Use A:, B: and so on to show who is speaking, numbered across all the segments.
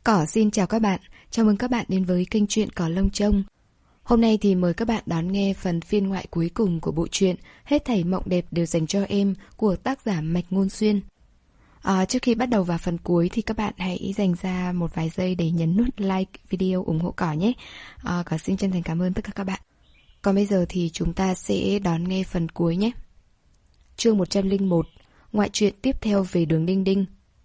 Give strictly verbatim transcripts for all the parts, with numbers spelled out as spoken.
A: Cỏ xin chào các bạn, chào mừng các bạn đến với kênh truyện Cỏ Lông Trông. Hôm nay thì mời các bạn đón nghe phần phiên ngoại cuối cùng của bộ truyện Hết thảy mộng đẹp đều dành cho em của tác giả Mạch Ngôn Xuyên. À, trước khi bắt đầu vào phần cuối thì các bạn hãy dành ra một vài giây để nhấn nút like video ủng hộ Cỏ nhé. À, Cỏ xin chân thành cảm ơn tất cả các bạn. Còn bây giờ thì chúng ta sẽ đón nghe phần cuối nhé. Chương một trăm lẻ một, ngoại truyện tiếp theo về Đường Đinh Đinh.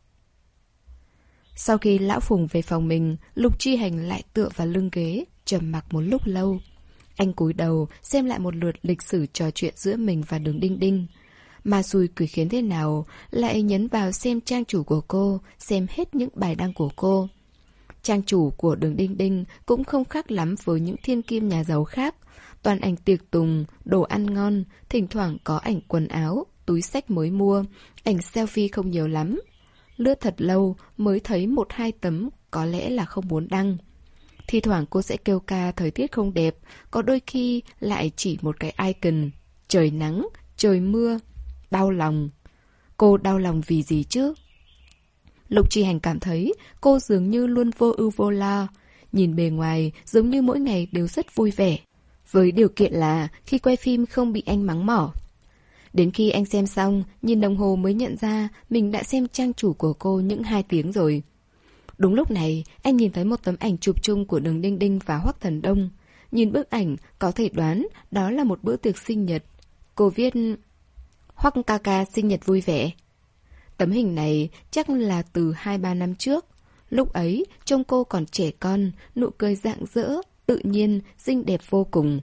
A: Sau khi lão Phùng về phòng mình, Lục Chi Hành lại tựa vào lưng ghế, trầm mặc một lúc lâu. Anh cúi đầu xem lại một lượt lịch sử trò chuyện giữa mình và Đường Đinh Đinh. Mà xui quỷ khiến thế nào, lại nhấn vào xem trang chủ của cô, xem hết những bài đăng của cô. Trang chủ của Đường Đinh Đinh cũng không khác lắm với những thiên kim nhà giàu khác. Toàn ảnh tiệc tùng, đồ ăn ngon, thỉnh thoảng có ảnh quần áo, túi xách mới mua, ảnh selfie không nhiều lắm. Lướt thật lâu mới thấy một hai tấm có lẽ là không muốn đăng. Thi thoảng cô sẽ kêu ca thời tiết không đẹp, có đôi khi lại chỉ một cái icon. Trời nắng, trời mưa, đau lòng. Cô đau lòng vì gì chứ? Lục Chi Hành cảm thấy cô dường như luôn vô ưu vô lo. Nhìn bề ngoài giống như mỗi ngày đều rất vui vẻ. Với điều kiện là khi quay phim không bị anh mắng mỏ. Đến khi anh xem xong, nhìn đồng hồ mới nhận ra mình đã xem trang chủ của cô những hai tiếng rồi. Đúng lúc này, anh nhìn thấy một tấm ảnh chụp chung của Đường Đinh Đinh và Hoắc Thần Đông. Nhìn bức ảnh, có thể đoán đó là một bữa tiệc sinh nhật. Cô viết: Hoắc ca ca sinh nhật vui vẻ. Tấm hình này chắc là từ hai ba năm trước. Lúc ấy, trông cô còn trẻ con, nụ cười rạng rỡ, tự nhiên, xinh đẹp vô cùng.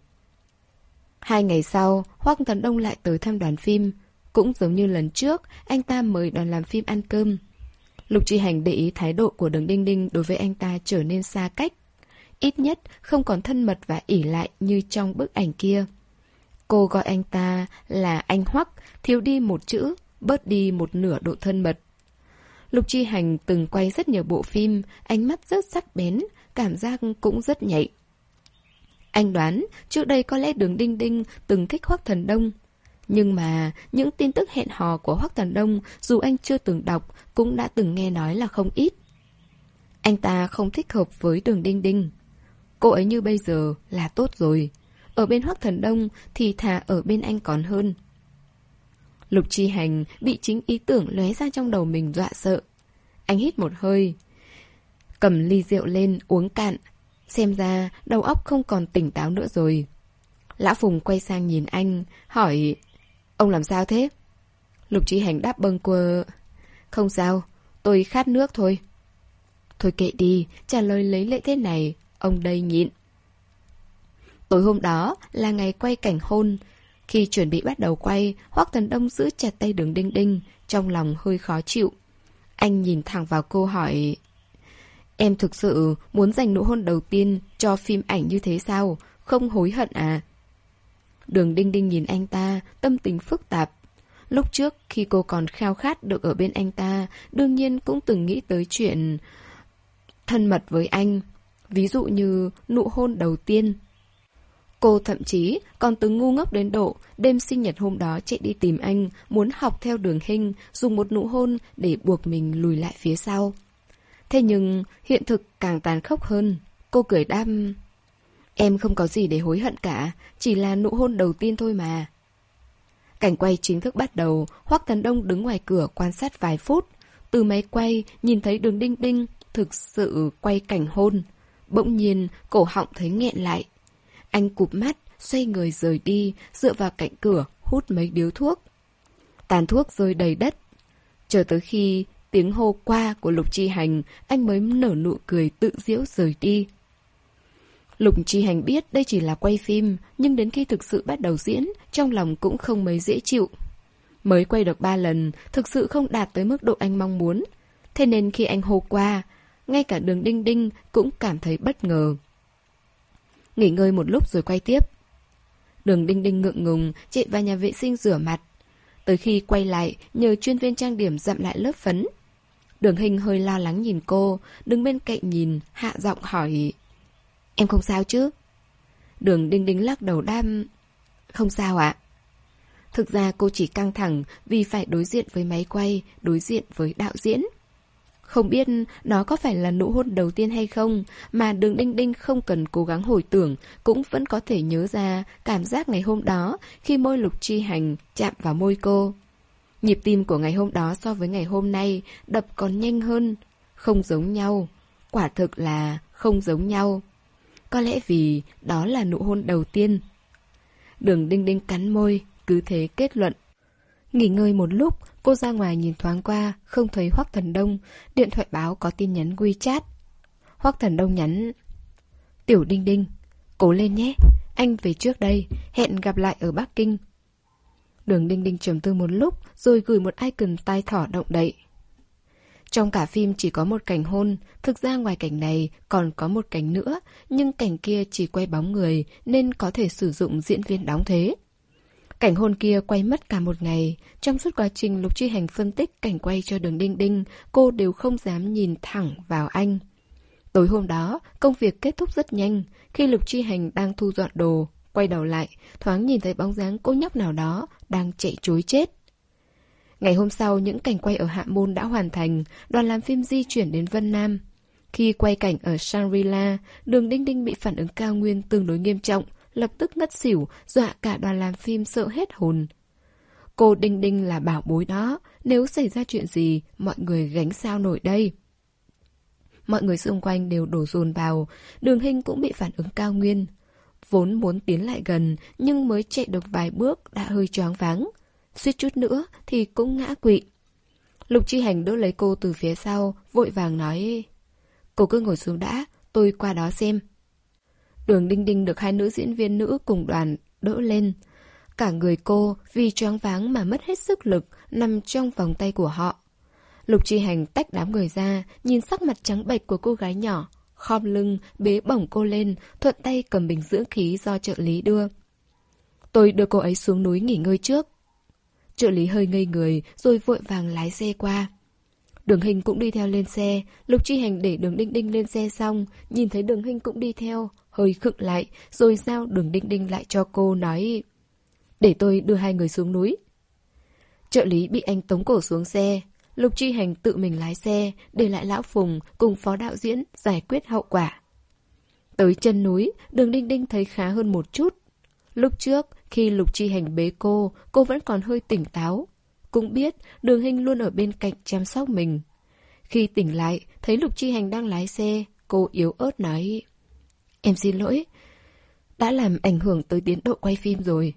A: Hai ngày sau, Hoắc Thần Đông lại tới thăm đoàn phim. Cũng giống như lần trước, anh ta mời đoàn làm phim ăn cơm. Lục Chi Hành để ý thái độ của Đường Đinh Đinh đối với anh ta trở nên xa cách. Ít nhất không còn thân mật và ỷ lại như trong bức ảnh kia. Cô gọi anh ta là anh Hoắc, thiếu đi một chữ, bớt đi một nửa độ thân mật. Lục Chi Hành từng quay rất nhiều bộ phim, ánh mắt rất sắc bén, cảm giác cũng rất nhạy. Anh đoán trước đây có lẽ Đường Đinh Đinh từng thích Hoắc Thần Đông. Nhưng mà những tin tức hẹn hò của Hoắc Thần Đông dù anh chưa từng đọc cũng đã từng nghe nói là không ít. Anh ta không thích hợp với Đường Đinh Đinh. Cô ấy như bây giờ là tốt rồi. Ở bên Hoắc Thần Đông thì thà ở bên anh còn hơn. Lục Chi Hành bị chính ý tưởng lóe ra trong đầu mình dọa sợ. Anh hít một hơi, cầm ly rượu lên uống cạn. Xem ra đầu óc không còn tỉnh táo nữa rồi. Lão Phùng quay sang nhìn anh, hỏi: Ông làm sao thế? Lục Chi Hành đáp bâng quơ: Không sao, tôi khát nước thôi. Thôi kệ đi, trả lời lấy lệ thế này, ông đây nhịn. Tối hôm đó là ngày quay cảnh hôn. Khi chuẩn bị bắt đầu quay, Hoắc Thần Đông giữ chặt tay Đường Đinh Đinh, trong lòng hơi khó chịu. Anh nhìn thẳng vào cô hỏi: Em thực sự muốn dành nụ hôn đầu tiên cho phim ảnh như thế sao? Không hối hận à? Đường Đinh Đinh nhìn anh ta, tâm tình phức tạp. Lúc trước khi cô còn khao khát được ở bên anh ta, đương nhiên cũng từng nghĩ tới chuyện thân mật với anh. Ví dụ như nụ hôn đầu tiên. Cô thậm chí còn từng ngu ngốc đến độ đêm sinh nhật hôm đó chạy đi tìm anh, muốn học theo Đường Hinh, dùng một nụ hôn để buộc mình lùi lại phía sau. Thế nhưng hiện thực càng tàn khốc hơn. Cô cười đáp: Em không có gì để hối hận cả, chỉ là nụ hôn đầu tiên thôi mà. Cảnh quay chính thức bắt đầu. Hoắc Thần Đông đứng ngoài cửa quan sát vài phút. Từ máy quay nhìn thấy Đường Đinh Đinh thực sự quay cảnh hôn. Bỗng nhiên cổ họng thấy nghẹn lại. Anh cụp mắt, xoay người rời đi, dựa vào cạnh cửa, hút mấy điếu thuốc. Tàn thuốc rơi đầy đất. Chờ tới khi tiếng hô qua của Lục Chi Hành, anh mới nở nụ cười tự giễu rời đi. Lục Chi Hành biết đây chỉ là quay phim, nhưng đến khi thực sự bắt đầu diễn, trong lòng cũng không mấy dễ chịu. Mới quay được ba lần, thực sự không đạt tới mức độ anh mong muốn. Thế nên khi anh hô qua, ngay cả Đường Đinh Đinh cũng cảm thấy bất ngờ. Nghỉ ngơi một lúc rồi quay tiếp. Đường Đinh Đinh ngượng ngùng chạy vào nhà vệ sinh rửa mặt. Tới khi quay lại, nhờ chuyên viên trang điểm dặm lại lớp phấn. Đường Hinh hơi lo lắng nhìn cô, đứng bên cạnh nhìn, hạ giọng hỏi: Em không sao chứ? Đường Đinh Đinh lắc đầu đáp: Không sao ạ. Thực ra cô chỉ căng thẳng vì phải đối diện với máy quay, đối diện với đạo diễn. Không biết đó có phải là nụ hôn đầu tiên hay không, mà Đường Đinh Đinh không cần cố gắng hồi tưởng cũng vẫn có thể nhớ ra cảm giác ngày hôm đó khi môi Lục Chi Hành chạm vào môi cô. Nhịp tim của ngày hôm đó so với ngày hôm nay đập còn nhanh hơn. Không giống nhau. Quả thực là không giống nhau. Có lẽ vì đó là nụ hôn đầu tiên. Đường Đinh Đinh cắn môi, cứ thế kết luận. Nghỉ ngơi một lúc, cô ra ngoài nhìn thoáng qua, không thấy Hoắc Thần Đông, điện thoại báo có tin nhắn WeChat. Hoắc Thần Đông nhắn: Tiểu Đinh Đinh, cố lên nhé, anh về trước đây, hẹn gặp lại ở Bắc Kinh. Đường Đinh Đinh trầm tư một lúc, rồi gửi một icon tai thỏ động đậy. Trong cả phim chỉ có một cảnh hôn, thực ra ngoài cảnh này còn có một cảnh nữa, nhưng cảnh kia chỉ quay bóng người nên có thể sử dụng diễn viên đóng thế. Cảnh hôn kia quay mất cả một ngày, trong suốt quá trình Lục Chi Hành phân tích cảnh quay cho Đường Đinh Đinh, cô đều không dám nhìn thẳng vào anh. Tối hôm đó, công việc kết thúc rất nhanh, khi Lục Chi Hành đang thu dọn đồ, quay đầu lại, thoáng nhìn thấy bóng dáng cô nhóc nào đó đang chạy trối chết. Ngày hôm sau, những cảnh quay ở Hạ Môn đã hoàn thành, đoàn làm phim di chuyển đến Vân Nam. Khi quay cảnh ở Shangri-La, Đường Đinh Đinh bị phản ứng cao nguyên tương đối nghiêm trọng, lập tức ngất xỉu, dọa cả đoàn làm phim sợ hết hồn. Cô Đinh Đinh là bảo bối đó, nếu xảy ra chuyện gì, mọi người gánh sao nổi đây. Mọi người xung quanh đều đổ dồn vào, Đường Hinh cũng bị phản ứng cao nguyên. Vốn muốn tiến lại gần, nhưng mới chạy được vài bước đã hơi choáng váng. Suýt chút nữa thì cũng ngã quỵ. Lục Chi Hành đỡ lấy cô từ phía sau, vội vàng nói: Cô cứ ngồi xuống đã, tôi qua đó xem. Đường Đinh Đinh được hai nữ diễn viên nữ cùng đoàn đỡ lên. Cả người cô vì choáng váng mà mất hết sức lực, nằm trong vòng tay của họ. Lục Chi Hành tách đám người ra, nhìn sắc mặt trắng bệch của cô gái nhỏ, khom lưng bế bổng cô lên, thuận tay cầm bình dưỡng khí do trợ lý đưa. Tôi đưa cô ấy xuống núi nghỉ ngơi trước. Trợ lý hơi ngây người rồi vội vàng lái xe qua. Đường Hinh cũng đi theo lên xe. Lục Chi Hành để Đường Đinh Đinh lên xe xong, nhìn thấy Đường Hinh cũng đi theo, hơi khựng lại, rồi giao Đường Đinh Đinh lại cho cô, nói: Để tôi đưa hai người xuống núi. Trợ lý bị anh tống cổ xuống xe. Lục Chi Hành tự mình lái xe, để lại Lão Phùng cùng phó đạo diễn giải quyết hậu quả. Tới chân núi, Đường Đinh Đinh thấy khá hơn một chút. Lúc trước, khi Lục Chi Hành bế cô, cô vẫn còn hơi tỉnh táo. Cũng biết Đường Hinh luôn ở bên cạnh chăm sóc mình. Khi tỉnh lại, thấy Lục Chi Hành đang lái xe, cô yếu ớt nói: Em xin lỗi, đã làm ảnh hưởng tới tiến độ quay phim rồi.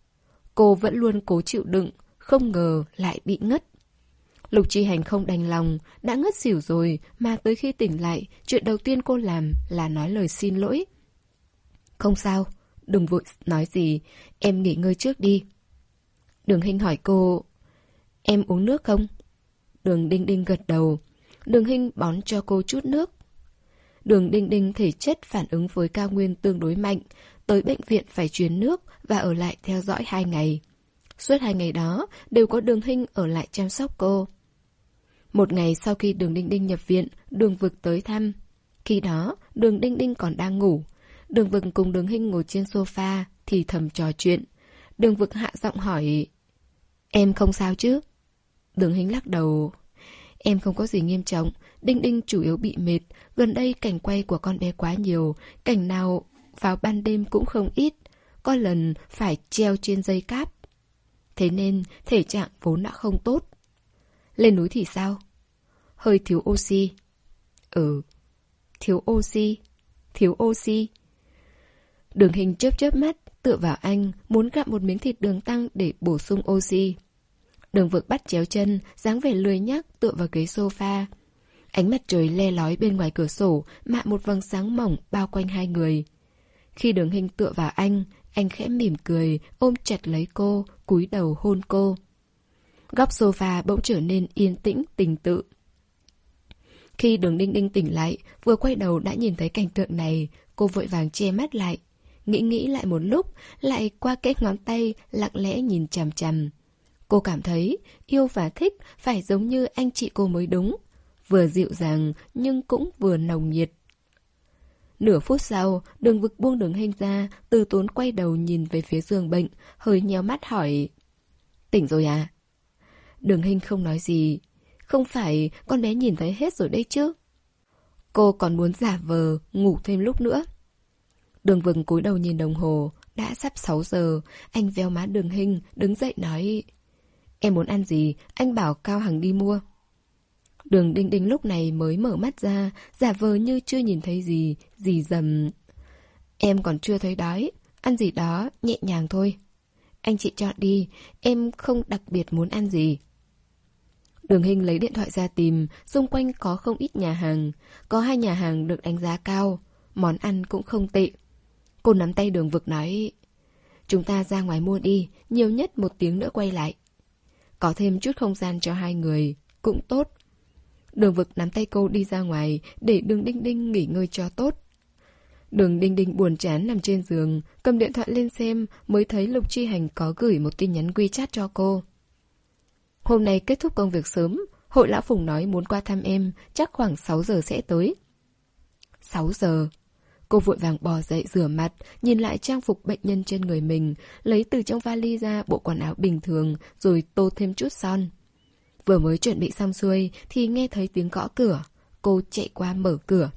A: Cô vẫn luôn cố chịu đựng, không ngờ lại bị ngất. Lục Chi Hành không đành lòng, đã ngất xỉu rồi mà tới khi tỉnh lại, chuyện đầu tiên cô làm là nói lời xin lỗi. Không sao, đừng vội nói gì, em nghỉ ngơi trước đi. Đường Hinh hỏi cô: Em uống nước không? Đường Đinh Đinh gật đầu. Đường Hinh bón cho cô chút nước. Đường Đinh Đinh thể chất phản ứng với cao nguyên tương đối mạnh, tới bệnh viện phải truyền nước và ở lại theo dõi hai ngày. Suốt hai ngày đó đều có Đường Hinh ở lại chăm sóc cô. Một ngày sau khi Đường Đinh Đinh nhập viện, Đường Vực tới thăm. Khi đó, Đường Đinh Đinh còn đang ngủ. Đường Vực cùng Đường Hinh ngồi trên sofa thì thầm trò chuyện. Đường Vực hạ giọng hỏi: Em không sao chứ? Đường Hinh lắc đầu: Em không có gì nghiêm trọng, Đinh Đinh chủ yếu bị mệt. Gần đây cảnh quay của con bé quá nhiều, cảnh nào vào ban đêm cũng không ít. Có lần phải treo trên dây cáp. Thế nên thể trạng vốn đã không tốt. Lên núi thì sao? Hơi thiếu oxy. Ừ, thiếu oxy, thiếu oxy. Đường Hinh chớp chớp mắt, tựa vào anh, muốn gặm một miếng thịt đường tăng để bổ sung oxy. Đường Vực bắt chéo chân, dáng vẻ lười nhác tựa vào ghế sofa. Ánh mặt trời le lói bên ngoài cửa sổ, mạ một vầng sáng mỏng bao quanh hai người. Khi Đường Hinh tựa vào anh, anh khẽ mỉm cười, ôm chặt lấy cô, cúi đầu hôn cô. Góc sofa bỗng trở nên yên tĩnh, tình tự. Khi Đường Đinh Đinh tỉnh lại, vừa quay đầu đã nhìn thấy cảnh tượng này, cô vội vàng che mắt lại. Nghĩ nghĩ lại một lúc, lại qua cái ngón tay, lặng lẽ nhìn chằm chằm. Cô cảm thấy yêu và thích phải giống như anh chị cô mới đúng. Vừa dịu dàng nhưng cũng vừa nồng nhiệt. Nửa phút sau, Đường Vực buông Đường Hinh ra, từ tốn quay đầu nhìn về phía giường bệnh, hơi nheo mắt hỏi: Tỉnh rồi à? Đường Hinh không nói gì. Không phải con bé nhìn thấy hết rồi đấy chứ. Cô còn muốn giả vờ ngủ thêm lúc nữa. Đường Vực cúi đầu nhìn đồng hồ. Đã sắp sáu giờ. Anh véo má Đường Hinh đứng dậy nói: Em muốn ăn gì, anh bảo Cao Hằng đi mua. Đường Đinh Đinh lúc này mới mở mắt ra, giả vờ như chưa nhìn thấy gì, dì dầm: Em còn chưa thấy đói, ăn gì đó, nhẹ nhàng thôi. Anh chị chọn đi, em không đặc biệt muốn ăn gì. Đường Hinh lấy điện thoại ra tìm, xung quanh có không ít nhà hàng. Có hai nhà hàng được đánh giá cao, món ăn cũng không tệ. Cô nắm tay Đường Vực nói: Chúng ta ra ngoài mua đi, nhiều nhất một tiếng nữa quay lại. Có thêm chút không gian cho hai người, cũng tốt. Đường Vực nắm tay cô đi ra ngoài, để Đường Đinh Đinh nghỉ ngơi cho tốt. Đường Đinh Đinh buồn chán nằm trên giường, cầm điện thoại lên xem, mới thấy Lục Chi Hành có gửi một tin nhắn WeChat cho cô. Hôm nay kết thúc công việc sớm, hội lão Phùng nói muốn qua thăm em, chắc khoảng sáu giờ sẽ tới. sáu giờ. Cô vội vàng bò dậy rửa mặt, nhìn lại trang phục bệnh nhân trên người mình, lấy từ trong vali ra bộ quần áo bình thường, rồi tô thêm chút son. Vừa mới chuẩn bị xong xuôi thì nghe thấy tiếng gõ cửa. Cô chạy qua mở cửa.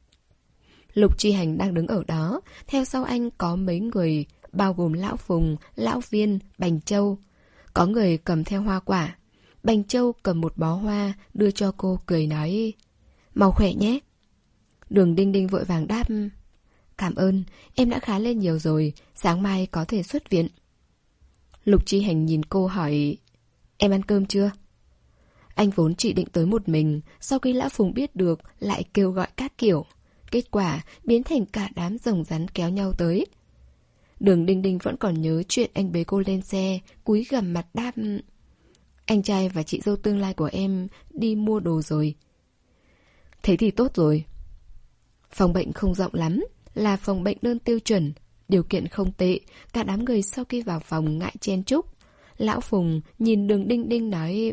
A: Lục Chi Hành đang đứng ở đó, theo sau anh có mấy người, bao gồm lão Phùng, lão Viên, Bành Châu. Có người cầm theo hoa quả. Bành Châu cầm một bó hoa, đưa cho cô cười nói: Mau khỏe nhé. Đường Đinh Đinh vội vàng đáp: Cảm ơn, em đã khá lên nhiều rồi, sáng mai có thể xuất viện. Lục Chi Hành nhìn cô hỏi: Em ăn cơm chưa? Anh vốn chỉ định tới một mình, sau khi lão Phùng biết được lại kêu gọi các kiểu. Kết quả biến thành cả đám rồng rắn kéo nhau tới. Đường Đinh Đinh vẫn còn nhớ chuyện anh bế cô lên xe, cúi gằm mặt đáp: Anh trai và chị dâu tương lai của em đi mua đồ rồi. Thế thì tốt rồi. Phòng bệnh không rộng lắm, là phòng bệnh đơn tiêu chuẩn, điều kiện không tệ. Cả đám người sau khi vào phòng ngại chen chúc. Lão Phùng nhìn Đường Đinh Đinh nói: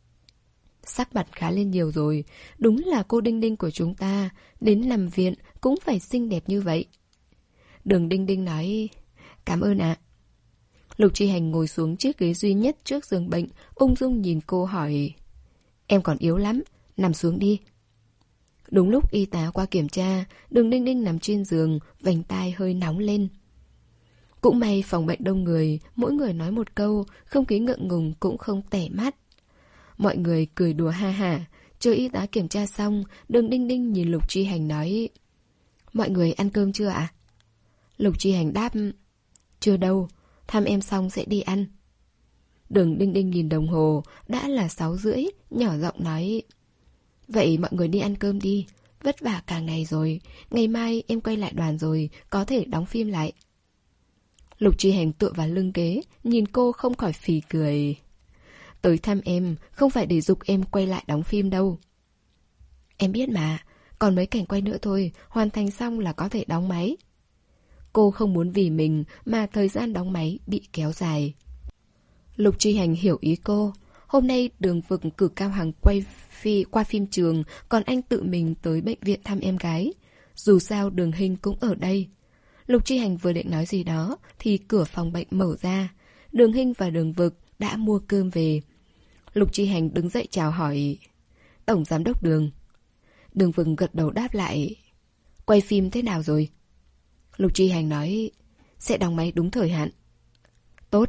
A: Sắc mặt khá lên nhiều rồi. Đúng là cô Đinh Đinh của chúng ta, đến nằm viện cũng phải xinh đẹp như vậy. Đường Đinh Đinh nói: Cảm ơn ạ. Lục Chi Hành ngồi xuống chiếc ghế duy nhất trước giường bệnh, ung dung nhìn cô hỏi: Em còn yếu lắm, nằm xuống đi. Đúng lúc y tá qua kiểm tra, Đường Đinh Đinh nằm trên giường, vành tai hơi nóng lên. Cũng may phòng bệnh đông người, mỗi người nói một câu, không khí ngượng ngùng cũng không tẻ mắt. Mọi người cười đùa ha hả. Chờ y tá kiểm tra xong, Đường Đinh Đinh nhìn Lục Chi Hành nói: Mọi người ăn cơm chưa ạ? Lục Chi Hành đáp: Chưa đâu, thăm em xong sẽ đi ăn. Đường Đinh Đinh nhìn đồng hồ, đã là sáu rưỡi, nhỏ giọng nói: Vậy mọi người đi ăn cơm đi, vất vả cả ngày rồi, ngày mai em quay lại đoàn rồi, có thể đóng phim lại. Lục Chi Hành tựa vào lưng ghế, nhìn cô không khỏi phì cười. Tới thăm em, không phải để giục em quay lại đóng phim đâu. Em biết mà, còn mấy cảnh quay nữa thôi, hoàn thành xong là có thể đóng máy. Cô không muốn vì mình mà thời gian đóng máy bị kéo dài. Lục Chi Hành hiểu ý cô. Hôm nay Đường Vực cử Cao Hằng quay phi, qua phim trường, còn anh tự mình tới bệnh viện thăm em gái. Dù sao Đường Hinh cũng ở đây. Lục Chi Hành vừa định nói gì đó thì cửa phòng bệnh mở ra. Đường Hinh và Đường Vực đã mua cơm về. Lục Chi Hành đứng dậy chào hỏi: Tổng giám đốc Đường. Đường Vực gật đầu đáp lại: Quay phim thế nào rồi? Lục Chi Hành nói: Sẽ đóng máy đúng thời hạn. Tốt.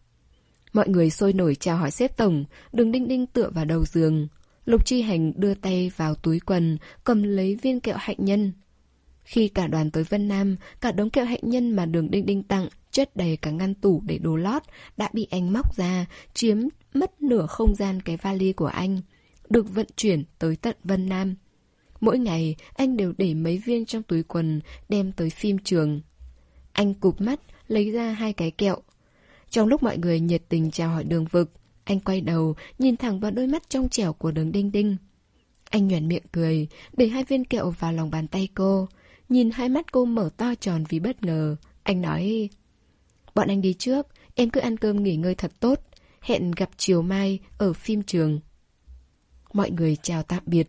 A: Mọi người sôi nổi chào hỏi sếp tổng. Đường Đinh Đinh tựa vào đầu giường. Lục Chi Hành đưa tay vào túi quần, cầm lấy viên kẹo hạnh nhân. Khi cả đoàn tới Vân Nam, cả đống kẹo hạnh nhân mà Đường Đinh Đinh tặng chất đầy cả ngăn tủ để đồ lót đã bị anh móc ra, chiếm mất nửa không gian cái vali của anh, được vận chuyển tới tận Vân Nam. Mỗi ngày anh đều để mấy viên trong túi quần đem tới phim trường. Anh cụp mắt lấy ra hai cái kẹo. Trong lúc mọi người nhiệt tình chào hỏi Đường Vực, anh quay đầu nhìn thẳng vào đôi mắt trong trẻo của Đường Đinh Đinh. Anh nhoẻn miệng cười, để hai viên kẹo vào lòng bàn tay cô. Nhìn hai mắt cô mở to tròn vì bất ngờ, anh nói: Bọn anh đi trước, em cứ ăn cơm nghỉ ngơi thật tốt. Hẹn gặp chiều mai ở phim trường. Mọi người chào tạm biệt.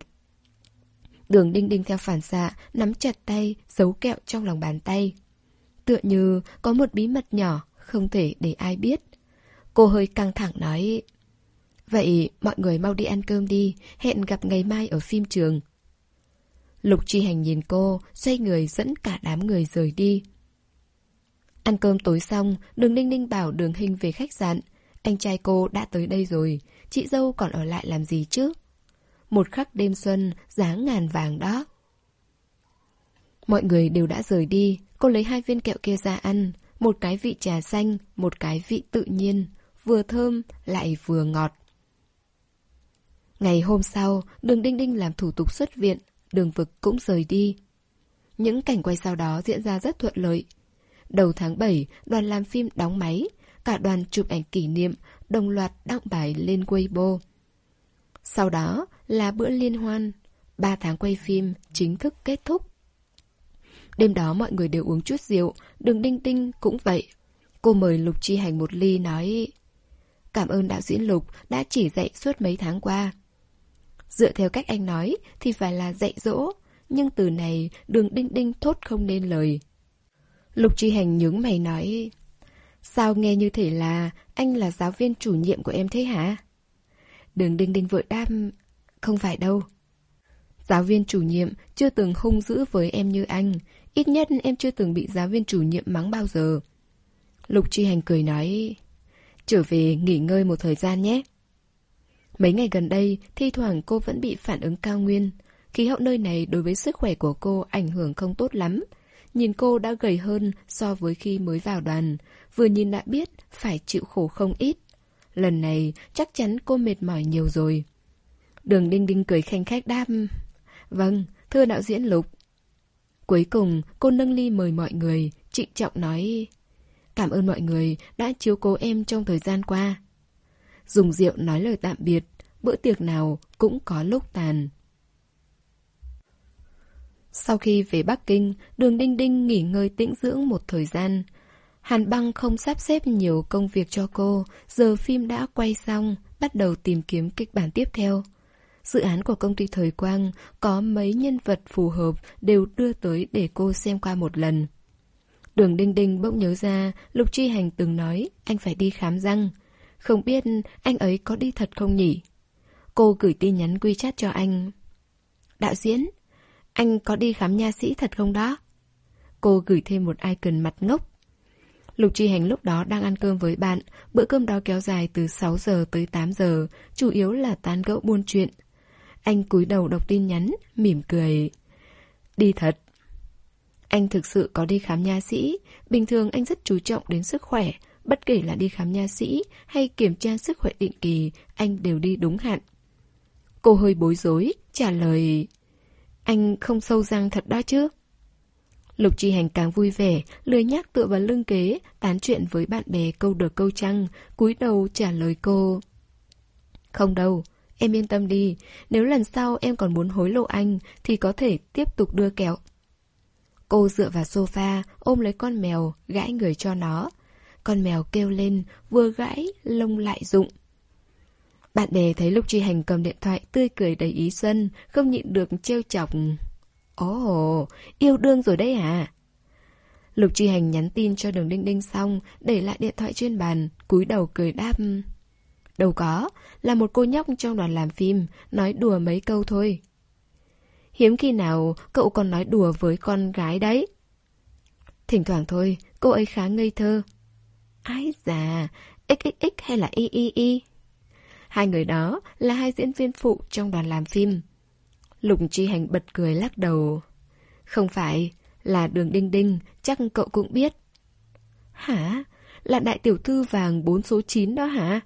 A: Đường Đinh Đinh theo phản xạ nắm chặt tay, giấu kẹo trong lòng bàn tay. Tựa như có một bí mật nhỏ không thể để ai biết. Cô hơi căng thẳng nói: Vậy mọi người mau đi ăn cơm đi, hẹn gặp ngày mai ở phim trường. Lục Chi Hành nhìn cô, xoay người dẫn cả đám người rời đi. Ăn cơm tối xong, Đường Ninh Ninh bảo Đường Hinh về khách sạn. Anh trai cô đã tới đây rồi, chị dâu còn ở lại làm gì chứ? Một khắc đêm xuân, giá ngàn vàng đó. Mọi người đều đã rời đi, cô lấy hai viên kẹo kia ra ăn. Một cái vị trà xanh, một cái vị tự nhiên, vừa thơm lại vừa ngọt. Ngày hôm sau, Đường Đinh Đinh làm thủ tục xuất viện, Đường Vực cũng rời đi. Những cảnh quay sau đó diễn ra rất thuận lợi. Đầu tháng bảy, đoàn làm phim đóng máy, cả đoàn chụp ảnh kỷ niệm, đồng loạt đăng bài lên Weibo. Sau đó là bữa liên hoan, ba tháng quay phim chính thức kết thúc. Đêm đó mọi người đều uống chút rượu, Đường Đinh Đinh cũng vậy. Cô mời Lục Chi Hành một ly nói: cảm ơn đạo diễn Lục đã chỉ dạy suốt mấy tháng qua. Dựa theo cách anh nói thì phải là dạy dỗ, nhưng từ này Đường Đinh Đinh thốt không nên lời. Lục Chi Hành nhướng mày nói: sao nghe như thể là anh là giáo viên chủ nhiệm của em thế hả? Đường Đinh Đinh vội đáp: không phải đâu. Giáo viên chủ nhiệm chưa từng hung dữ với em như anh, ít nhất em chưa từng bị giáo viên chủ nhiệm mắng bao giờ. Lục Chi Hành cười nói: trở về nghỉ ngơi một thời gian nhé. Mấy ngày gần đây, thi thoảng cô vẫn bị phản ứng cao nguyên. Khí hậu nơi này đối với sức khỏe của cô ảnh hưởng không tốt lắm. Nhìn cô đã gầy hơn so với khi mới vào đoàn, vừa nhìn đã biết phải chịu khổ không ít. Lần này chắc chắn cô mệt mỏi nhiều rồi. Đường Đinh Đinh cười khanh khách đáp: vâng, thưa đạo diễn Lục. Cuối cùng cô nâng ly mời mọi người, trịnh trọng nói: cảm ơn mọi người đã chiếu cố em trong thời gian qua. Dùng rượu nói lời tạm biệt, bữa tiệc nào cũng có lúc tàn. Sau khi về Bắc Kinh, Đường Đinh Đinh nghỉ ngơi tĩnh dưỡng một thời gian. Hàn Băng không sắp xếp nhiều công việc cho cô, giờ phim đã quay xong, bắt đầu tìm kiếm kịch bản tiếp theo. Dự án của công ty Thời Quang có mấy nhân vật phù hợp đều đưa tới để cô xem qua một lần. Đường Đinh Đinh bỗng nhớ ra Lục Chi Hành từng nói anh phải đi khám răng. Không biết anh ấy có đi thật không nhỉ? Cô gửi tin nhắn WeChat cho anh: đạo diễn, anh có đi khám nha sĩ thật không đó? Cô gửi thêm một icon mặt ngốc. Lục Chi Hành lúc đó đang ăn cơm với bạn. Bữa cơm đó kéo dài từ sáu giờ tới tám giờ, chủ yếu là tán gẫu buôn chuyện. Anh cúi đầu đọc tin nhắn, mỉm cười: đi thật. Anh thực sự có đi khám nha sĩ. Bình thường anh rất chú trọng đến sức khỏe. Bất kể là đi khám nha sĩ hay kiểm tra sức khỏe định kỳ, anh đều đi đúng hạn. Cô hơi bối rối, trả lời: anh không sâu răng thật đó chứ? Lục Chi Hành càng vui vẻ, lười nhác tựa vào lưng kế, tán chuyện với bạn bè câu được câu trăng, cúi đầu trả lời cô: không đâu, em yên tâm đi, nếu lần sau em còn muốn hối lộ anh thì có thể tiếp tục đưa kẹo. Cô dựa vào sofa, ôm lấy con mèo, gãi người cho nó. Con mèo kêu lên, vừa gãi, lông lại rụng. Bạn bè thấy Lục Chi Hành cầm điện thoại tươi cười đầy ý xuân, không nhịn được trêu chọc: ồ, oh, yêu đương rồi đấy à? Lục Chi Hành nhắn tin cho Đường Đinh Đinh xong, để lại điện thoại trên bàn, cúi đầu cười đáp: đâu có, là một cô nhóc trong đoàn làm phim, nói đùa mấy câu thôi. Hiếm khi nào cậu còn nói đùa với con gái đấy. Thỉnh thoảng thôi, cô ấy khá ngây thơ. Ái dà, ích ích ích hay là y y y? Hai người đó là hai diễn viên phụ trong đoàn làm phim. Lục Chi Hành bật cười lắc đầu: không phải, là Đường Đinh Đinh, chắc cậu cũng biết. Hả? Là đại tiểu thư vàng bốn số chín đó hả?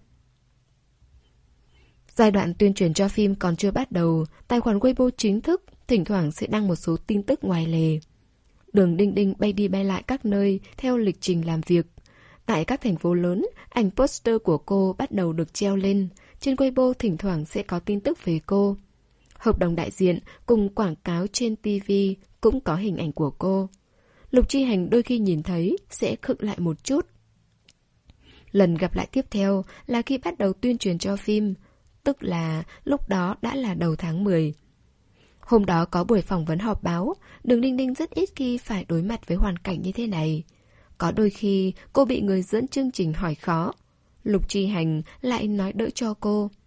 A: Giai đoạn tuyên truyền cho phim còn chưa bắt đầu, tài khoản Weibo chính thức thỉnh thoảng sẽ đăng một số tin tức ngoài lề. Đường Đinh Đinh bay đi bay lại các nơi theo lịch trình làm việc. Tại các thành phố lớn, ảnh poster của cô bắt đầu được treo lên. Trên Weibo thỉnh thoảng sẽ có tin tức về cô. Hợp đồng đại diện cùng quảng cáo trên ti vi cũng có hình ảnh của cô. Lục Chi Hành đôi khi nhìn thấy sẽ khựng lại một chút. Lần gặp lại tiếp theo là khi bắt đầu tuyên truyền cho phim, tức là lúc đó đã là đầu tháng mười. Hôm đó có buổi phỏng vấn họp báo, Đường Đinh Đinh rất ít khi phải đối mặt với hoàn cảnh như thế này. Có đôi khi cô bị người dẫn chương trình hỏi khó, Lục Chi Hành lại nói đỡ cho cô.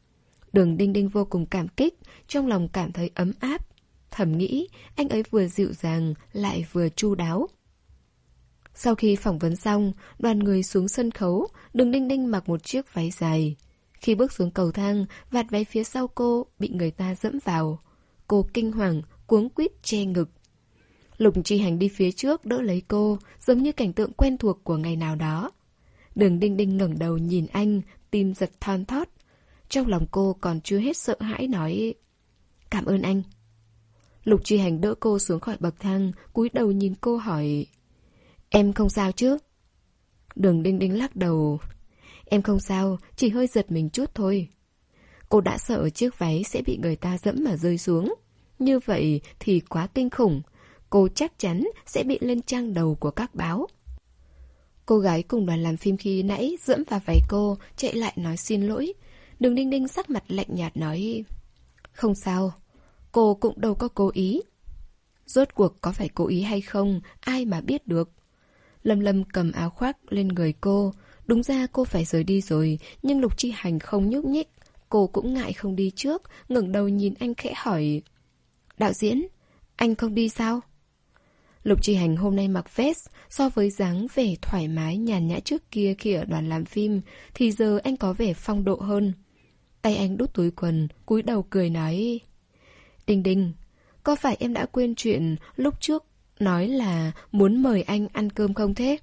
A: Đường Đinh Đinh vô cùng cảm kích, trong lòng cảm thấy ấm áp. Thầm nghĩ, anh ấy vừa dịu dàng, lại vừa chu đáo. Sau khi phỏng vấn xong, đoàn người xuống sân khấu, Đường Đinh Đinh mặc một chiếc váy dài. Khi bước xuống cầu thang, vạt váy phía sau cô bị người ta dẫm vào. Cô kinh hoàng, cuống quýt che ngực. Lục Chi Hành đi phía trước đỡ lấy cô, giống như cảnh tượng quen thuộc của ngày nào đó. Đường Đinh Đinh ngẩng đầu nhìn anh, tim giật thon thót. Trong lòng cô còn chưa hết sợ hãi nói: "Cảm ơn anh." Lục Chi Hành đỡ cô xuống khỏi bậc thang, cúi đầu nhìn cô hỏi: "Em không sao chứ?" Đường Đinh Đinh lắc đầu: "Em không sao, chỉ hơi giật mình chút thôi." Cô đã sợ chiếc váy sẽ bị người ta dẫm mà rơi xuống. Như vậy thì quá kinh khủng. Cô chắc chắn sẽ bị lên trang đầu của các báo. Cô gái cùng đoàn làm phim khi nãy dẫm vào váy cô, chạy lại nói xin lỗi. Đường Đinh Đinh sắc mặt lạnh nhạt nói: "Không sao, cô cũng đâu có cố ý." Rốt cuộc có phải cố ý hay không, ai mà biết được. Lâm Lâm cầm áo khoác lên người cô. Đúng ra cô phải rời đi rồi, nhưng Lục Chi Hành không nhúc nhích. Cô cũng ngại không đi trước, ngẩng đầu nhìn anh khẽ hỏi: "Đạo diễn, anh không đi sao?" Lục Chi Hành hôm nay mặc vest, so với dáng vẻ thoải mái nhàn nhã trước kia khi ở đoàn làm phim, thì giờ anh có vẻ phong độ hơn. Tay anh đút túi quần, cúi đầu cười nói: "Đinh Đinh, có phải em đã quên chuyện lúc trước nói là muốn mời anh ăn cơm không thế?"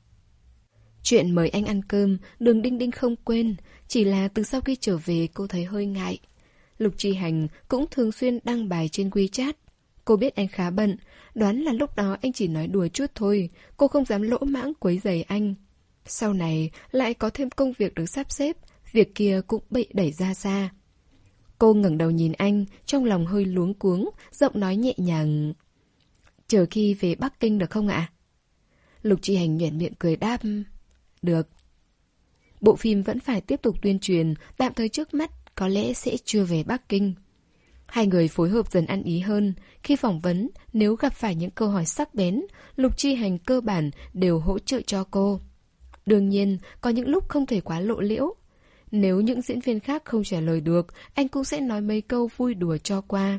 A: Chuyện mời anh ăn cơm, Đường Đinh Đinh không quên, chỉ là từ sau khi trở về cô thấy hơi ngại. Lục Chi Hành cũng thường xuyên đăng bài trên WeChat. Cô biết anh khá bận, đoán là lúc đó anh chỉ nói đùa chút thôi, cô không dám lỗ mãng quấy rầy anh. Sau này lại có thêm công việc được sắp xếp, việc kia cũng bị đẩy ra xa. Cô ngẩng đầu nhìn anh, trong lòng hơi luống cuống, giọng nói nhẹ nhàng: "Chờ khi về Bắc Kinh được không ạ?" Lục Chi Hành nhoẻn miệng cười đáp: "Được." Bộ phim vẫn phải tiếp tục tuyên truyền, tạm thời trước mắt có lẽ sẽ chưa về Bắc Kinh. Hai người phối hợp dần ăn ý hơn. Khi phỏng vấn, nếu gặp phải những câu hỏi sắc bén, Lục Chi Hành cơ bản đều hỗ trợ cho cô. Đương nhiên, có những lúc không thể quá lộ liễu. Nếu những diễn viên khác không trả lời được, anh cũng sẽ nói mấy câu vui đùa cho qua.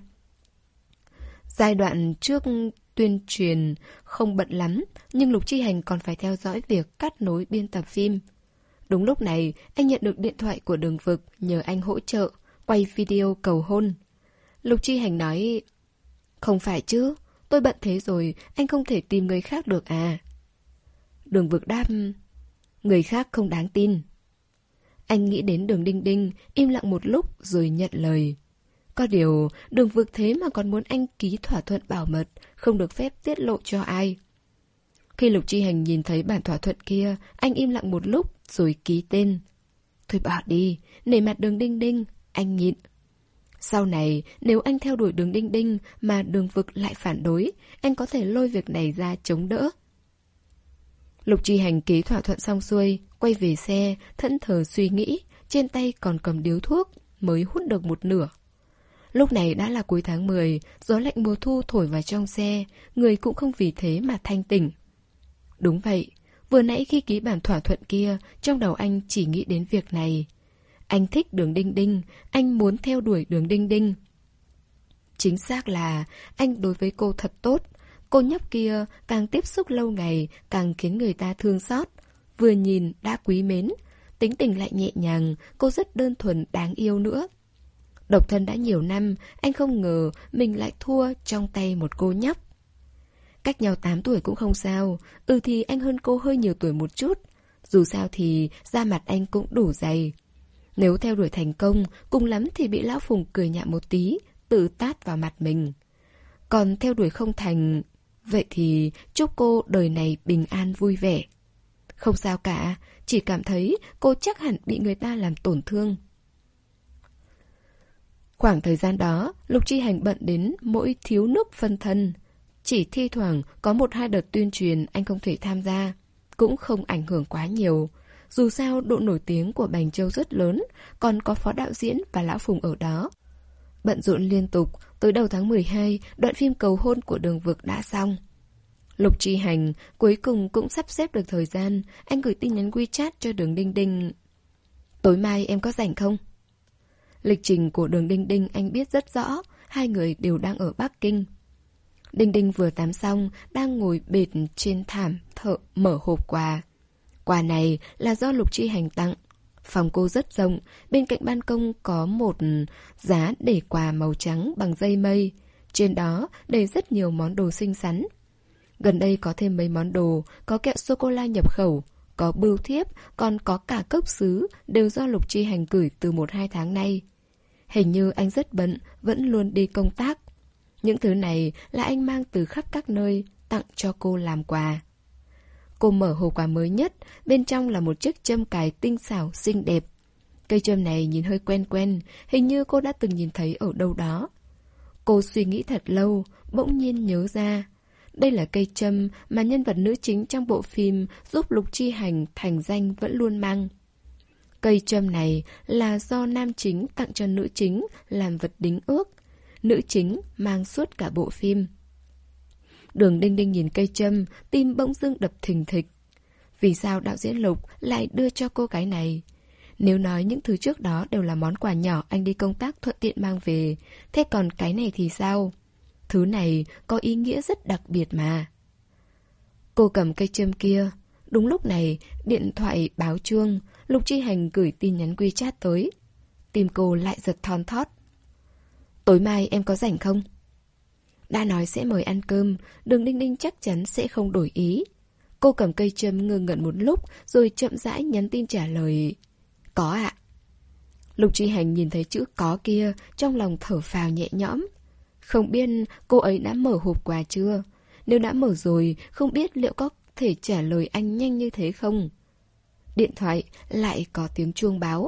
A: Giai đoạn trước tuyên truyền không bận lắm, nhưng Lục Chi Hành còn phải theo dõi việc cắt nối biên tập phim. Đúng lúc này, anh nhận được điện thoại của Đường Vực nhờ anh hỗ trợ, quay video cầu hôn. Lục Chi Hành nói: "Không phải chứ, tôi bận thế rồi, anh không thể tìm người khác được à?" Đường Vực đáp: "Người khác không đáng tin." Anh nghĩ đến Đường Đinh Đinh, im lặng một lúc rồi nhận lời. Có điều, Đường Vực thế mà còn muốn anh ký thỏa thuận bảo mật, không được phép tiết lộ cho ai. Khi Lục Chi Hành nhìn thấy bản thỏa thuận kia, anh im lặng một lúc rồi ký tên. Thôi bỏ đi, nể mặt Đường Đinh Đinh, anh nhịn. Sau này, nếu anh theo đuổi Đường Đinh Đinh mà Đường Vực lại phản đối, anh có thể lôi việc này ra chống đỡ. Lục Chi Hành ký thỏa thuận xong xuôi, quay về xe, thẫn thờ suy nghĩ, trên tay còn cầm điếu thuốc, mới hút được một nửa. Lúc này đã là cuối tháng mười, gió lạnh mùa thu thổi vào trong xe, người cũng không vì thế mà thanh tỉnh. Đúng vậy, vừa nãy khi ký bản thỏa thuận kia, trong đầu anh chỉ nghĩ đến việc này. Anh thích Đường Đinh Đinh, anh muốn theo đuổi Đường Đinh Đinh. Chính xác là anh đối với cô thật tốt. Cô nhóc kia càng tiếp xúc lâu ngày càng khiến người ta thương xót. Vừa nhìn đã quý mến, tính tình lại nhẹ nhàng, cô rất đơn thuần đáng yêu nữa. Độc thân đã nhiều năm, anh không ngờ mình lại thua trong tay một cô nhóc. Cách nhau tám tuổi cũng không sao, ừ thì anh hơn cô hơi nhiều tuổi một chút. Dù sao thì da mặt anh cũng đủ dày. Nếu theo đuổi thành công, cùng lắm thì bị Lão Phùng cười nhạo một tí, tự tát vào mặt mình. Còn theo đuổi không thành, vậy thì chúc cô đời này bình an vui vẻ. Không sao cả, chỉ cảm thấy cô chắc hẳn bị người ta làm tổn thương. Khoảng thời gian đó, Lục Chi Hành bận đến mỗi thiếu nước phân thân. Chỉ thi thoảng có một hai đợt tuyên truyền anh không thể tham gia, cũng không ảnh hưởng quá nhiều. Dù sao độ nổi tiếng của Bành Châu rất lớn, còn có phó đạo diễn và Lão Phùng ở đó. Bận rộn liên tục, tới đầu tháng mười hai, đoạn phim cầu hôn của Đường Vực đã xong. Lục Chi Hành cuối cùng cũng sắp xếp được thời gian, anh gửi tin nhắn WeChat cho Đường Đinh Đinh. Tối mai em có rảnh không? Lịch trình của Đường Đinh Đinh anh biết rất rõ, hai người đều đang ở Bắc Kinh. Đinh Đinh vừa tắm xong, đang ngồi bệt trên thảm thợ mở hộp quà. Quà này là do Lục Chi Hành tặng. Phòng cô rất rộng, bên cạnh ban công có một giá để quà màu trắng bằng dây mây. Trên đó đầy rất nhiều món đồ xinh xắn. Gần đây có thêm mấy món đồ, có kẹo sô-cô-la nhập khẩu, có bưu thiếp, còn có cả cốc sứ, đều do Lục Chi Hành gửi từ một hai tháng nay. Hình như anh rất bận, vẫn luôn đi công tác. Những thứ này là anh mang từ khắp các nơi, tặng cho cô làm quà. Cô mở hộp quà mới nhất, bên trong là một chiếc châm cài tinh xảo, xinh đẹp. Cây châm này nhìn hơi quen quen, hình như cô đã từng nhìn thấy ở đâu đó. Cô suy nghĩ thật lâu, bỗng nhiên nhớ ra. Đây là cây châm mà nhân vật nữ chính trong bộ phim giúp Lục Chi Hành thành danh vẫn luôn mang. Cây châm này là do nam chính tặng cho nữ chính làm vật đính ước. Nữ chính mang suốt cả bộ phim. Đường Đinh Đinh nhìn cây châm, tim bỗng dưng đập thình thịch. Vì sao đạo diễn Lục lại đưa cho cô cái này? Nếu nói những thứ trước đó đều là món quà nhỏ anh đi công tác thuận tiện mang về, thế còn cái này thì sao? Thứ này có ý nghĩa rất đặc biệt mà. Cô cầm cây châm kia. Đúng lúc này, điện thoại báo chuông, Lục Chi Hành gửi tin nhắn WeChat tới. Tim cô lại giật thon thót. Tối mai em có rảnh không? Đã nói sẽ mời ăn cơm, Đường Đinh Đinh chắc chắn sẽ không đổi ý. Cô cầm cây châm ngơ ngẩn một lúc, rồi chậm rãi nhắn tin trả lời. Có ạ. Lục Chi Hành nhìn thấy chữ có kia, trong lòng thở phào nhẹ nhõm. Không biết cô ấy đã mở hộp quà chưa? Nếu đã mở rồi, không biết liệu có thể trả lời anh nhanh như thế không? Điện thoại lại có tiếng chuông báo.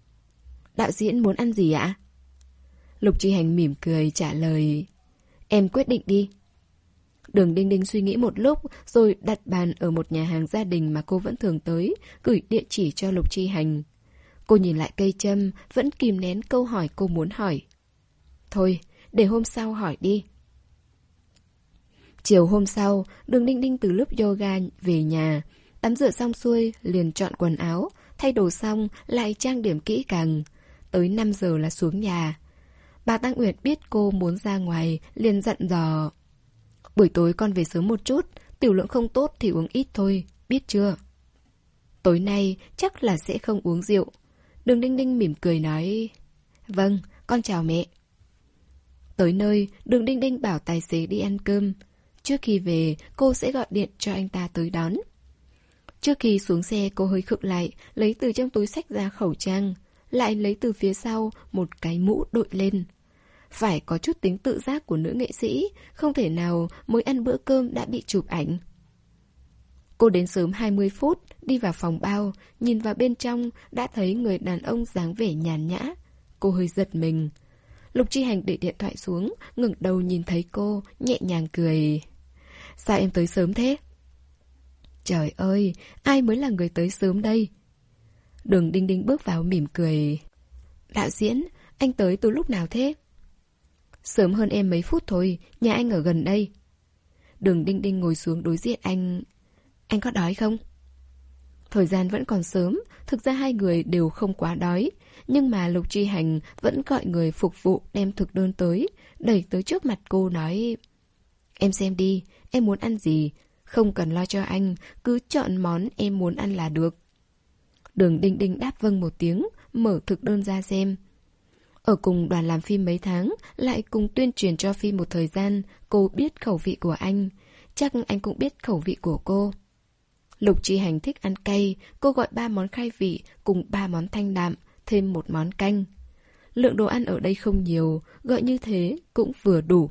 A: Đạo diễn muốn ăn gì ạ? Lục Chi Hành mỉm cười trả lời. Em quyết định đi. Đường Đinh Đinh suy nghĩ một lúc, rồi đặt bàn ở một nhà hàng gia đình mà cô vẫn thường tới, gửi địa chỉ cho Lục Chi Hành. Cô nhìn lại cây châm, vẫn kìm nén câu hỏi cô muốn hỏi. Thôi, để hôm sau hỏi đi. Chiều hôm sau, Đường Đinh Đinh từ lớp yoga về nhà. Tắm rửa xong xuôi, liền chọn quần áo, thay đồ xong, lại trang điểm kỹ càng. Tới năm giờ là xuống nhà. Bà Tăng Uyển biết cô muốn ra ngoài, liền dặn dò. Buổi tối con về sớm một chút, tiểu lượng không tốt thì uống ít thôi, biết chưa? Tối nay chắc là sẽ không uống rượu. Đường Đinh Đinh mỉm cười nói. Vâng, con chào mẹ. Tới nơi, Đường Đinh Đinh bảo tài xế đi ăn cơm. Trước khi về, cô sẽ gọi điện cho anh ta tới đón. Trước khi xuống xe, cô hơi khựng lại, lấy từ trong túi xách ra khẩu trang, lại lấy từ phía sau một cái mũ đội lên. Phải có chút tính tự giác của nữ nghệ sĩ, không thể nào mới ăn bữa cơm đã bị chụp ảnh. Cô đến sớm hai mươi phút, đi vào phòng bao, nhìn vào bên trong đã thấy người đàn ông dáng vẻ nhàn nhã. Cô hơi giật mình. Lục Chi Hành để điện thoại xuống, ngẩng đầu nhìn thấy cô, nhẹ nhàng cười. Sao em tới sớm thế? Trời ơi, ai mới là người tới sớm đây? Đường Đinh Đinh bước vào mỉm cười. Đạo diễn, anh tới từ lúc nào thế? Sớm hơn em mấy phút thôi, nhà anh ở gần đây. Đường Đinh Đinh ngồi xuống đối diện anh. Anh có đói không? Thời gian vẫn còn sớm, thực ra hai người đều không quá đói. Nhưng mà Lục Chi Hành vẫn gọi người phục vụ đem thực đơn tới, đẩy tới trước mặt cô nói. Em xem đi, em muốn ăn gì? Không cần lo cho anh, cứ chọn món em muốn ăn là được. Đường Đinh Đinh đáp vâng một tiếng, mở thực đơn ra xem. Ở cùng đoàn làm phim mấy tháng, lại cùng tuyên truyền cho phim một thời gian, cô biết khẩu vị của anh. Chắc anh cũng biết khẩu vị của cô. Lục Chi Hành thích ăn cay, cô gọi ba món khai vị cùng ba món thanh đạm, thêm một món canh. Lượng đồ ăn ở đây không nhiều, gọi như thế cũng vừa đủ.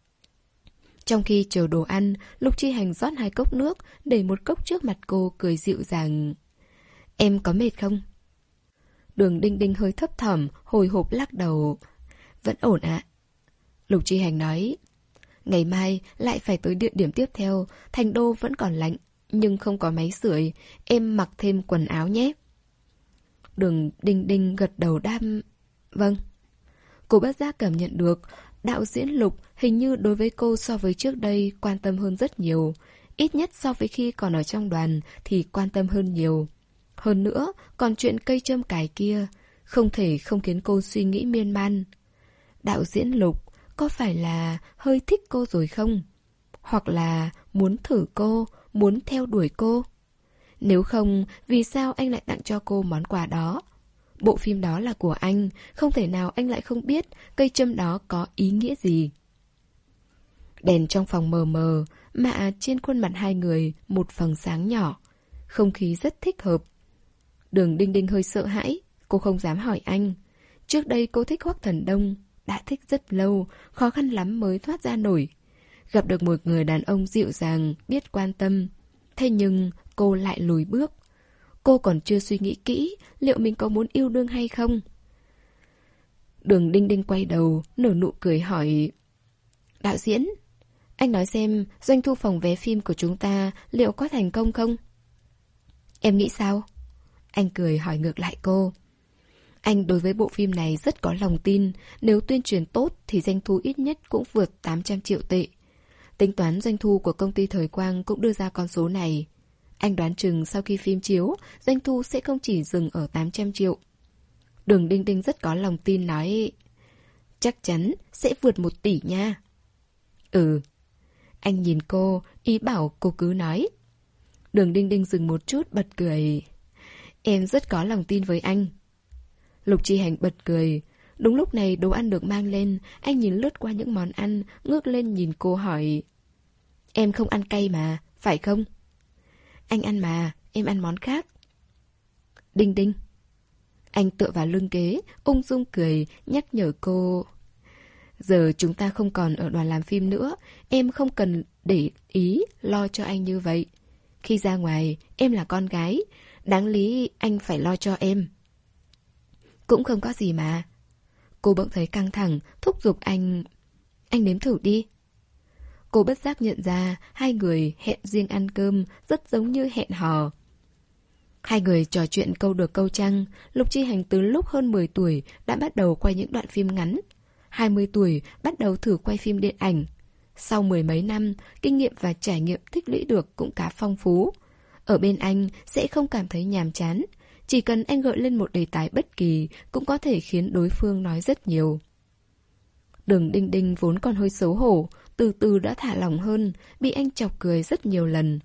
A: Trong khi chờ đồ ăn, Lục Chi Hành rót hai cốc nước, để một cốc trước mặt cô cười dịu dàng. Em có mệt không? Đường Đinh Đinh hơi thấp thỏm, hồi hộp lắc đầu. Vẫn ổn ạ. Lục Chi Hành nói. Ngày mai lại phải tới địa điểm tiếp theo, thành đô vẫn còn lạnh, nhưng không có máy sưởi, em mặc thêm quần áo nhé. Đường Đinh Đinh gật đầu đáp. Vâng. Cô bất giác cảm nhận được, đạo diễn Lục hình như đối với cô so với trước đây quan tâm hơn rất nhiều. Ít nhất so với khi còn ở trong đoàn thì quan tâm hơn nhiều. Hơn nữa, còn chuyện cây châm cài kia, không thể không khiến cô suy nghĩ miên man. Đạo diễn Lục có phải là hơi thích cô rồi không? Hoặc là muốn thử cô, muốn theo đuổi cô? Nếu không, vì sao anh lại tặng cho cô món quà đó? Bộ phim đó là của anh, không thể nào anh lại không biết cây châm đó có ý nghĩa gì. Đèn trong phòng mờ mờ, mà trên khuôn mặt hai người một phần sáng nhỏ. Không khí rất thích hợp. Đường Đinh Đinh hơi sợ hãi, cô không dám hỏi anh. Trước đây cô thích Hoắc Thần Đông, đã thích rất lâu, khó khăn lắm mới thoát ra nổi. Gặp được một người đàn ông dịu dàng, biết quan tâm. Thế nhưng cô lại lùi bước. Cô còn chưa suy nghĩ kỹ liệu mình có muốn yêu đương hay không. Đường Đinh Đinh quay đầu, nở nụ cười hỏi: Đạo diễn, anh nói xem doanh thu phòng vé phim của chúng ta liệu có thành công không? Em nghĩ sao? Anh cười hỏi ngược lại cô. Anh đối với bộ phim này rất có lòng tin. Nếu tuyên truyền tốt thì doanh thu ít nhất cũng vượt tám trăm triệu tệ. Tính toán doanh thu của công ty Thời Quang cũng đưa ra con số này. Anh đoán chừng sau khi phim chiếu, doanh thu sẽ không chỉ dừng ở tám trăm triệu. Đường Đinh Đinh rất có lòng tin nói: Chắc chắn sẽ vượt một tỷ nha. Ừ. Anh nhìn cô, ý bảo cô cứ nói. Đường Đinh Đinh dừng một chút bật cười. Em rất có lòng tin với anh. Lục Chi Hành bật cười. Đúng lúc này đồ ăn được mang lên. Anh nhìn lướt qua những món ăn, ngước lên nhìn cô hỏi: Em không ăn cay mà, phải không? Anh ăn mà, em ăn món khác. Đinh Đinh. Anh tựa vào lưng ghế, ung dung cười, nhắc nhở cô. Giờ chúng ta không còn ở đoàn làm phim nữa, em không cần để ý lo cho anh như vậy. Khi ra ngoài, em là con gái, đáng lý anh phải lo cho em. Cũng không có gì mà. Cô bỗng thấy căng thẳng, thúc giục anh. Anh nếm thử đi. Cô bất giác nhận ra hai người hẹn riêng ăn cơm rất giống như hẹn hò. Hai người trò chuyện câu được câu trăng. Lục Chi Hành từ lúc hơn mười tuổi đã bắt đầu quay những đoạn phim ngắn. hai mươi tuổi bắt đầu thử quay phim điện ảnh. Sau mười mấy năm, kinh nghiệm và trải nghiệm tích lũy được cũng khá phong phú. Ở bên anh sẽ không cảm thấy nhàm chán. Chỉ cần anh gợi lên một đề tài bất kỳ cũng có thể khiến đối phương nói rất nhiều. Đường Đinh Đinh vốn còn hơi xấu hổ, từ từ đã thả lỏng hơn, bị anh chọc cười rất nhiều lần.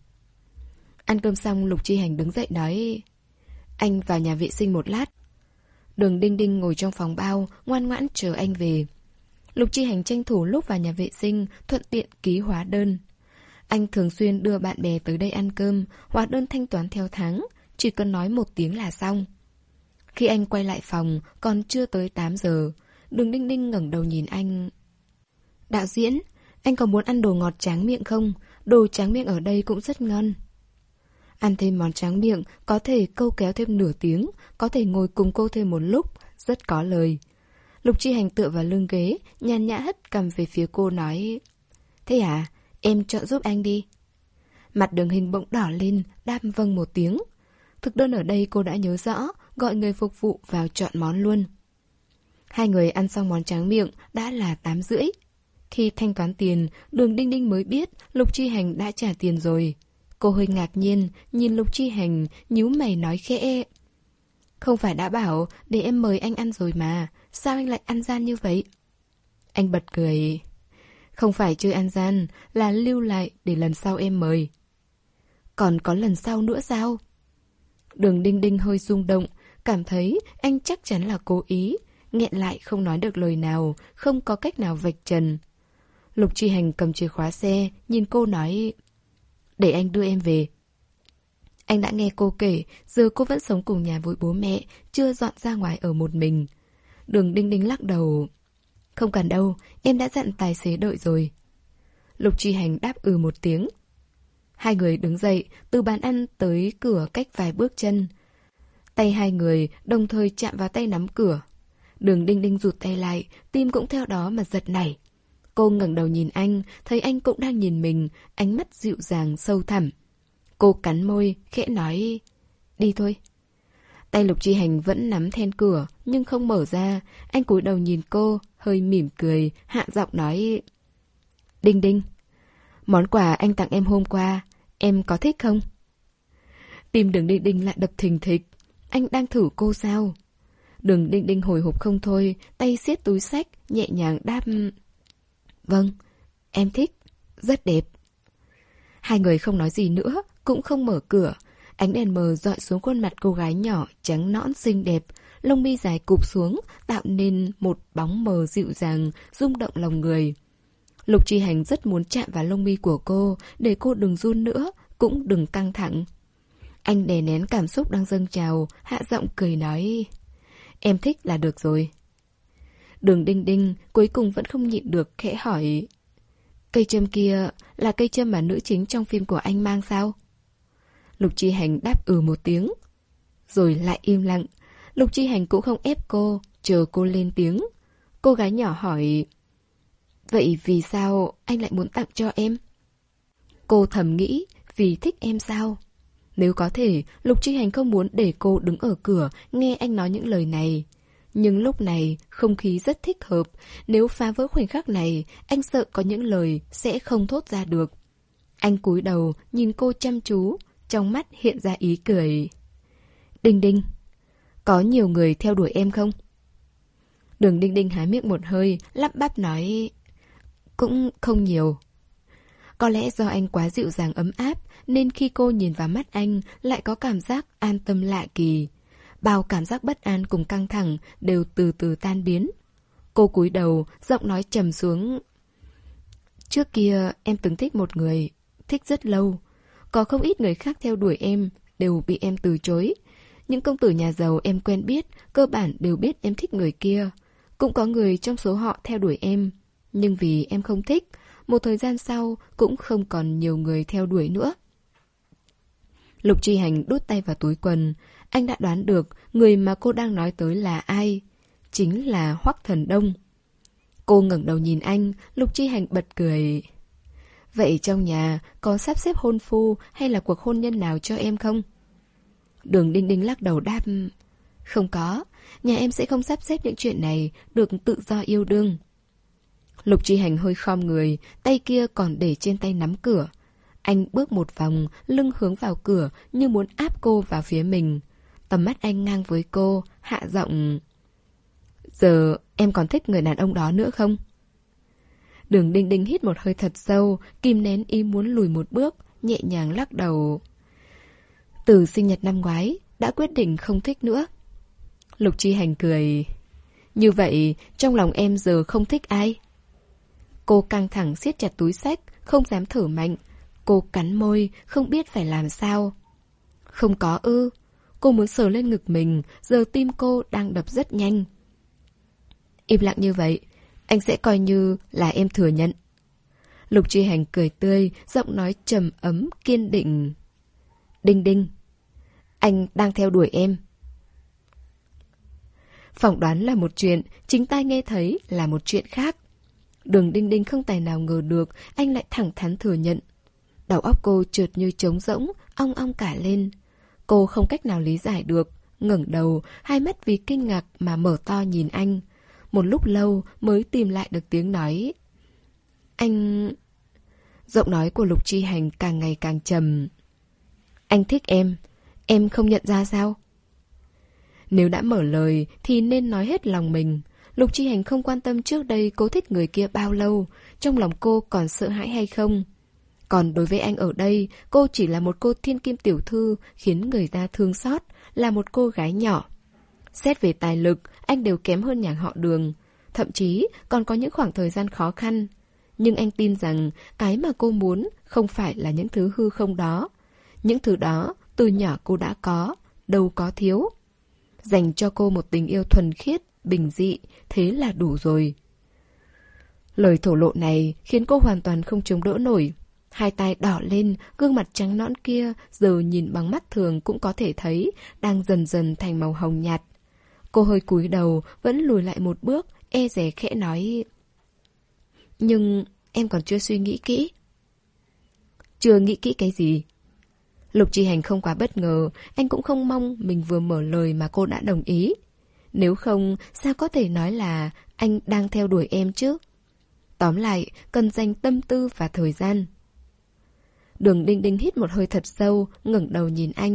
A: Ăn cơm xong, Lục Chi Hành đứng dậy nói: Anh vào nhà vệ sinh một lát. Đường Đinh Đinh ngồi trong phòng bao, ngoan ngoãn chờ anh về. Lục Chi Hành tranh thủ lúc vào nhà vệ sinh, thuận tiện ký hóa đơn. Anh thường xuyên đưa bạn bè tới đây ăn cơm, hóa đơn thanh toán theo tháng, chỉ cần nói một tiếng là xong. Khi anh quay lại phòng, còn chưa tới tám giờ. Đường Đinh Đinh ngẩng đầu nhìn anh. Đạo diễn, anh có muốn ăn đồ ngọt tráng miệng không? Đồ tráng miệng ở đây cũng rất ngon. Ăn thêm món tráng miệng, có thể câu kéo thêm nửa tiếng, có thể ngồi cùng cô thêm một lúc, rất có lời. Lục Chi Hành tựa vào lưng ghế, nhàn nhã hất cằm về phía cô nói: Thế à, em chọn giúp anh đi. Mặt Đường Hình bỗng đỏ lên, đáp vâng một tiếng. Thực đơn ở đây cô đã nhớ rõ, gọi người phục vụ vào chọn món luôn. Hai người ăn xong món tráng miệng đã là tám rưỡi. Khi thanh toán tiền, Đường Đinh Đinh mới biết Lục Chi Hành đã trả tiền rồi. Cô hơi ngạc nhiên, nhìn Lục Chi Hành, nhíu mày nói khẽ: Không phải đã bảo để em mời anh ăn rồi mà, sao anh lại ăn gian như vậy? Anh bật cười: Không phải chơi ăn gian, là lưu lại để lần sau em mời. Còn có lần sau nữa sao? Đường Đinh Đinh hơi rung động, cảm thấy anh chắc chắn là cố ý, nghẹn lại không nói được lời nào, không có cách nào vạch trần. Lục Chi Hành cầm chìa khóa xe, nhìn cô nói: Để anh đưa em về. Anh đã nghe cô kể, giờ cô vẫn sống cùng nhà với bố mẹ, chưa dọn ra ngoài ở một mình. Đường Đinh Đinh lắc đầu: Không cần đâu, em đã dặn tài xế đợi rồi. Lục Chi Hành đáp ừ một tiếng. Hai người đứng dậy, từ bàn ăn tới cửa cách vài bước chân. Tay hai người đồng thời chạm vào tay nắm cửa. Đường Đinh Đinh rụt tay lại, tim cũng theo đó mà giật nảy. Cô ngẩng đầu nhìn anh, thấy anh cũng đang nhìn mình, ánh mắt dịu dàng sâu thẳm. Cô cắn môi, khẽ nói: Đi thôi. Tay Lục Chi Hành vẫn nắm then cửa, nhưng không mở ra. Anh cúi đầu nhìn cô, hơi mỉm cười, hạ giọng nói: Đinh Đinh, món quà anh tặng em hôm qua, em có thích không? Tim Đường Đinh Đinh lại đập thình thịch. Anh đang thử cô sao? Đường Đinh Đinh hồi hộp không thôi, tay siết túi xách, nhẹ nhàng đáp. Vâng, em thích, rất đẹp. Hai người không nói gì nữa, cũng không mở cửa. Ánh đèn mờ dọi xuống khuôn mặt cô gái nhỏ, trắng nõn xinh đẹp. Lông mi dài cụp xuống, tạo nên một bóng mờ dịu dàng, rung động lòng người. Lục Chi Hành rất muốn chạm vào lông mi của cô, để cô đừng run nữa, cũng đừng căng thẳng. Anh đè nén cảm xúc đang dâng trào, hạ giọng cười nói. Em thích là được rồi. Đường Đinh Đinh cuối cùng vẫn không nhịn được khẽ hỏi. Cây châm kia là cây châm mà nữ chính trong phim của anh mang sao? Lục Chi Hành đáp ừ một tiếng. Rồi lại im lặng. Lục Chi Hành cũng không ép cô, chờ cô lên tiếng. Cô gái nhỏ hỏi. Vậy vì sao anh lại muốn tặng cho em? Cô thầm nghĩ, vì thích em sao? Nếu có thể, Lục Chi Hành không muốn để cô đứng ở cửa nghe anh nói những lời này. Nhưng lúc này, không khí rất thích hợp. Nếu phá vỡ khoảnh khắc này, anh sợ có những lời sẽ không thốt ra được. Anh cúi đầu, nhìn cô chăm chú, trong mắt hiện ra ý cười. Đinh Đinh, có nhiều người theo đuổi em không? Đường Đinh Đinh há miệng một hơi, lắp bắp nói. Cũng không nhiều. Có lẽ do anh quá dịu dàng ấm áp, nên khi cô nhìn vào mắt anh lại có cảm giác an tâm lạ kỳ. Bao cảm giác bất an cùng căng thẳng đều từ từ tan biến. Cô cúi đầu, giọng nói trầm xuống. Trước kia em từng thích một người, thích rất lâu. Có không ít người khác theo đuổi em, đều bị em từ chối. Những công tử nhà giàu em quen biết, cơ bản đều biết em thích người kia. Cũng có người trong số họ theo đuổi em. Nhưng vì em không thích, một thời gian sau cũng không còn nhiều người theo đuổi nữa. Lục Chi Hành đút tay vào túi quần. Anh đã đoán được người mà cô đang nói tới là ai. Chính là Hoắc Thần Đông. Cô ngẩng đầu nhìn anh, Lục Chi Hành bật cười. Vậy trong nhà có sắp xếp hôn phu hay là cuộc hôn nhân nào cho em không? Đường Đinh Đinh lắc đầu đáp. Không có, nhà em sẽ không sắp xếp những chuyện này, được tự do yêu đương. Lục Chi Hành hơi khom người, tay kia còn để trên tay nắm cửa. Anh bước một vòng, lưng hướng vào cửa như muốn áp cô vào phía mình. Tầm mắt anh ngang với cô, hạ giọng. Giờ em còn thích người đàn ông đó nữa không? Đường Đinh Đinh hít một hơi thật sâu, kìm nén ý muốn lùi một bước, nhẹ nhàng lắc đầu. Từ sinh nhật năm ngoái, đã quyết định không thích nữa. Lục Chi Hành cười. Như vậy, trong lòng em giờ không thích ai? Cô căng thẳng siết chặt túi xách, không dám thở mạnh. Cô cắn môi, không biết phải làm sao. Không có ư. Cô muốn sờ lên ngực mình, giờ tim cô đang đập rất nhanh. Im lặng như vậy, anh sẽ coi như là em thừa nhận. Lục Chi Hành cười tươi, giọng nói trầm ấm, kiên định. Đinh Đinh, anh đang theo đuổi em. Phỏng đoán là một chuyện, chính tai nghe thấy là một chuyện khác. Đường Đinh Đinh không tài nào ngờ được anh lại thẳng thắn thừa nhận. Đầu óc cô trượt như trống rỗng, ong ong cả lên. Cô không cách nào lý giải được, ngẩng đầu, hai mắt vì kinh ngạc mà mở to nhìn anh. Một lúc lâu mới tìm lại được tiếng nói. Anh... Giọng nói của Lục Chi Hành càng ngày càng trầm. Anh thích em, em không nhận ra sao? Nếu đã mở lời thì nên nói hết lòng mình. Lục Chi Hành không quan tâm trước đây cô thích người kia bao lâu, trong lòng cô còn sợ hãi hay không. Còn đối với anh ở đây, cô chỉ là một cô thiên kim tiểu thư khiến người ta thương xót, là một cô gái nhỏ. Xét về tài lực, anh đều kém hơn nhà họ Đường. Thậm chí còn có những khoảng thời gian khó khăn. Nhưng anh tin rằng cái mà cô muốn không phải là những thứ hư không đó. Những thứ đó từ nhỏ cô đã có, đâu có thiếu. Dành cho cô một tình yêu thuần khiết, bình dị, thế là đủ rồi. Lời thổ lộ này khiến cô hoàn toàn không chống đỡ nổi. Hai tay đỏ lên, gương mặt trắng nõn kia giờ nhìn bằng mắt thường cũng có thể thấy đang dần dần thành màu hồng nhạt. Cô hơi cúi đầu, vẫn lùi lại một bước, e dè khẽ nói. Nhưng em còn chưa suy nghĩ kỹ. Chưa nghĩ kỹ cái gì? Lục Chi Hành không quá bất ngờ, anh cũng không mong mình vừa mở lời mà cô đã đồng ý. Nếu không, sao có thể nói là anh đang theo đuổi em chứ? Tóm lại, cần dành tâm tư và thời gian. Đường Đinh Đinh hít một hơi thật sâu, ngẩng đầu nhìn anh.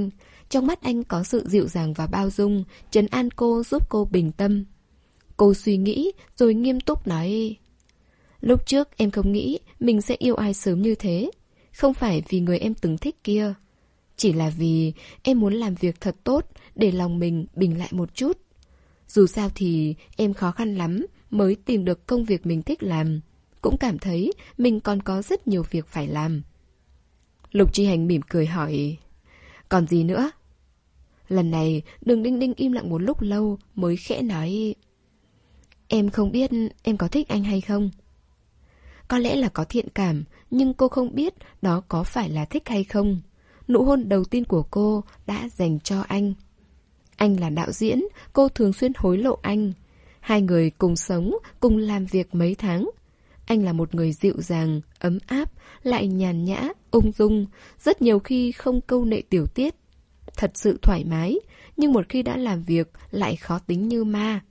A: Trong mắt anh có sự dịu dàng và bao dung, trấn an cô, giúp cô bình tâm. Cô suy nghĩ rồi nghiêm túc nói: lúc trước em không nghĩ mình sẽ yêu ai sớm như thế. Không phải vì người em từng thích kia, chỉ là vì em muốn làm việc thật tốt để lòng mình bình lại một chút. Dù sao thì em khó khăn lắm mới tìm được công việc mình thích làm, cũng cảm thấy mình còn có rất nhiều việc phải làm. Lục Chi Hành mỉm cười hỏi: còn gì nữa? Lần này Đường Đinh Đinh im lặng một lúc lâu mới khẽ nói: em không biết em có thích anh hay không. Có lẽ là có thiện cảm, nhưng cô không biết đó có phải là thích hay không. Nụ hôn đầu tiên của cô đã dành cho anh. Anh là đạo diễn, cô thường xuyên hối lộ anh. Hai người cùng sống, cùng làm việc mấy tháng. Anh là một người dịu dàng, ấm áp, lại nhàn nhã, ung dung, rất nhiều khi không câu nệ tiểu tiết. Thật sự thoải mái, nhưng một khi đã làm việc lại khó tính như ma.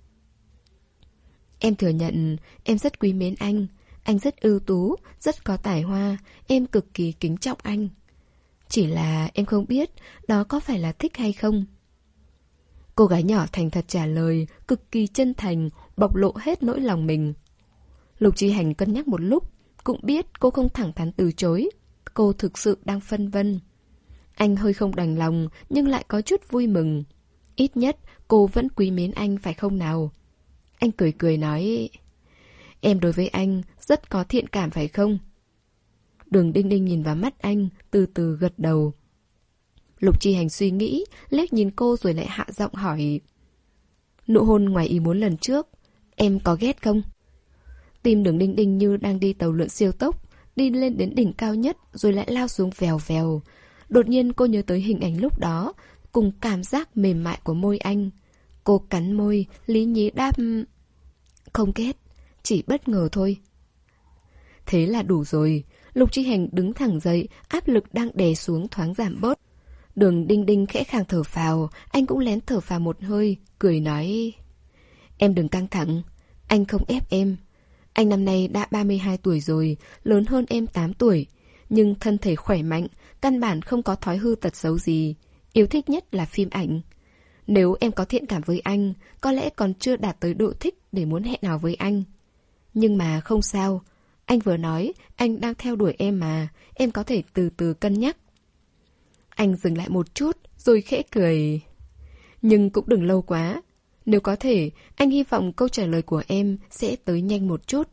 A: Em thừa nhận em rất quý mến anh. Anh rất ưu tú, rất có tài hoa, em cực kỳ kính trọng anh. Chỉ là em không biết đó có phải là thích hay không. Cô gái nhỏ thành thật trả lời, cực kỳ chân thành, bộc lộ hết nỗi lòng mình. Lục Chi Hành cân nhắc một lúc, cũng biết cô không thẳng thắn từ chối. Cô thực sự đang phân vân. Anh hơi không đành lòng, nhưng lại có chút vui mừng. Ít nhất cô vẫn quý mến anh phải không nào? Anh cười cười nói: em đối với anh rất có thiện cảm phải không? Đường Đinh Đinh nhìn vào mắt anh, từ từ gật đầu. Lục Chi Hành suy nghĩ, liếc nhìn cô rồi lại hạ giọng hỏi: nụ hôn ngoài ý muốn lần trước, em có ghét không? Tim Đường Đinh Đinh như đang đi tàu lượn siêu tốc, đi lên đến đỉnh cao nhất rồi lại lao xuống vèo vèo. Đột nhiên cô nhớ tới hình ảnh lúc đó, cùng cảm giác mềm mại của môi anh. Cô cắn môi, lý nhí đáp: không ghét, chỉ bất ngờ thôi. Thế là đủ rồi. Lục Chi Hành đứng thẳng dậy, áp lực đang đè xuống thoáng giảm bớt. Đường Đinh Đinh khẽ khàng thở phào, anh cũng lén thở phào một hơi, cười nói: em đừng căng thẳng, anh không ép em. Anh năm nay đã ba mươi hai tuổi rồi, lớn hơn em tám tuổi, nhưng thân thể khỏe mạnh, căn bản không có thói hư tật xấu gì. Yêu thích nhất là phim ảnh. Nếu em có thiện cảm với anh, có lẽ còn chưa đạt tới độ thích để muốn hẹn hò với anh. Nhưng mà không sao, anh vừa nói anh đang theo đuổi em mà, em có thể từ từ cân nhắc. Anh dừng lại một chút rồi khẽ cười: nhưng cũng đừng lâu quá. Nếu có thể, anh hy vọng câu trả lời của em sẽ tới nhanh một chút.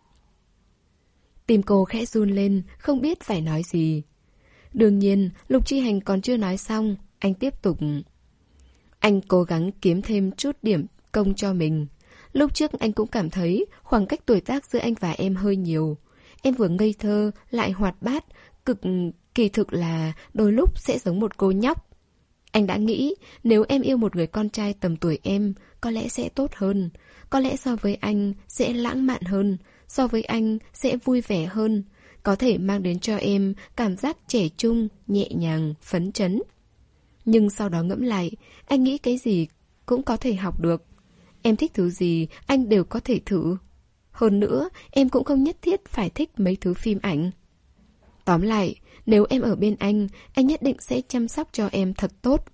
A: Tim cô khẽ run lên, không biết phải nói gì. Đương nhiên, Lục Chi Hành còn chưa nói xong, anh tiếp tục: anh cố gắng kiếm thêm chút điểm công cho mình. Lúc trước anh cũng cảm thấy khoảng cách tuổi tác giữa anh và em hơi nhiều. Em vừa ngây thơ, lại hoạt bát, cực kỳ thực là đôi lúc sẽ giống một cô nhóc. Anh đã nghĩ nếu em yêu một người con trai tầm tuổi em, có lẽ sẽ tốt hơn. Có lẽ so với anh sẽ lãng mạn hơn, so với anh sẽ vui vẻ hơn, có thể mang đến cho em cảm giác trẻ trung, nhẹ nhàng, phấn chấn. Nhưng sau đó ngẫm lại, anh nghĩ cái gì cũng có thể học được. Em thích thứ gì, anh đều có thể thử. Hơn nữa, em cũng không nhất thiết phải thích mấy thứ phim ảnh. Tóm lại, nếu em ở bên anh, anh nhất định sẽ chăm sóc cho em thật tốt.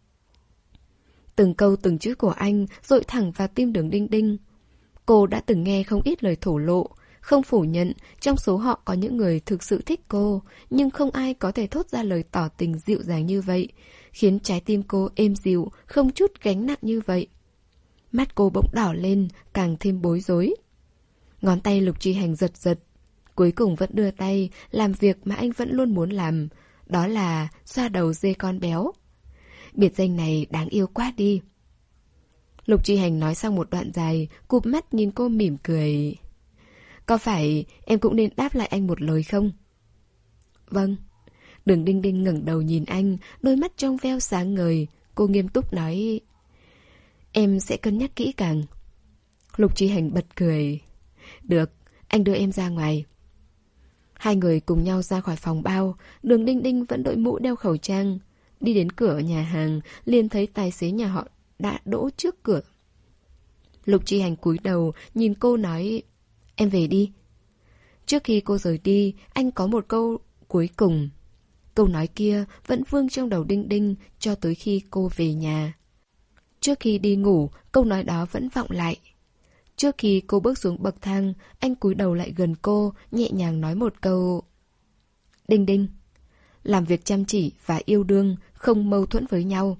A: Từng câu từng chữ của anh dội thẳng vào tim Đường Đinh Đinh. Cô đã từng nghe không ít lời thổ lộ, không phủ nhận trong số họ có những người thực sự thích cô, nhưng không ai có thể thốt ra lời tỏ tình dịu dàng như vậy, khiến trái tim cô êm dịu, không chút gánh nặng như vậy. Mắt cô bỗng đỏ lên, càng thêm bối rối. Ngón tay Lục Chi Hành giật giật, cuối cùng vẫn đưa tay làm việc mà anh vẫn luôn muốn làm, đó là xoa đầu dê con béo. Biệt danh này đáng yêu quá đi. Lục Chi Hành nói xong một đoạn dài, cụp mắt nhìn cô mỉm cười. Có phải em cũng nên đáp lại anh một lời không? Vâng. Đường Đinh Đinh ngẩng đầu nhìn anh, đôi mắt trong veo sáng ngời. Cô nghiêm túc nói: em sẽ cân nhắc kỹ càng. Lục Chi Hành bật cười. Được, anh đưa em ra ngoài. Hai người cùng nhau ra khỏi phòng bao. Đường Đinh Đinh vẫn đội mũ đeo khẩu trang. Đi đến cửa nhà hàng, liền thấy tài xế nhà họ đã đỗ trước cửa. Lục Chi Hành cúi đầu nhìn cô nói: em về đi. Trước khi cô rời đi, anh có một câu cuối cùng. Câu nói kia vẫn vương trong đầu Đinh Đinh cho tới khi cô về nhà. Trước khi đi ngủ, câu nói đó vẫn vọng lại. Trước khi cô bước xuống bậc thang, anh cúi đầu lại gần cô, nhẹ nhàng nói một câu. Đinh Đinh, làm việc chăm chỉ và yêu đương không mâu thuẫn với nhau.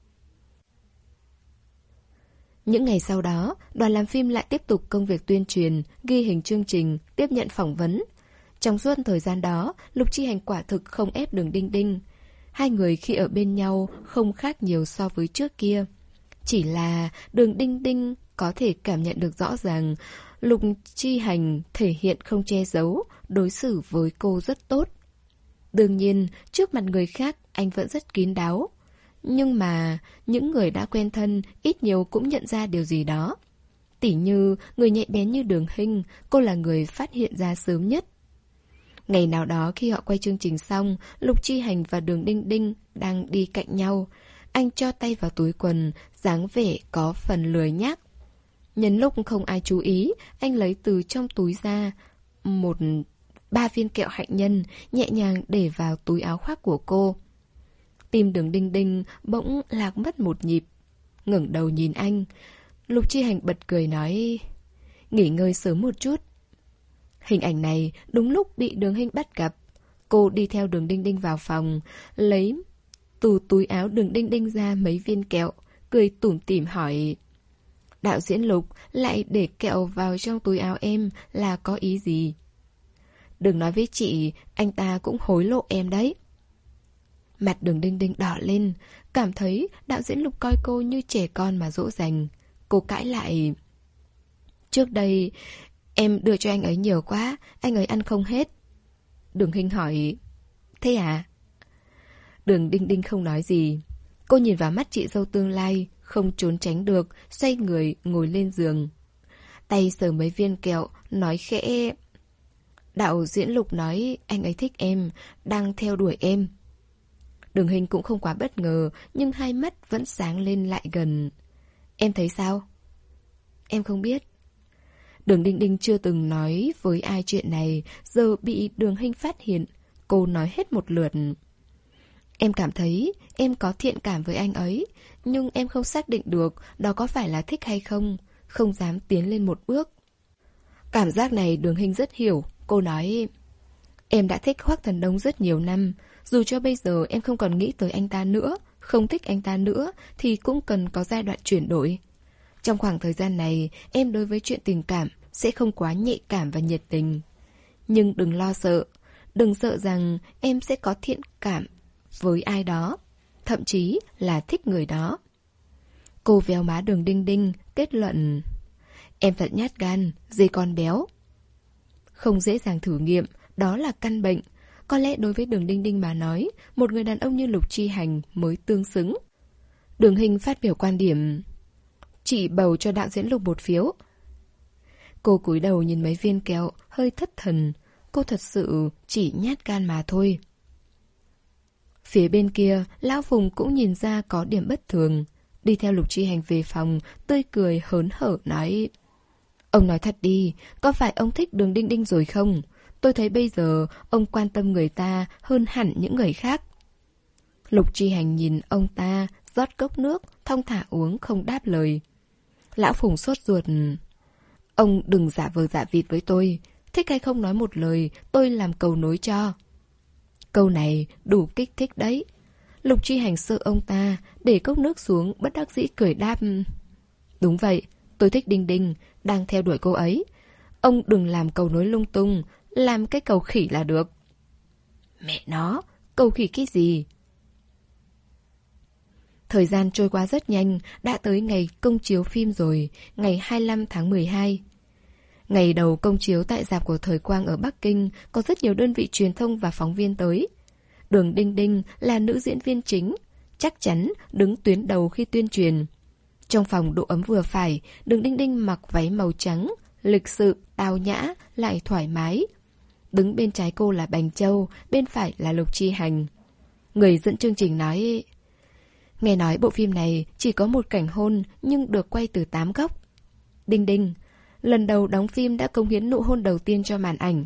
A: Những ngày sau đó, đoàn làm phim lại tiếp tục công việc tuyên truyền, ghi hình chương trình, tiếp nhận phỏng vấn. Trong suốt thời gian đó, Lục Chi Hành quả thực không ép Đường Đinh Đinh. Hai người khi ở bên nhau không khác nhiều so với trước kia. Chỉ là Đường Đinh Đinh có thể cảm nhận được rõ ràng Lục Chi Hành thể hiện không che giấu, đối xử với cô rất tốt. Đương nhiên, trước mặt người khác anh vẫn rất kín đáo. Nhưng mà những người đã quen thân ít nhiều cũng nhận ra điều gì đó. Tỉ như người nhạy bén như Đường Hinh, cô là người phát hiện ra sớm nhất. Ngày nào đó khi họ quay chương trình xong, Lục Chi Hành và Đường Đinh Đinh đang đi cạnh nhau. Anh cho tay vào túi quần, dáng vẻ có phần lười nhác. Nhân lúc không ai chú ý, anh lấy từ trong túi ra một ba viên kẹo hạnh nhân, nhẹ nhàng để vào túi áo khoác của cô. Tim Đường Đinh Đinh bỗng lạc mất một nhịp. Ngẩng đầu nhìn anh, Lục Chi Hành bật cười nói, nghỉ ngơi sớm một chút. Hình ảnh này đúng lúc bị Đường Hinh bắt gặp. Cô đi theo Đường Đinh Đinh vào phòng, lấy từ túi áo Đường Đinh Đinh ra mấy viên kẹo, cười tủm tỉm hỏi, đạo diễn Lục lại để kẹo vào trong túi áo em là có ý gì? Đừng nói với chị, anh ta cũng hối lộ em đấy. Mặt Đường Đinh Đinh đỏ lên, cảm thấy đạo diễn Lục coi cô như trẻ con mà dỗ dành. Cô cãi lại, trước đây em đưa cho anh ấy nhiều quá, anh ấy ăn không hết. Đường Hinh hỏi, thế à? Đường Đinh Đinh không nói gì. Cô nhìn vào mắt chị dâu tương lai, không trốn tránh được, xoay người ngồi lên giường. Tay sờ mấy viên kẹo, nói khẽ, đạo diễn Lục nói anh ấy thích em, đang theo đuổi em. Đường Hinh cũng không quá bất ngờ, nhưng hai mắt vẫn sáng lên lại gần. Em thấy sao? Em không biết. Đường Đinh Đinh chưa từng nói với ai chuyện này, giờ bị Đường Hinh phát hiện. Cô nói hết một lượt. Em cảm thấy em có thiện cảm với anh ấy, nhưng em không xác định được đó có phải là thích hay không, không dám tiến lên một bước. Cảm giác này Đường Hinh rất hiểu. Cô nói, em đã thích Hoắc Thần Đông rất nhiều năm, dù cho bây giờ em không còn nghĩ tới anh ta nữa, không thích anh ta nữa, thì cũng cần có giai đoạn chuyển đổi. Trong khoảng thời gian này, em đối với chuyện tình cảm sẽ không quá nhạy cảm và nhiệt tình. Nhưng đừng lo sợ, đừng sợ rằng em sẽ có thiện cảm với ai đó, thậm chí là thích người đó. Cô véo má Đường Đinh Đinh, kết luận, em thật nhát gan, dê con béo. Không dễ dàng thử nghiệm, đó là căn bệnh. Có lẽ đối với Đường Đinh Đinh mà nói, một người đàn ông như Lục Chi Hành mới tương xứng. Đường Hinh phát biểu quan điểm, chị bầu cho đạo diễn Lục một phiếu. Cô cúi đầu nhìn mấy viên kẹo, hơi thất thần. Cô thật sự chỉ nhát gan mà thôi. Phía bên kia, Lão Phùng cũng nhìn ra có điểm bất thường. Đi theo Lục Chi Hành về phòng, tươi cười hớn hở nói, ông nói thật đi, có phải ông thích Đường Đinh Đinh rồi không? Tôi thấy bây giờ ông quan tâm người ta hơn hẳn những người khác. Lục Chi Hành nhìn ông ta, rót cốc nước, thong thả uống không đáp lời. Lão Phùng sốt ruột, ông đừng giả vờ giả vịt với tôi, thích hay không nói một lời, tôi làm cầu nối cho. Câu này đủ kích thích đấy. Lục Chi Hành sợ ông ta, để cốc nước xuống, bất đắc dĩ cười đáp, đúng vậy, tôi thích Đinh Đinh, đang theo đuổi cô ấy. Ông đừng làm cầu nối lung tung, làm cái cầu khỉ là được. Mẹ nó, cầu khỉ cái gì? Thời gian trôi qua rất nhanh, đã tới ngày công chiếu phim rồi, ngày hai mươi lăm tháng mười hai. Ngày đầu công chiếu tại rạp của Thời Quang ở Bắc Kinh, có rất nhiều đơn vị truyền thông và phóng viên tới. Đường Đinh Đinh là nữ diễn viên chính, chắc chắn đứng tuyến đầu khi tuyên truyền. Trong phòng độ ấm vừa phải, Đường Đinh Đinh mặc váy màu trắng, lịch sự, tao nhã, lại thoải mái. Đứng bên trái cô là Bành Châu, bên phải là Lục Chi Hành. Người dẫn chương trình nói, nghe nói bộ phim này chỉ có một cảnh hôn nhưng được quay từ tám góc. Đinh Đinh, lần đầu đóng phim đã cống hiến nụ hôn đầu tiên cho màn ảnh.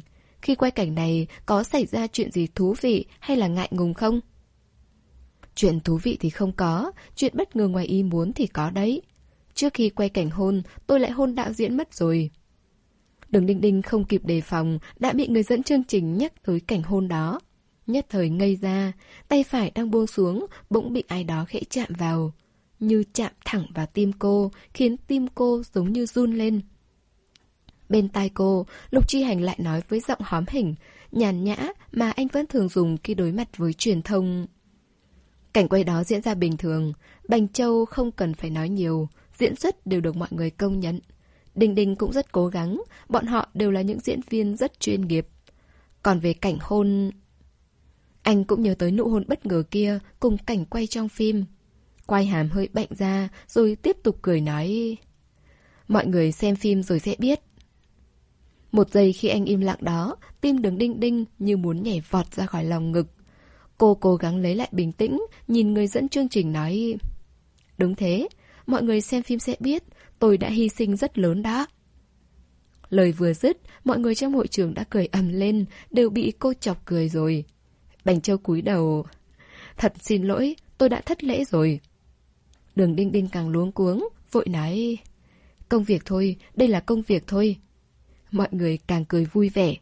A: khi quay cảnh này có xảy ra chuyện gì thú vị hay là ngại ngùng không? Chuyện thú vị thì không có, chuyện bất ngờ ngoài ý muốn thì có đấy. Trước khi quay cảnh hôn, tôi lại hôn đạo diễn mất rồi. Đường Đinh Đinh không kịp đề phòng, đã bị người dẫn chương trình nhắc tới cảnh hôn đó. Nhất thời ngây ra, tay phải đang buông xuống, bỗng bị ai đó khẽ chạm vào. Như chạm thẳng vào tim cô, khiến tim cô giống như run lên. Bên tai cô, Lục Chi Hành lại nói với giọng hóm hỉnh, nhàn nhã mà anh vẫn thường dùng khi đối mặt với truyền thông. Cảnh quay đó diễn ra bình thường, Bành Châu không cần phải nói nhiều, diễn xuất đều được mọi người công nhận. Đinh Đinh cũng rất cố gắng, bọn họ đều là những diễn viên rất chuyên nghiệp. Còn về cảnh hôn... Anh cũng nhớ tới nụ hôn bất ngờ kia cùng cảnh quay trong phim. Quay hàm hơi bệnh ra rồi tiếp tục cười nói: mọi người xem phim rồi sẽ biết. Một giây khi anh im lặng đó, tim Đường Đinh Đinh như muốn nhảy vọt ra khỏi lòng ngực. Cô cố gắng lấy lại bình tĩnh, nhìn người dẫn chương trình nói: đúng thế, mọi người xem phim sẽ biết, tôi đã hy sinh rất lớn đó. Lời vừa dứt, mọi người trong hội trường đã cười ầm lên, đều bị cô chọc cười rồi. Bành Châu cúi đầu: thật xin lỗi, tôi đã thất lễ rồi. Đường Đinh Đinh càng luống cuống, vội nói: công việc thôi, đây là công việc thôi. Mọi người càng cười vui vẻ.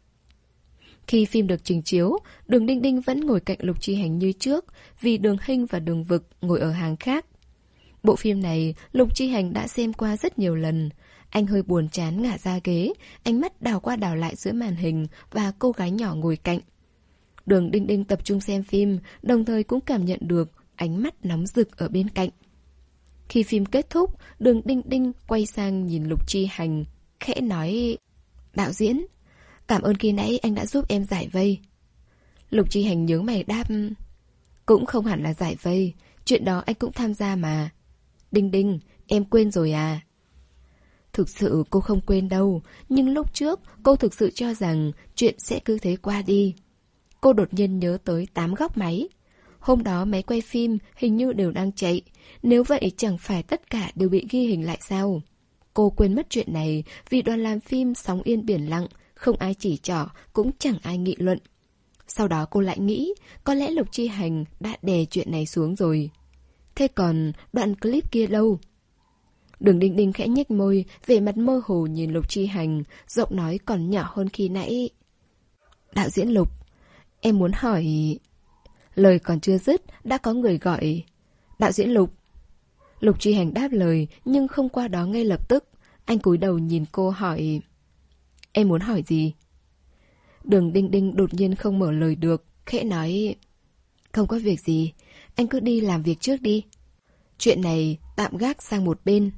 A: Khi phim được trình chiếu, Đường Đinh Đinh vẫn ngồi cạnh Lục Chi Hành như trước, vì Đường Hinh và Đường Vực ngồi ở hàng khác. Bộ phim này, Lục Chi Hành đã xem qua rất nhiều lần. Anh hơi buồn chán ngả ra ghế, ánh mắt đảo qua đảo lại giữa màn hình và cô gái nhỏ ngồi cạnh. Đường Đinh Đinh tập trung xem phim, đồng thời cũng cảm nhận được ánh mắt nóng rực ở bên cạnh. Khi phim kết thúc, Đường Đinh Đinh quay sang nhìn Lục Chi Hành, khẽ nói: đạo diễn, cảm ơn khi nãy anh đã giúp em giải vây. Lục Chi Hành nhướng mày đáp: cũng không hẳn là giải vây, chuyện đó anh cũng tham gia mà. Đinh Đinh, em quên rồi à? Thực sự cô không quên đâu, nhưng lúc trước cô thực sự cho rằng chuyện sẽ cứ thế qua đi. Cô đột nhiên nhớ tới tám góc máy. Hôm đó máy quay phim hình như đều đang chạy, nếu vậy chẳng phải tất cả đều bị ghi hình lại sao? Cô quên mất chuyện này vì đoàn làm phim sóng yên biển lặng, không ai chỉ trỏ, cũng chẳng ai nghị luận. Sau đó cô lại nghĩ, có lẽ Lục Chi Hành đã đè chuyện này xuống rồi. Thế còn đoạn clip kia đâu? Đường Đinh Đinh khẽ nhếch môi, vẻ mặt mơ hồ nhìn Lục Chi Hành, giọng nói còn nhỏ hơn khi nãy. Đạo diễn Lục, em muốn hỏi... Lời còn chưa dứt, đã có người gọi: đạo diễn Lục. Lục Chi Hành đáp lời, nhưng không qua đó ngay lập tức. Anh cúi đầu nhìn cô hỏi: em muốn hỏi gì? Đường Đinh Đinh đột nhiên không mở lời được, khẽ nói: không có việc gì, anh cứ đi làm việc trước đi. Chuyện này tạm gác sang một bên.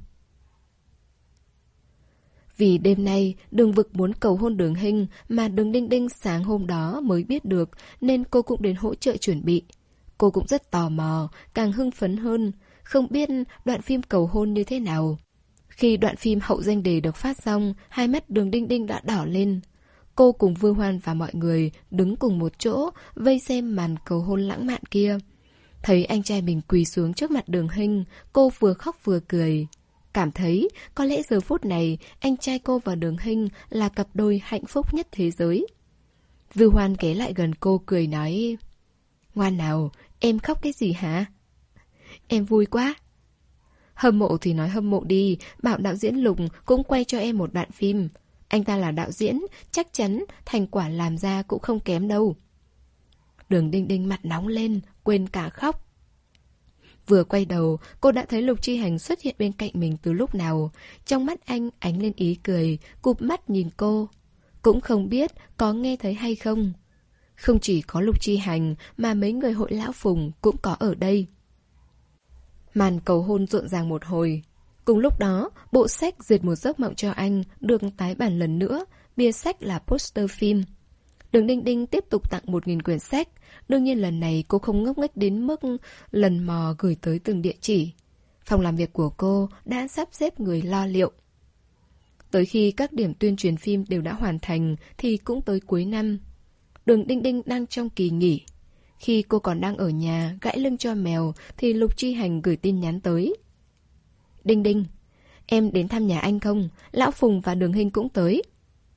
A: Vì đêm nay Đường Vực muốn cầu hôn Đường Hinh mà Đường Đinh Đinh sáng hôm đó mới biết được, nên cô cũng đến hỗ trợ chuẩn bị. Cô cũng rất tò mò, càng hưng phấn hơn, không biết đoạn phim cầu hôn như thế nào. Khi đoạn phim Hậu Danh Đề được phát xong, hai mắt Đường Đinh Đinh đã đỏ lên. Cô cùng Vương Hoan và mọi người đứng cùng một chỗ, vây xem màn cầu hôn lãng mạn kia. Thấy anh trai mình quỳ xuống trước mặt Đường Hinh, cô vừa khóc vừa cười. Cảm thấy có lẽ giờ phút này anh trai cô và Đường Hinh là cặp đôi hạnh phúc nhất thế giới. Vương Hoan ghé lại gần cô cười nói: ngoan nào, em khóc cái gì hả? Em vui quá. Hâm mộ thì nói hâm mộ đi, bảo đạo diễn Lục cũng quay cho em một đoạn phim. Anh ta là đạo diễn, chắc chắn thành quả làm ra cũng không kém đâu. Đường Đinh Đinh mặt nóng lên, quên cả khóc. Vừa quay đầu, cô đã thấy Lục Chi Hành xuất hiện bên cạnh mình từ lúc nào. Trong mắt anh ánh lên ý cười, cụp mắt nhìn cô. Cũng không biết có nghe thấy hay không. Không chỉ có Lục Chi Hành mà mấy người hội lão Phùng cũng có ở đây. Màn cầu hôn rộn ràng một hồi. Cùng lúc đó, bộ sách Dệt một giấc mộng cho anh được tái bản lần nữa, bìa sách là poster phim. Đường Đinh Đinh tiếp tục tặng một nghìn quyển sách. Đương nhiên lần này cô không ngốc nghếch đến mức lần mò gửi tới từng địa chỉ. Phòng làm việc của cô đã sắp xếp người lo liệu. Tới khi các điểm tuyên truyền phim đều đã hoàn thành thì cũng tới cuối năm. Đường Đinh Đinh đang trong kỳ nghỉ. Khi cô còn đang ở nhà gãi lưng cho mèo thì Lục Chi Hành gửi tin nhắn tới. Đinh Đinh, em đến thăm nhà anh không? Lão Phùng và Đường Hinh cũng tới.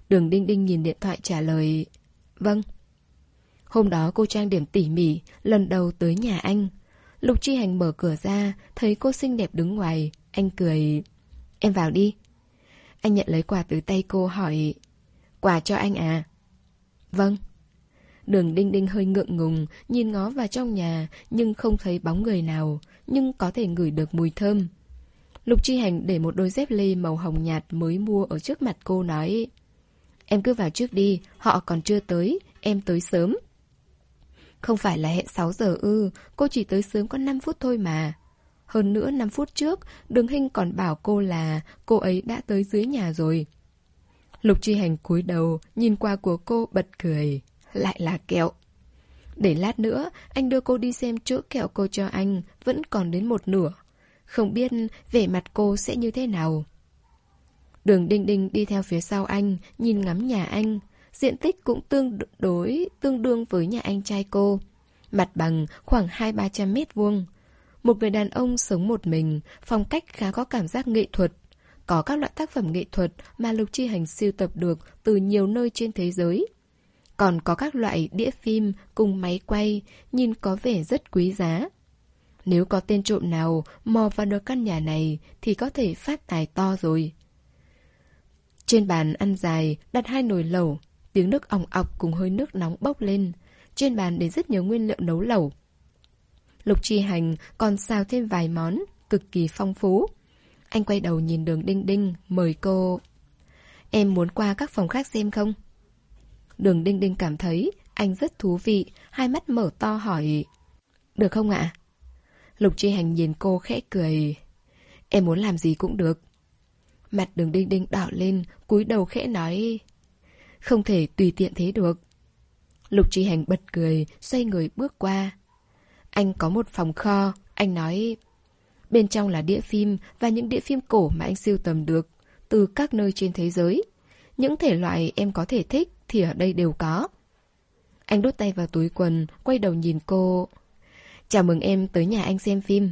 A: Đường Đinh Đinh nhìn điện thoại trả lời vâng. Hôm đó cô trang điểm tỉ mỉ, lần đầu tới nhà anh. Lục Chi Hành mở cửa ra, thấy cô xinh đẹp đứng ngoài. Anh cười. Em vào đi. Anh nhận lấy quà từ tay cô hỏi. Quà cho anh à? Vâng. Đường Đinh Đinh hơi ngượng ngùng, nhìn ngó vào trong nhà, nhưng không thấy bóng người nào, nhưng có thể ngửi được mùi thơm. Lục Chi Hành để một đôi dép lê màu hồng nhạt mới mua ở trước mặt cô nói. Em cứ vào trước đi, họ còn chưa tới, em tới sớm. Không phải là hẹn sáu giờ ư, cô chỉ tới sớm có năm phút thôi mà. Hơn nữa năm phút trước, Đường Hinh còn bảo cô là cô ấy đã tới dưới nhà rồi. Lục Chi Hành cúi đầu, nhìn qua của cô bật cười. Lại là kẹo. Để lát nữa, anh đưa cô đi xem chỗ kẹo cô cho anh, vẫn còn đến một nửa. Không biết vẻ mặt cô sẽ như thế nào. Đường Đinh Đinh đi theo phía sau anh, nhìn ngắm nhà anh. Diện tích cũng tương đối, tương đương với nhà anh trai cô. Mặt bằng khoảng hai ba trăm mét vuông. Một người đàn ông sống một mình, phong cách khá có cảm giác nghệ thuật. Có các loại tác phẩm nghệ thuật mà Lục Chi Hành sưu tập được từ nhiều nơi trên thế giới. Còn có các loại đĩa phim cùng máy quay, nhìn có vẻ rất quý giá. Nếu có tên trộm nào mò vào được căn nhà này thì có thể phát tài to rồi. Trên bàn ăn dài đặt hai nồi lẩu, tiếng nước òng ọc cùng hơi nước nóng bốc lên. Trên bàn để rất nhiều nguyên liệu nấu lẩu. Lục Chi Hành còn xào thêm vài món, cực kỳ phong phú. Anh quay đầu nhìn Đường Đinh Đinh, mời cô. Em muốn qua các phòng khác xem không? Đường Đinh Đinh cảm thấy anh rất thú vị, hai mắt mở to hỏi. Được không ạ? Lục Chi Hành nhìn cô khẽ cười. Em muốn làm gì cũng được. Mặt Đường Đinh Đinh đỏ lên, cúi đầu khẽ nói. Không thể tùy tiện thế được. Lục Chi Hành bật cười, xoay người bước qua. Anh có một phòng kho, anh nói. Bên trong là đĩa phim và những đĩa phim cổ mà anh sưu tầm được, từ các nơi trên thế giới. Những thể loại em có thể thích thì ở đây đều có. Anh đút tay vào túi quần, quay đầu nhìn cô. Chào mừng em tới nhà anh xem phim.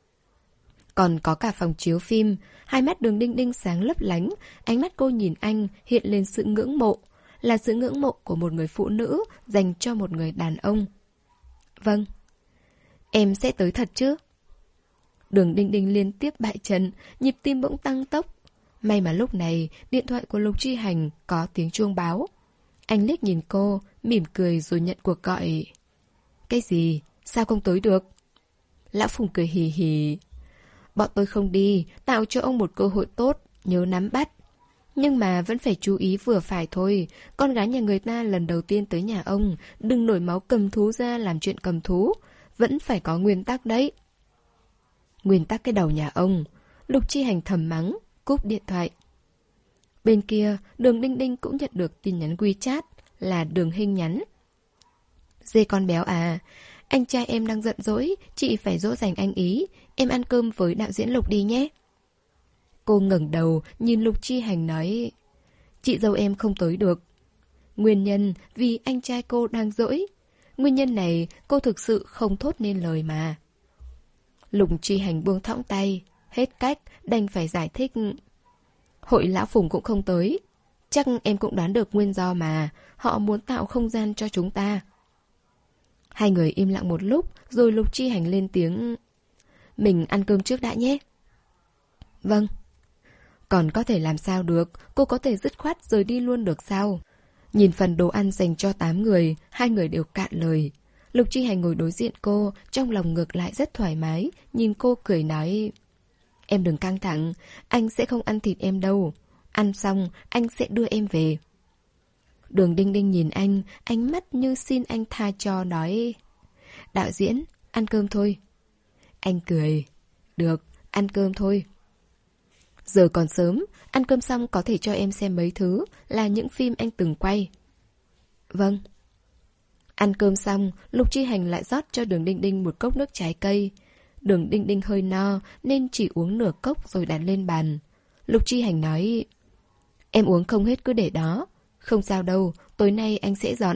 A: Còn có cả phòng chiếu phim. Hai mắt Đường Đinh Đinh sáng lấp lánh. Ánh mắt cô nhìn anh hiện lên sự ngưỡng mộ. Là sự ngưỡng mộ của một người phụ nữ dành cho một người đàn ông. Vâng. Em sẽ tới thật chứ? Đường Đinh Đinh liên tiếp bại trận, nhịp tim bỗng tăng tốc. May mà lúc này điện thoại của Lục Chi Hành có tiếng chuông báo. Anh liếc nhìn cô, mỉm cười rồi nhận cuộc gọi. Cái gì? Sao không tới được? Lão Phùng cười hì hì. Bọn tôi không đi, tạo cho ông một cơ hội tốt, nhớ nắm bắt. Nhưng mà vẫn phải chú ý vừa phải thôi. Con gái nhà người ta lần đầu tiên tới nhà ông, đừng nổi máu cầm thú ra làm chuyện cầm thú. Vẫn phải có nguyên tắc đấy. Nguyên tắc cái đầu nhà ông. Lục Chi Hành thầm mắng, cúp điện thoại. Bên kia, Đường Đinh Đinh cũng nhận được tin nhắn WeChat là Đường Hinh nhắn. Dê con béo à, anh trai em đang giận dỗi, chị phải dỗ dành anh ý. Em ăn cơm với đạo diễn Lục đi nhé. Cô ngẩng đầu nhìn Lục Chi Hành nói. Chị dâu em không tới được. Nguyên nhân vì anh trai cô đang dỗi. Nguyên nhân này cô thực sự không thốt nên lời mà. Lục Chi Hành buông thõng tay. Hết cách, đành phải giải thích. Hội Lão Phùng cũng không tới. Chắc em cũng đoán được nguyên do mà. Họ muốn tạo không gian cho chúng ta. Hai người im lặng một lúc, rồi Lục Chi Hành lên tiếng. Mình ăn cơm trước đã nhé. Vâng. Còn có thể làm sao được, cô có thể dứt khoát rời đi luôn được sao? Nhìn phần đồ ăn dành cho tám người, hai người đều cạn lời. Lục Chi Hành ngồi đối diện cô, trong lòng ngược lại rất thoải mái, nhìn cô cười nói. Em đừng căng thẳng, anh sẽ không ăn thịt em đâu. Ăn xong, anh sẽ đưa em về. Đường Đinh Đinh nhìn anh, ánh mắt như xin anh tha cho nói. Đạo diễn, ăn cơm thôi. Anh cười. Được, ăn cơm thôi. Giờ còn sớm, ăn cơm xong có thể cho em xem mấy thứ, là những phim anh từng quay. Vâng. Ăn cơm xong, Lục Chi Hành lại rót cho Đường Đinh Đinh một cốc nước trái cây. Đường Đinh Đinh hơi no nên chỉ uống nửa cốc rồi đặt lên bàn. Lục Chi Hành nói. Em uống không hết cứ để đó. Không sao đâu, tối nay anh sẽ dọn.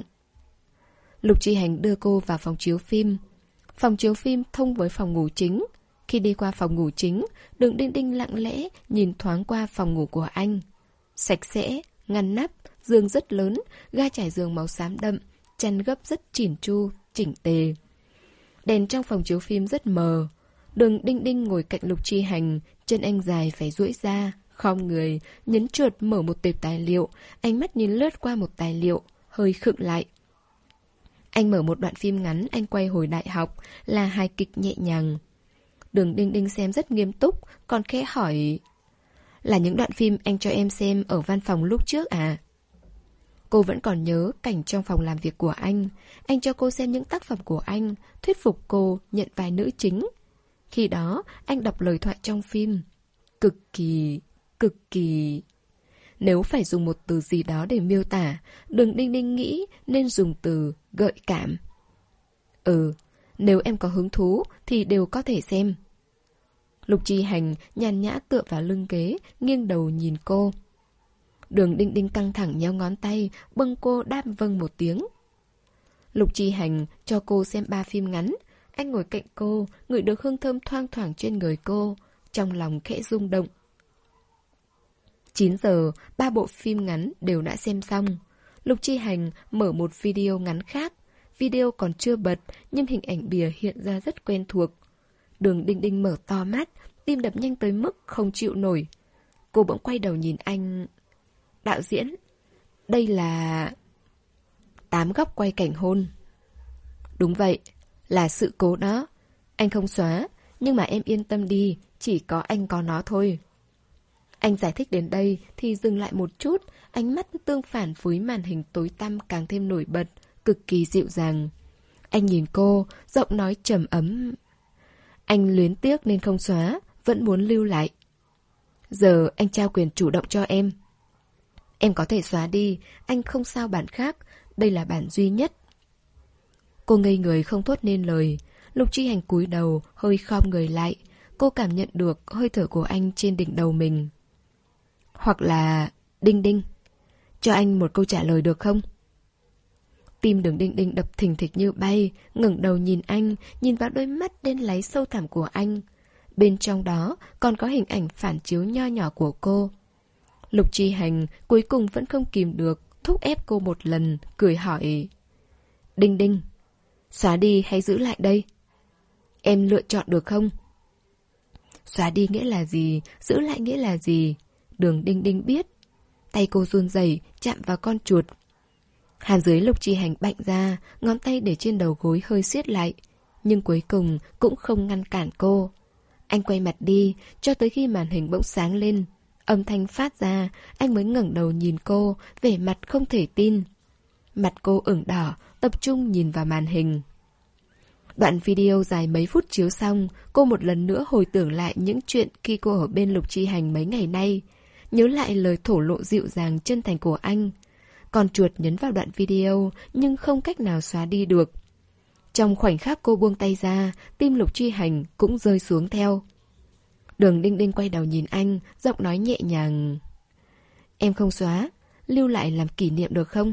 A: Lục Chi Hành đưa cô vào phòng chiếu phim. Phòng chiếu phim thông với phòng ngủ chính. Khi đi qua phòng ngủ chính, Đường Đinh Đinh lặng lẽ nhìn thoáng qua phòng ngủ của anh. Sạch sẽ, ngăn nắp, Giường rất lớn, ga trải giường màu xám đậm, chăn gấp rất chỉn chu, chỉnh tề. Đèn trong phòng chiếu phim rất mờ. Đường Đinh Đinh ngồi cạnh Lục Chi Hành, chân anh dài phải duỗi ra, khom người, nhấn chuột mở một tệp tài liệu, ánh mắt nhìn lướt qua một tài liệu, hơi khựng lại. Anh mở một đoạn phim ngắn anh quay hồi đại học, là hài kịch nhẹ nhàng. Đường Đinh Đinh xem rất nghiêm túc, còn khẽ hỏi: là những đoạn phim anh cho em xem ở văn phòng lúc trước à? Cô vẫn còn nhớ cảnh trong phòng làm việc của anh. Anh cho cô xem những tác phẩm của anh, thuyết phục cô nhận vai nữ chính. Khi đó, anh đọc lời thoại trong phim. Cực kỳ, cực kỳ... Nếu phải dùng một từ gì đó để miêu tả, Đường Đinh Đinh nghĩ nên dùng từ gợi cảm. Ừ, nếu em có hứng thú thì đều có thể xem. Lục Chi Hành nhàn nhã tựa vào lưng ghế, nghiêng đầu nhìn cô. Đường Đinh Đinh căng thẳng nhéo ngón tay, bâng cô đáp vâng một tiếng. Lục Chi Hành cho cô xem ba phim ngắn. Anh ngồi cạnh cô, ngửi được hương thơm thoang thoảng trên người cô, trong lòng khẽ rung động. chín giờ, ba bộ phim ngắn đều đã xem xong. Lục Chi Hành mở một video ngắn khác. Video còn chưa bật, nhưng hình ảnh bìa hiện ra rất quen thuộc. Đường Đinh Đinh mở to mắt, tim đập nhanh tới mức không chịu nổi. Cô bỗng quay đầu nhìn anh. Đạo diễn, đây là... Tám góc quay cảnh hôn. Đúng vậy, là sự cố đó. Anh không xóa, nhưng mà em yên tâm đi, chỉ có anh có nó thôi. Anh giải thích đến đây thì dừng lại một chút, ánh mắt tương phản với màn hình tối tăm càng thêm nổi bật, cực kỳ dịu dàng. Anh nhìn cô, giọng nói trầm ấm. Anh luyến tiếc nên không xóa, vẫn muốn lưu lại. Giờ anh trao quyền chủ động cho em. Em có thể xóa đi, anh không sao bản khác, đây là bản duy nhất. Cô ngây người không thốt nên lời. Lục Chi Hành cúi đầu, hơi khom người lại. Cô cảm nhận được hơi thở của anh trên đỉnh đầu mình. Hoặc là... Đinh Đinh, cho anh một câu trả lời được không? Tim Đường Đinh Đinh đập thình thịch như bay, ngẩng đầu nhìn anh, nhìn vào đôi mắt đen láy sâu thẳm của anh. Bên trong đó còn có hình ảnh phản chiếu nho nhỏ của cô. Lục Chi Hành cuối cùng vẫn không kìm được, thúc ép cô một lần, cười hỏi. Đinh Đinh, xóa đi hay giữ lại đây? Em lựa chọn được không? Xóa đi nghĩa là gì, giữ lại nghĩa là gì? Đường Đinh Đinh biết. Tay cô run rẩy chạm vào con chuột. Hàm dưới Lục Chi Hành bạnh ra, ngón tay để trên đầu gối hơi siết lại. Nhưng cuối cùng cũng không ngăn cản cô. Anh quay mặt đi, cho tới khi màn hình bỗng sáng lên. Âm thanh phát ra, anh mới ngẩng đầu nhìn cô, vẻ mặt không thể tin. Mặt cô ửng đỏ, tập trung nhìn vào màn hình. Đoạn video dài mấy phút chiếu xong, cô một lần nữa hồi tưởng lại những chuyện khi cô ở bên Lục Chi Hành mấy ngày nay. Nhớ lại lời thổ lộ dịu dàng chân thành của anh. Con chuột nhấn vào đoạn video, nhưng không cách nào xóa đi được. Trong khoảnh khắc cô buông tay ra, tim Lục Chi Hành cũng rơi xuống theo. Đường Đinh Đinh quay đầu nhìn anh, giọng nói nhẹ nhàng. Em không xóa, lưu lại làm kỷ niệm được không?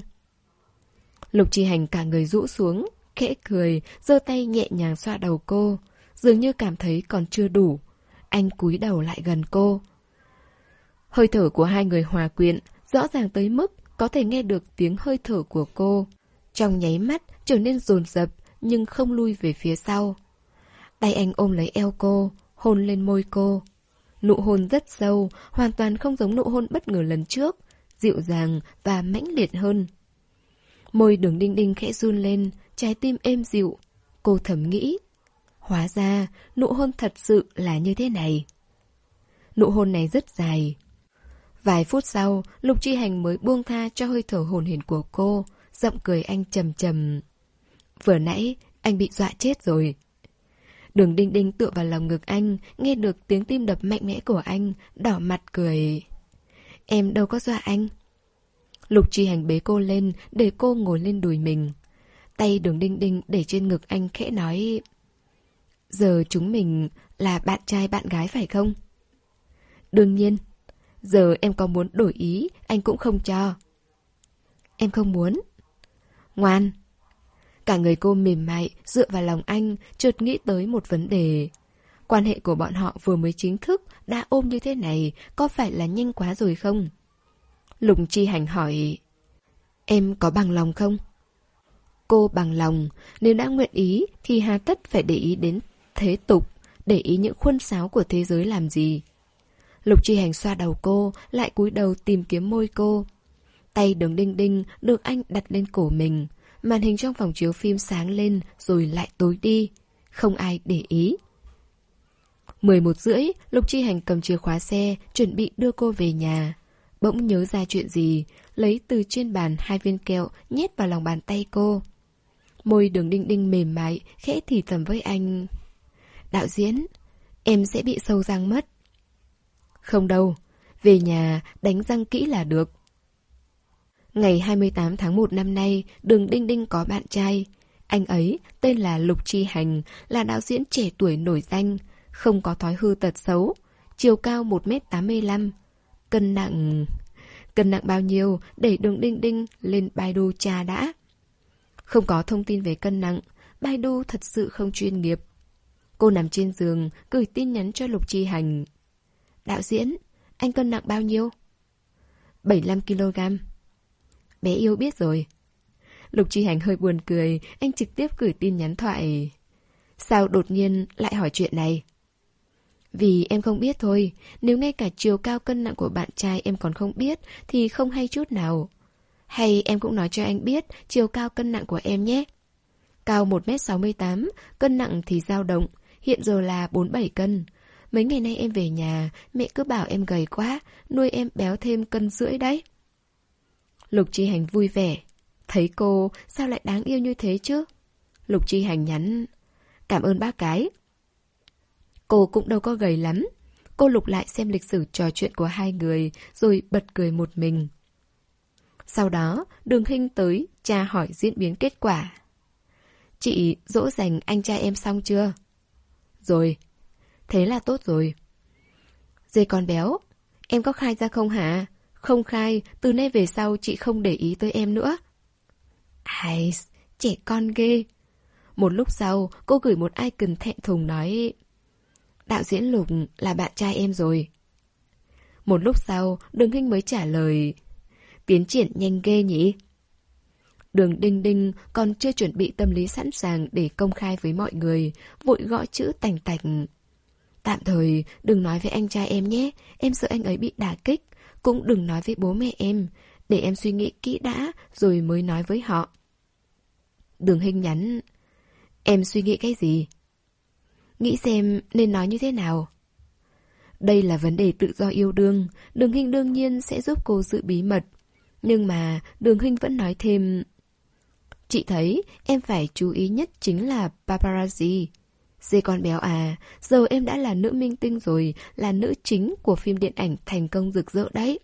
A: Lục Chi Hành cả người rũ xuống, khẽ cười, giơ tay nhẹ nhàng xoa đầu cô. Dường như cảm thấy còn chưa đủ. Anh cúi đầu lại gần cô. Hơi thở của hai người hòa quyện, rõ ràng tới mức có thể nghe được tiếng hơi thở của cô. Trong nháy mắt trở nên dồn dập, nhưng không lui về phía sau. Tay anh ôm lấy eo cô, hôn lên môi cô. Nụ hôn rất sâu, hoàn toàn không giống nụ hôn bất ngờ lần trước, dịu dàng và mãnh liệt hơn. Môi Đường Đinh Đinh khẽ run lên, trái tim êm dịu. Cô thầm nghĩ, hóa ra nụ hôn thật sự là như thế này. Nụ hôn này rất dài. Vài phút sau, Lục Chi Hành mới buông tha cho hơi thở hồn hển của cô, giọng cười anh trầm trầm. Vừa nãy, anh bị dọa chết rồi. Đường Đinh Đinh tựa vào lòng ngực anh, nghe được tiếng tim đập mạnh mẽ của anh, đỏ mặt cười. Em đâu có dọa anh. Lục Chi Hành bế cô lên, để cô ngồi lên đùi mình. Tay Đường Đinh Đinh để trên ngực anh khẽ nói. Giờ chúng mình là bạn trai bạn gái phải không? Đương nhiên. Giờ em có muốn đổi ý, anh cũng không cho. Em không muốn. Ngoan. Cả người cô mềm mại, dựa vào lòng anh, chợt nghĩ tới một vấn đề. Quan hệ của bọn họ vừa mới chính thức, đã ôm như thế này, có phải là nhanh quá rồi không? Lục Chi Hành hỏi. Em có bằng lòng không? Cô bằng lòng, nếu đã nguyện ý thì hà tất phải để ý đến thế tục, để ý những khuôn sáo của thế giới làm gì. Lục Chi Hành xoa đầu cô, lại cúi đầu tìm kiếm môi cô. Tay Đường Đinh Đinh được anh đặt lên cổ mình. Màn hình trong phòng chiếu phim sáng lên rồi lại tối đi. Không ai để ý. mười một rưỡi, Lục Chi Hành cầm chìa khóa xe, chuẩn bị đưa cô về nhà. Bỗng nhớ ra chuyện gì, lấy từ trên bàn hai viên kẹo nhét vào lòng bàn tay cô. Môi Đường Đinh Đinh mềm mại, khẽ thì thầm với anh. Đạo diễn, em sẽ bị sâu răng mất. Không đâu, về nhà đánh răng kỹ là được. Ngày hai mươi tám tháng một năm nay, Đường Đinh Đinh có bạn trai. Anh ấy tên là Lục Chi Hành, là đạo diễn trẻ tuổi nổi danh, không có thói hư tật xấu, chiều cao một mét tám mươi lăm, cân nặng... Cân nặng bao nhiêu để Đường Đinh Đinh lên Baidu tra đã. Không có thông tin về cân nặng, Baidu thật sự không chuyên nghiệp. Cô nằm trên giường, gửi tin nhắn cho Lục Chi Hành. Đạo diễn, anh cân nặng bao nhiêu? bảy mươi lăm ki lô gam. Bé yêu biết rồi. Lục Chi Hành hơi buồn cười, anh trực tiếp gửi tin nhắn thoại. Sao đột nhiên lại hỏi chuyện này? Vì em không biết thôi, nếu ngay cả chiều cao cân nặng của bạn trai em còn không biết thì không hay chút nào. Hay em cũng nói cho anh biết chiều cao cân nặng của em nhé. Cao một mét sáu mươi tám, cân nặng thì dao động, hiện giờ là bốn mươi bảy cân. Mấy ngày nay em về nhà, mẹ cứ bảo em gầy quá, nuôi em béo thêm cân rưỡi đấy. Lục Chi Hành vui vẻ. Thấy cô, sao lại đáng yêu như thế chứ? Lục Chi Hành nhắn, cảm ơn bác cái. Cô cũng đâu có gầy lắm. Cô lục lại xem lịch sử trò chuyện của hai người, rồi bật cười một mình. Sau đó, Đường Hinh tới, tra hỏi diễn biến kết quả. Chị dỗ dành anh trai em xong chưa? Rồi. Thế là tốt rồi. Dê con béo, em có khai ra không hả? Không khai, từ nay về sau chị không để ý tới em nữa. Ai, trẻ con ghê. Một lúc sau, cô gửi một icon thẹn thùng nói, đạo diễn Lục là bạn trai em rồi. Một lúc sau, Đường Hinh mới trả lời, tiến triển nhanh ghê nhỉ? Đường Đinh Đinh còn chưa chuẩn bị tâm lý sẵn sàng để công khai với mọi người, vội gõ chữ tành tạch. Tạm thời đừng nói với anh trai em nhé, em sợ anh ấy bị đả kích. Cũng đừng nói với bố mẹ em, để em suy nghĩ kỹ đã rồi mới nói với họ. Đường Hinh nhắn, em suy nghĩ cái gì? Nghĩ xem nên nói như thế nào. Đây là vấn đề tự do yêu đương, Đường Hinh đương nhiên sẽ giúp cô giữ bí mật. Nhưng mà Đường Hinh vẫn nói thêm, chị thấy em phải chú ý nhất chính là paparazzi. Dê con béo à, giờ em đã là nữ minh tinh rồi, là nữ chính của phim điện ảnh thành công rực rỡ đấy.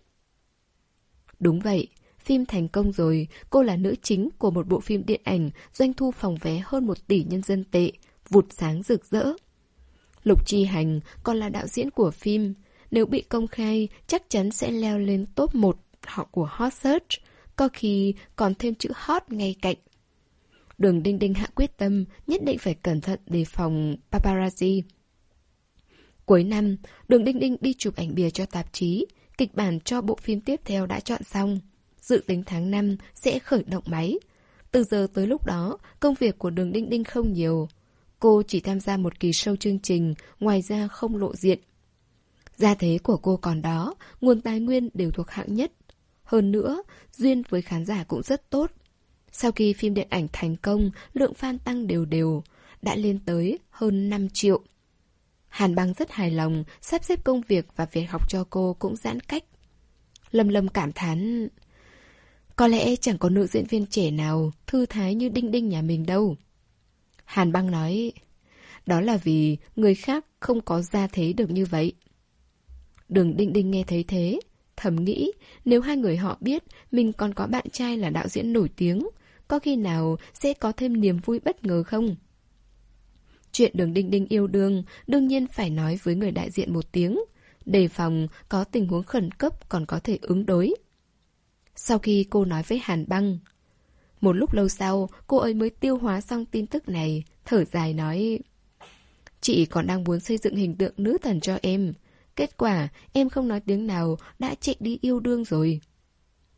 A: Đúng vậy, phim thành công rồi, cô là nữ chính của một bộ phim điện ảnh doanh thu phòng vé hơn một tỷ nhân dân tệ, vụt sáng rực rỡ. Lục Chi Hành còn là đạo diễn của phim, nếu bị công khai chắc chắn sẽ leo lên top một họ của Hot Search, có khi còn thêm chữ hot ngay cạnh. Đường Đinh Đinh hạ quyết tâm nhất định phải cẩn thận đề phòng paparazzi. Cuối năm, Đường Đinh Đinh đi chụp ảnh bìa cho tạp chí, kịch bản cho bộ phim tiếp theo đã chọn xong. Dự tính tháng năm sẽ khởi động máy. Từ giờ tới lúc đó, công việc của Đường Đinh Đinh không nhiều. Cô chỉ tham gia một kỳ show chương trình, ngoài ra không lộ diện. Gia thế của cô còn đó, nguồn tài nguyên đều thuộc hạng nhất. Hơn nữa, duyên với khán giả cũng rất tốt. Sau khi phim điện ảnh thành công, lượng fan tăng đều đều, đã lên tới hơn năm triệu. Hàn Băng rất hài lòng, sắp xếp công việc và việc học cho cô cũng giãn cách. Lâm Lâm cảm thán, có lẽ chẳng có nữ diễn viên trẻ nào thư thái như Đinh Đinh nhà mình đâu. Hàn Băng nói, đó là vì người khác không có gia thế được như vậy. Đường Đinh Đinh nghe thấy thế, thầm nghĩ nếu hai người họ biết mình còn có bạn trai là đạo diễn nổi tiếng, có khi nào sẽ có thêm niềm vui bất ngờ không? Chuyện Đường Đinh Đinh yêu đương đương nhiên phải nói với người đại diện một tiếng, đề phòng có tình huống khẩn cấp còn có thể ứng đối. Sau khi cô nói với Hàn Băng, một lúc lâu sau cô ấy mới tiêu hóa xong tin tức này, thở dài nói, chị còn đang muốn xây dựng hình tượng nữ thần cho em, kết quả em không nói tiếng nào đã chạy đi yêu đương rồi.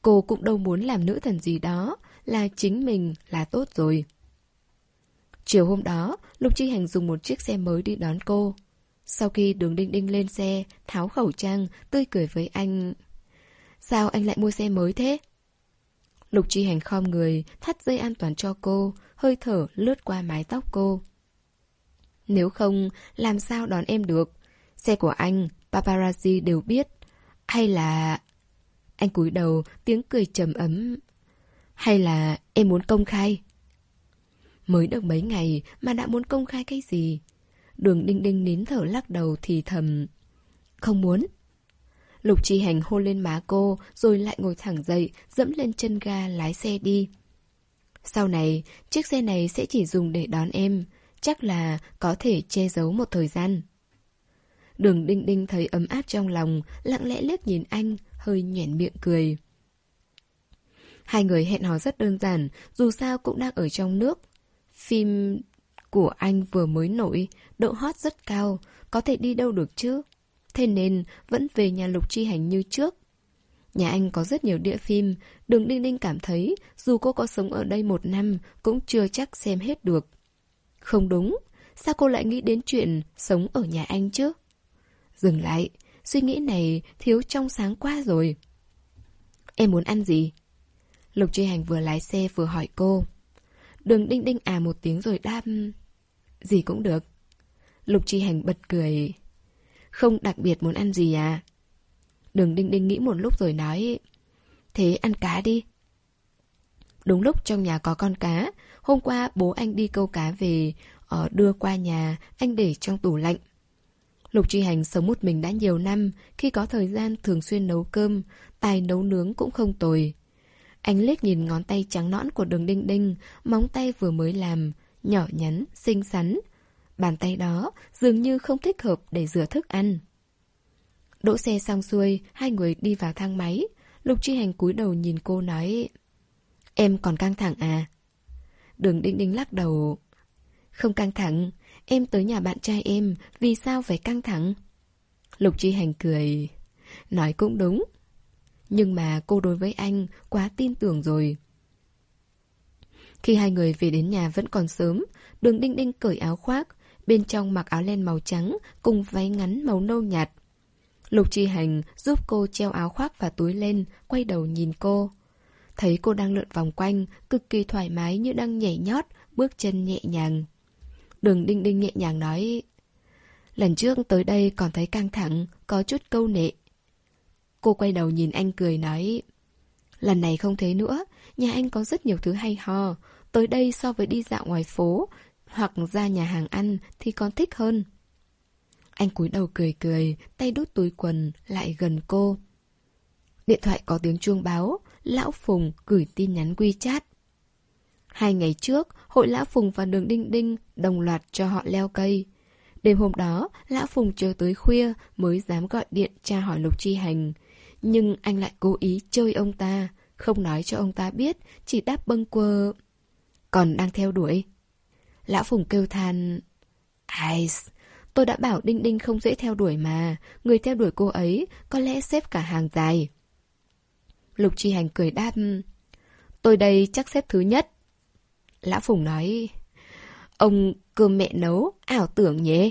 A: Cô cũng đâu muốn làm nữ thần gì đó, là chính mình là tốt rồi. Chiều hôm đó, Lục Chi Hành dùng một chiếc xe mới đi đón cô. Sau khi Đường Đinh Đinh lên xe, tháo khẩu trang, tươi cười với anh. Sao anh lại mua xe mới thế? Lục Chi Hành khom người, thắt dây an toàn cho cô, hơi thở lướt qua mái tóc cô. Nếu không, làm sao đón em được? Xe của anh, paparazzi đều biết. Hay là... Anh cúi đầu, tiếng cười trầm ấm. Hay là em muốn công khai? Mới được mấy ngày mà đã muốn công khai cái gì? Đường Đinh Đinh nín thở lắc đầu thì thầm. Không muốn. Lục Chi Hành hôn lên má cô, rồi lại ngồi thẳng dậy, dẫm lên chân ga lái xe đi. Sau này, chiếc xe này sẽ chỉ dùng để đón em, chắc là có thể che giấu một thời gian. Đường Đinh Đinh thấy ấm áp trong lòng, lặng lẽ liếc nhìn anh, hơi nhoẻn miệng cười. Hai người hẹn hò rất đơn giản, dù sao cũng đang ở trong nước. Phim của anh vừa mới nổi, độ hot rất cao, có thể đi đâu được chứ. Thế nên vẫn về nhà Lục Chi Hành như trước. Nhà anh có rất nhiều đĩa phim, Đường Đinh Đinh cảm thấy dù cô có sống ở đây một năm cũng chưa chắc xem hết được. Không đúng, sao cô lại nghĩ đến chuyện sống ở nhà anh chứ? Dừng lại, suy nghĩ này thiếu trong sáng quá rồi. Em muốn ăn gì? Lục Chi Hành vừa lái xe vừa hỏi cô. Đường Đinh Đinh à một tiếng rồi đáp. Gì cũng được. Lục Chi Hành bật cười. Không đặc biệt muốn ăn gì à? Đường Đinh Đinh nghĩ một lúc rồi nói. Thế ăn cá đi. Đúng lúc trong nhà có con cá. Hôm qua bố anh đi câu cá về, ở đưa qua nhà, anh để trong tủ lạnh. Lục Chi Hành sống một mình đã nhiều năm, khi có thời gian thường xuyên nấu cơm, tài nấu nướng cũng không tồi. Anh liếc nhìn ngón tay trắng nõn của Đường Đinh Đinh, móng tay vừa mới làm, nhỏ nhắn, xinh xắn. Bàn tay đó dường như không thích hợp để rửa thức ăn. Đỗ xe xong xuôi, hai người đi vào thang máy. Lục Chi Hành cúi đầu nhìn cô nói. Em còn căng thẳng à? Đường Đinh Đinh lắc đầu. Không căng thẳng, em tới nhà bạn trai em, vì sao phải căng thẳng? Lục Chi Hành cười. Nói cũng đúng. Nhưng mà cô đối với anh quá tin tưởng rồi. Khi hai người về đến nhà vẫn còn sớm, Đường Đinh Đinh cởi áo khoác, bên trong mặc áo len màu trắng cùng váy ngắn màu nâu nhạt. Lục Chi Hành giúp cô treo áo khoác và túi lên, quay đầu nhìn cô. Thấy cô đang lượn vòng quanh, cực kỳ thoải mái như đang nhảy nhót, bước chân nhẹ nhàng. Đường Đinh Đinh nhẹ nhàng nói. Lần trước tới đây còn thấy căng thẳng, có chút câu nệ. Cô quay đầu nhìn anh cười nói. Lần này không thế nữa, nhà anh có rất nhiều thứ hay ho. Tới đây so với đi dạo ngoài phố hoặc ra nhà hàng ăn thì còn thích hơn. Anh cúi đầu cười cười, tay đút túi quần, lại gần cô. Điện thoại có tiếng chuông báo, Lão Phùng gửi tin nhắn WeChat. Hai ngày trước, hội Lão Phùng và Đường Đinh Đinh đồng loạt cho họ leo cây. Đêm hôm đó, Lão Phùng chờ tới khuya mới dám gọi điện tra hỏi Lục Chi Hành. Nhưng anh lại cố ý chơi ông ta, không nói cho ông ta biết, chỉ đáp bâng quơ. Còn đang theo đuổi. Lão Phùng kêu than. Ai, tôi đã bảo Đinh Đinh không dễ theo đuổi mà, người theo đuổi cô ấy có lẽ xếp cả hàng dài. Lục Chi Hành cười đáp. Tôi đây chắc xếp thứ nhất. Lão Phùng nói. Ông cơm mẹ nấu, ảo tưởng nhé.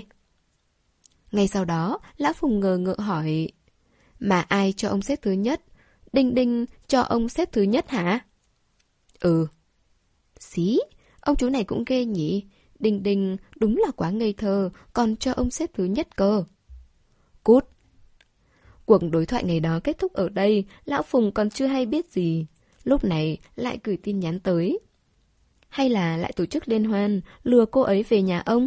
A: Ngay sau đó, Lão Phùng ngờ ngợ hỏi. Mà ai cho ông xếp thứ nhất? Đinh Đinh cho ông xếp thứ nhất hả? Ừ. Xí, ông chú này cũng ghê nhỉ. Đinh Đinh đúng là quá ngây thơ, còn cho ông xếp thứ nhất cơ. Cút. Cuộc đối thoại ngày đó kết thúc ở đây, Lão Phùng còn chưa hay biết gì. Lúc này lại gửi tin nhắn tới. Hay là lại tổ chức liên hoan, lừa cô ấy về nhà ông?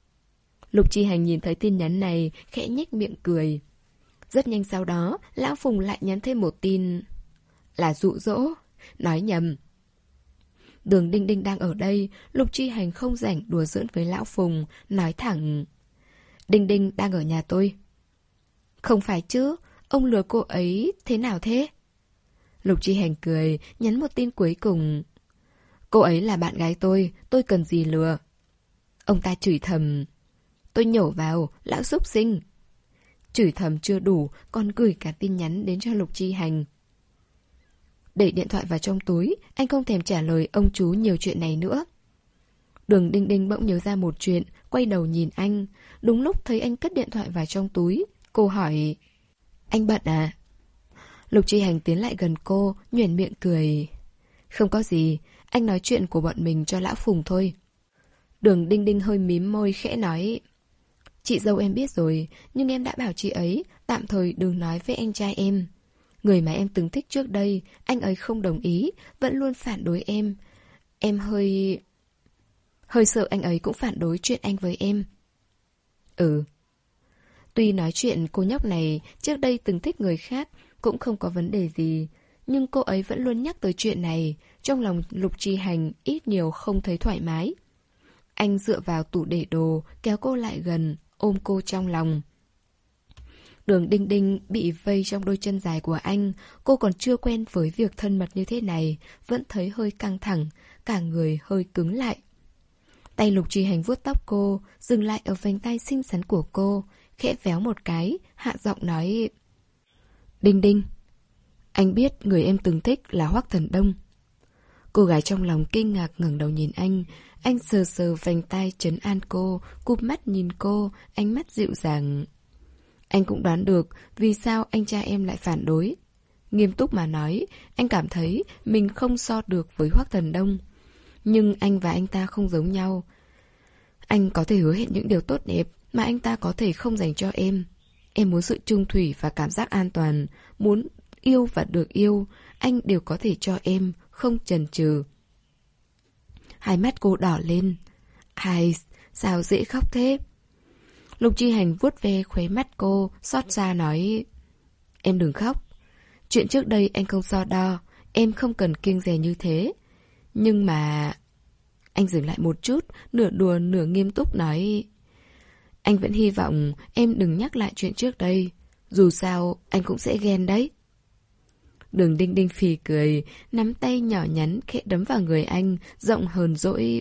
A: Lục Chi Hành nhìn thấy tin nhắn này, khẽ nhếch miệng cười. Rất nhanh sau đó, Lão Phùng lại nhắn thêm một tin. Là dụ dỗ. Nói nhầm. Đường Đinh Đinh đang ở đây, Lục Chi Hành không rảnh đùa giỡn với Lão Phùng, nói thẳng. Đinh Đinh đang ở nhà tôi. Không phải chứ, ông lừa cô ấy thế nào thế? Lục Chi Hành cười, nhắn một tin cuối cùng. Cô ấy là bạn gái tôi, tôi cần gì lừa? Ông ta chửi thầm. Tôi nhổ vào, lão súc sinh. Chửi thầm chưa đủ, còn gửi cả tin nhắn đến cho Lục Chi Hành. Để điện thoại vào trong túi, anh không thèm trả lời ông chú nhiều chuyện này nữa. Đường Đinh Đinh bỗng nhớ ra một chuyện, quay đầu nhìn anh. Đúng lúc thấy anh cất điện thoại vào trong túi, cô hỏi: Anh bận à? Lục Chi Hành tiến lại gần cô, nhoẻn miệng cười: Không có gì, anh nói chuyện của bọn mình cho lão Phùng thôi. Đường Đinh Đinh hơi mím môi khẽ nói: Chị dâu em biết rồi, nhưng em đã bảo chị ấy tạm thời đừng nói với anh trai em. Người mà em từng thích trước đây, anh ấy không đồng ý, vẫn luôn phản đối em. Em hơi... hơi sợ anh ấy cũng phản đối chuyện anh với em. Ừ. Tuy nói chuyện cô nhóc này trước đây từng thích người khác cũng không có vấn đề gì, nhưng cô ấy vẫn luôn nhắc tới chuyện này, trong lòng Lục Chi Hành ít nhiều không thấy thoải mái. Anh dựa vào tủ để đồ, kéo cô lại gần, ôm cô trong lòng. Đường Đinh Đinh bị vây trong đôi chân dài của anh, cô còn chưa quen với việc thân mật như thế này, vẫn thấy hơi căng thẳng, cả người hơi cứng lại. Tay Lục Chi Hành vuốt tóc cô, dừng lại ở vành tay xinh xắn của cô, khẽ véo một cái, hạ giọng nói: Đinh Đinh, anh biết người em từng thích là Hoắc Thần Đông. Cô gái trong lòng kinh ngạc ngẩng đầu nhìn anh, anh sờ sờ vành tay trấn an cô, cụp mắt nhìn cô, ánh mắt dịu dàng. Anh cũng đoán được vì sao anh trai em lại phản đối. Nghiêm túc mà nói, anh cảm thấy mình không so được với Hoắc Thần Đông. Nhưng anh và anh ta không giống nhau. Anh có thể hứa hẹn những điều tốt đẹp mà anh ta có thể không dành cho em. Em muốn sự chung thủy và cảm giác an toàn, muốn yêu và được yêu, anh đều có thể cho em, không chần chừ. Hai mắt cô đỏ lên. Ai, sao dễ khóc thế? Lục Chi Hành vuốt ve khóe mắt cô, xót xa nói: Em đừng khóc. Chuyện trước đây anh không so đo, em không cần kiêng dè như thế. Nhưng mà... Anh dừng lại một chút, nửa đùa nửa nghiêm túc nói: Anh vẫn hy vọng em đừng nhắc lại chuyện trước đây. Dù sao, anh cũng sẽ ghen đấy. Đường Đinh Đinh phì cười, nắm tay nhỏ nhắn khẽ đấm vào người anh, giọng hờn dỗi: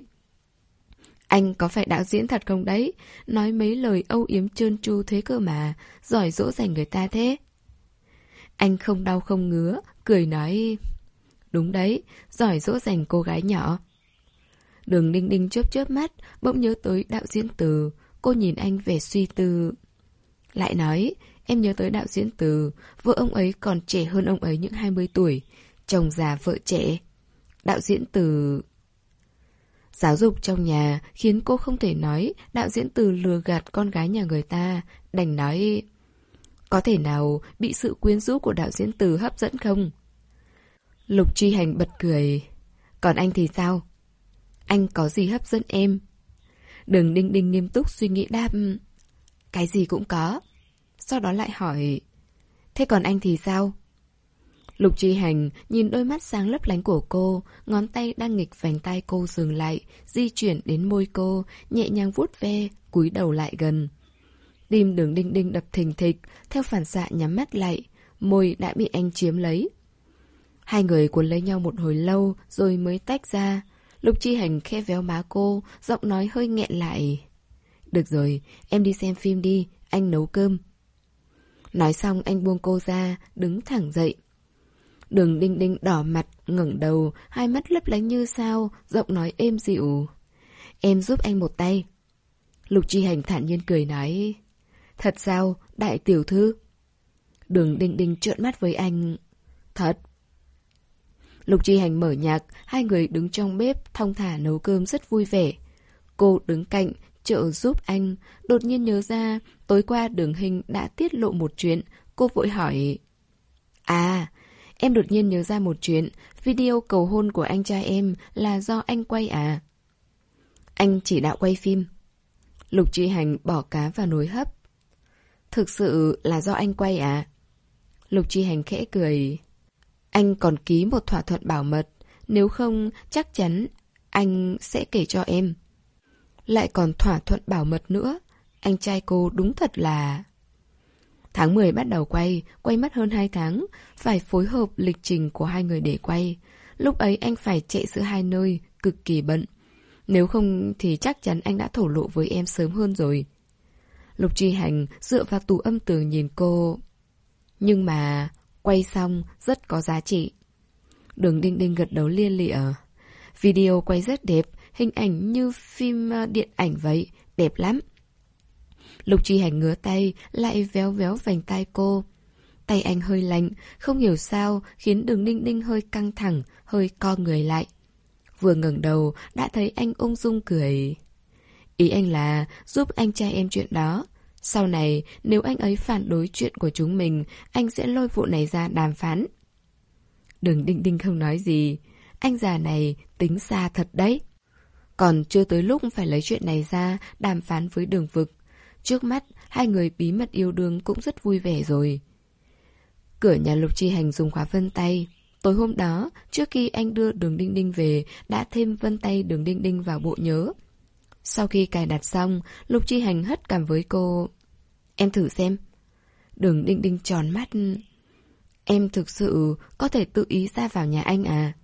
A: Anh có phải đạo diễn thật không đấy? Nói mấy lời âu yếm trơn tru thế cơ mà, giỏi dỗ dành người ta thế. Anh không đau không ngứa, cười nói: Đúng đấy, giỏi dỗ dành cô gái nhỏ. Đường Đinh Đinh chớp chớp mắt, bỗng nhớ tới đạo diễn Từ. Cô nhìn anh vẻ suy tư. Lại nói: Em nhớ tới đạo diễn Từ, vợ ông ấy còn trẻ hơn ông ấy những hai mươi tuổi, chồng già vợ trẻ. Đạo diễn Từ... Giáo dục trong nhà khiến cô không thể nói đạo diễn Từ lừa gạt con gái nhà người ta, đành nói: Có thể nào bị sự quyến rũ của đạo diễn Từ hấp dẫn không? Lục Chi Hành bật cười. Còn anh thì sao? Anh có gì hấp dẫn em? Đường Đinh Đinh nghiêm túc suy nghĩ đáp: Cái gì cũng có. Sau đó lại hỏi: Thế còn anh thì sao? Lục Chi Hành nhìn đôi mắt sáng lấp lánh của cô, ngón tay đang nghịch vành tay cô dừng lại, di chuyển đến môi cô, nhẹ nhàng vuốt ve, cúi đầu lại gần. Tim Đường Đinh Đinh đập thình thịch, theo phản xạ nhắm mắt lại, môi đã bị anh chiếm lấy. Hai người cuốn lấy nhau một hồi lâu rồi mới tách ra. Lục Chi Hành khẽ véo má cô, giọng nói hơi nghẹn lại: Được rồi, em đi xem phim đi, anh nấu cơm. Nói xong anh buông cô ra, đứng thẳng dậy. Đường Đinh Đinh đỏ mặt, ngẩng đầu, hai mắt lấp lánh như sao, giọng nói êm dịu: Em giúp anh một tay. Lục Chi Hành thản nhiên cười nói: Thật sao, đại tiểu thư? Đường Đinh Đinh trợn mắt với anh: Thật. Lục Chi Hành mở nhạc, hai người đứng trong bếp thong thả nấu cơm rất vui vẻ. Cô đứng cạnh, trợ giúp anh, đột nhiên nhớ ra tối qua Đường Hình đã tiết lộ một chuyện. Cô vội hỏi: À, em đột nhiên nhớ ra một chuyện, video cầu hôn của anh trai em là do anh quay à? Anh chỉ đạo quay phim. Lục Chi Hành bỏ cá vào nồi hấp. Thực sự là do anh quay à? Lục Chi Hành khẽ cười. Anh còn ký một thỏa thuận bảo mật, nếu không chắc chắn anh sẽ kể cho em. Lại còn thỏa thuận bảo mật nữa, anh trai cô đúng thật là... Tháng mười bắt đầu quay, quay mất hơn hai tháng, phải phối hợp lịch trình của hai người để quay. Lúc ấy anh phải chạy giữa hai nơi, cực kỳ bận. Nếu không thì chắc chắn anh đã thổ lộ với em sớm hơn rồi. Lục Chi Hành dựa vào tủ âm tường nhìn cô. Nhưng mà quay xong rất có giá trị. Đường Đinh Đinh gật đầu lia lịa. Video quay rất đẹp, hình ảnh như phim điện ảnh vậy, đẹp lắm. Lục Chi Hành ngứa tay, lại véo véo vành tai cô. Tay anh hơi lạnh, không hiểu sao khiến Đường Đinh Đinh hơi căng thẳng, hơi co người lại. Vừa ngẩng đầu đã thấy anh ung dung cười. Ý anh là giúp anh trai em chuyện đó. Sau này nếu anh ấy phản đối chuyện của chúng mình, anh sẽ lôi vụ này ra đàm phán. Đường Đinh Đinh không nói gì. Anh già này tính xa thật đấy. Còn chưa tới lúc phải lấy chuyện này ra đàm phán với Đường Vực. Trước mắt hai người bí mật yêu đương cũng rất vui vẻ rồi. Cửa nhà Lục Chi Hành dùng khóa vân tay. Tối hôm đó, trước khi anh đưa Đường Đinh Đinh về, đã thêm vân tay Đường Đinh Đinh vào bộ nhớ. Sau khi cài đặt xong, Lục Chi Hành hất cằm với cô. Em thử xem. Đường Đinh Đinh tròn mắt. Em thực sự có thể tự ý ra vào nhà anh à?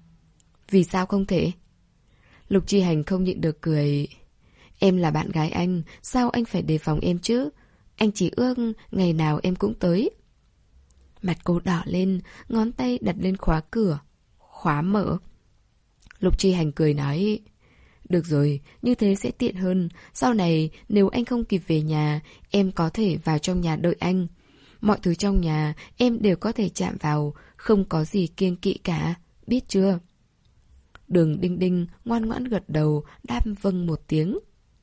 A: Vì sao không thể? Lục Chi Hành không nhịn được cười. Em là bạn gái anh, sao anh phải đề phòng em chứ? Anh chỉ ước ngày nào em cũng tới. Mặt cô đỏ lên, ngón tay đặt lên khóa cửa. Khóa mở. Lục Chi Hành cười nói. Được rồi, như thế sẽ tiện hơn. Sau này nếu anh không kịp về nhà, em có thể vào trong nhà đợi anh. Mọi thứ trong nhà em đều có thể chạm vào, không có gì kiêng kỵ cả, biết chưa? Đường Đinh Đinh ngoan ngoãn gật đầu, đáp vâng một tiếng.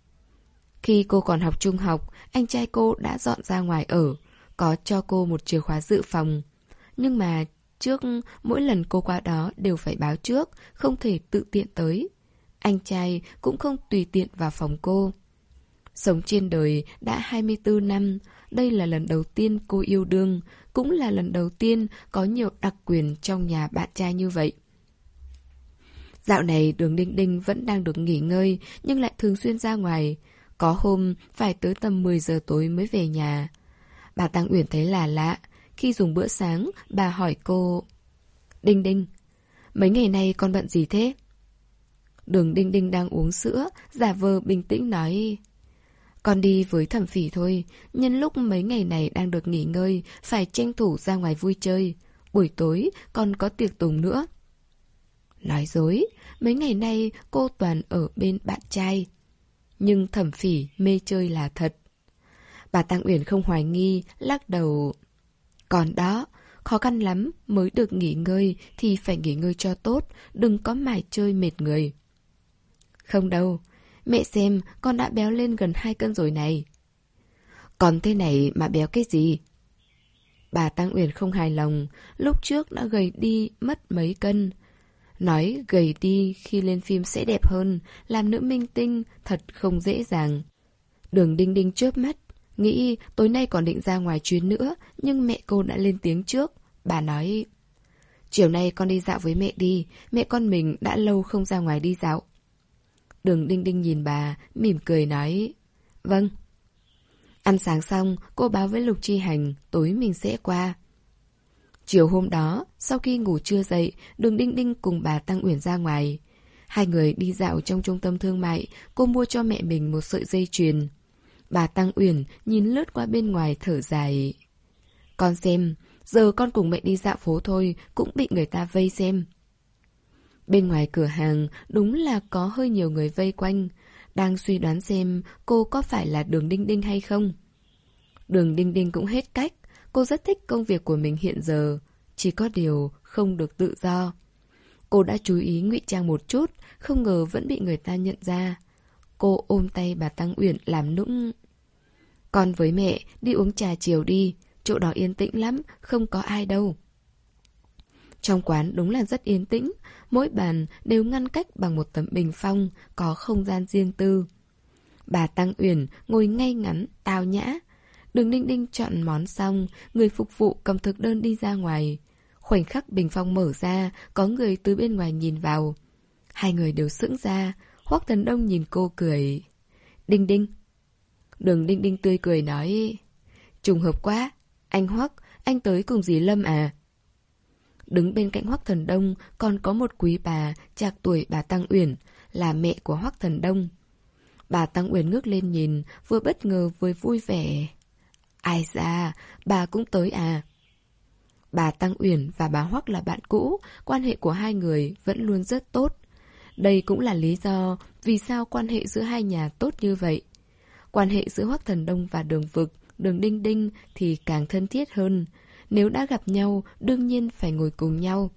A: Khi cô còn học trung học, anh trai cô đã dọn ra ngoài ở, có cho cô một chìa khóa dự phòng. Nhưng mà trước mỗi lần cô qua đó đều phải báo trước, không thể tự tiện tới. Anh trai cũng không tùy tiện vào phòng cô. Sống trên đời đã hai mươi tư năm, đây là lần đầu tiên cô yêu đương, cũng là lần đầu tiên có nhiều đặc quyền trong nhà bạn trai như vậy. Dạo này Đường Đinh Đinh vẫn đang được nghỉ ngơi, nhưng lại thường xuyên ra ngoài. Có hôm phải tới tầm mười giờ tối mới về nhà. Bà Tăng Uyển thấy là lạ. Khi dùng bữa sáng, bà hỏi cô. Đinh Đinh, mấy ngày nay con bận gì thế? Đường Đinh Đinh đang uống sữa, giả vờ bình tĩnh nói. Con đi với Thẩm Phỉ thôi, nhân lúc mấy ngày này đang được nghỉ ngơi, phải tranh thủ ra ngoài vui chơi. Buổi tối còn có tiệc tùng nữa. Nói dối, mấy ngày nay cô toàn ở bên bạn trai. Nhưng Thẩm Phỉ mê chơi là thật. Bà Tăng Uyển không hoài nghi, lắc đầu. Còn đó, khó khăn lắm mới được nghỉ ngơi thì phải nghỉ ngơi cho tốt, đừng có mải chơi mệt người. Không đâu, mẹ xem con đã béo lên gần hai cân rồi này. Còn thế này mà béo cái gì? Bà Tăng Uyển không hài lòng, lúc trước đã gầy đi mất mấy cân. Nói gầy đi khi lên phim sẽ đẹp hơn, làm nữ minh tinh thật không dễ dàng. Đường Đinh Đinh chớp mắt, nghĩ tối nay còn định ra ngoài chuyến nữa, nhưng mẹ cô đã lên tiếng trước. Bà nói, chiều nay con đi dạo với mẹ đi, mẹ con mình đã lâu không ra ngoài đi dạo. Đường Đinh Đinh nhìn bà, mỉm cười nói, vâng. Ăn sáng xong, cô báo với Lục Chi Hành, tối mình sẽ qua. Chiều hôm đó, sau khi ngủ trưa dậy, Đường Đinh Đinh cùng bà Tăng Uyển ra ngoài. Hai người đi dạo trong trung tâm thương mại, cô mua cho mẹ mình một sợi dây chuyền. Bà Tăng Uyển nhìn lướt qua bên ngoài thở dài. Con xem, giờ con cùng mẹ đi dạo phố thôi, cũng bị người ta vây xem. Bên ngoài cửa hàng, đúng là có hơi nhiều người vây quanh, đang suy đoán xem cô có phải là Đường Đinh Đinh hay không. Đường Đinh Đinh cũng hết cách, cô rất thích công việc của mình hiện giờ, chỉ có điều không được tự do. Cô đã chú ý ngụy trang một chút, không ngờ vẫn bị người ta nhận ra. Cô ôm tay bà Tăng Uyển làm nũng. Con với mẹ đi uống trà chiều đi, chỗ đó yên tĩnh lắm, không có ai đâu. Trong quán đúng là rất yên tĩnh, mỗi bàn đều ngăn cách bằng một tấm bình phong, có không gian riêng tư. Bà Tăng Uyển ngồi ngay ngắn, tao nhã. Đường Đinh Đinh chọn món xong, người phục vụ cầm thực đơn đi ra ngoài. Khoảnh khắc bình phong mở ra, có người từ bên ngoài nhìn vào. Hai người đều sững ra, Hoắc Thần Đông nhìn cô cười. Đinh Đinh. Đường Đinh Đinh tươi cười nói, trùng hợp quá, anh Hoắc, anh tới cùng dì Lâm à? Đứng bên cạnh Hoắc Thần Đông còn có một quý bà trạc tuổi bà Tăng Uyển, là mẹ của Hoắc Thần Đông. Bà Tăng Uyển ngước lên nhìn, vừa bất ngờ vừa vui vẻ. Ai da, bà cũng tới à? Bà Tăng Uyển và bà Hoắc là bạn cũ, quan hệ của hai người vẫn luôn rất tốt. Đây cũng là lý do vì sao quan hệ giữa hai nhà tốt như vậy. Quan hệ giữa Hoắc Thần Đông và Đường Vực, Đường Đinh Đinh thì càng thân thiết hơn. Nếu đã gặp nhau, đương nhiên phải ngồi cùng nhau.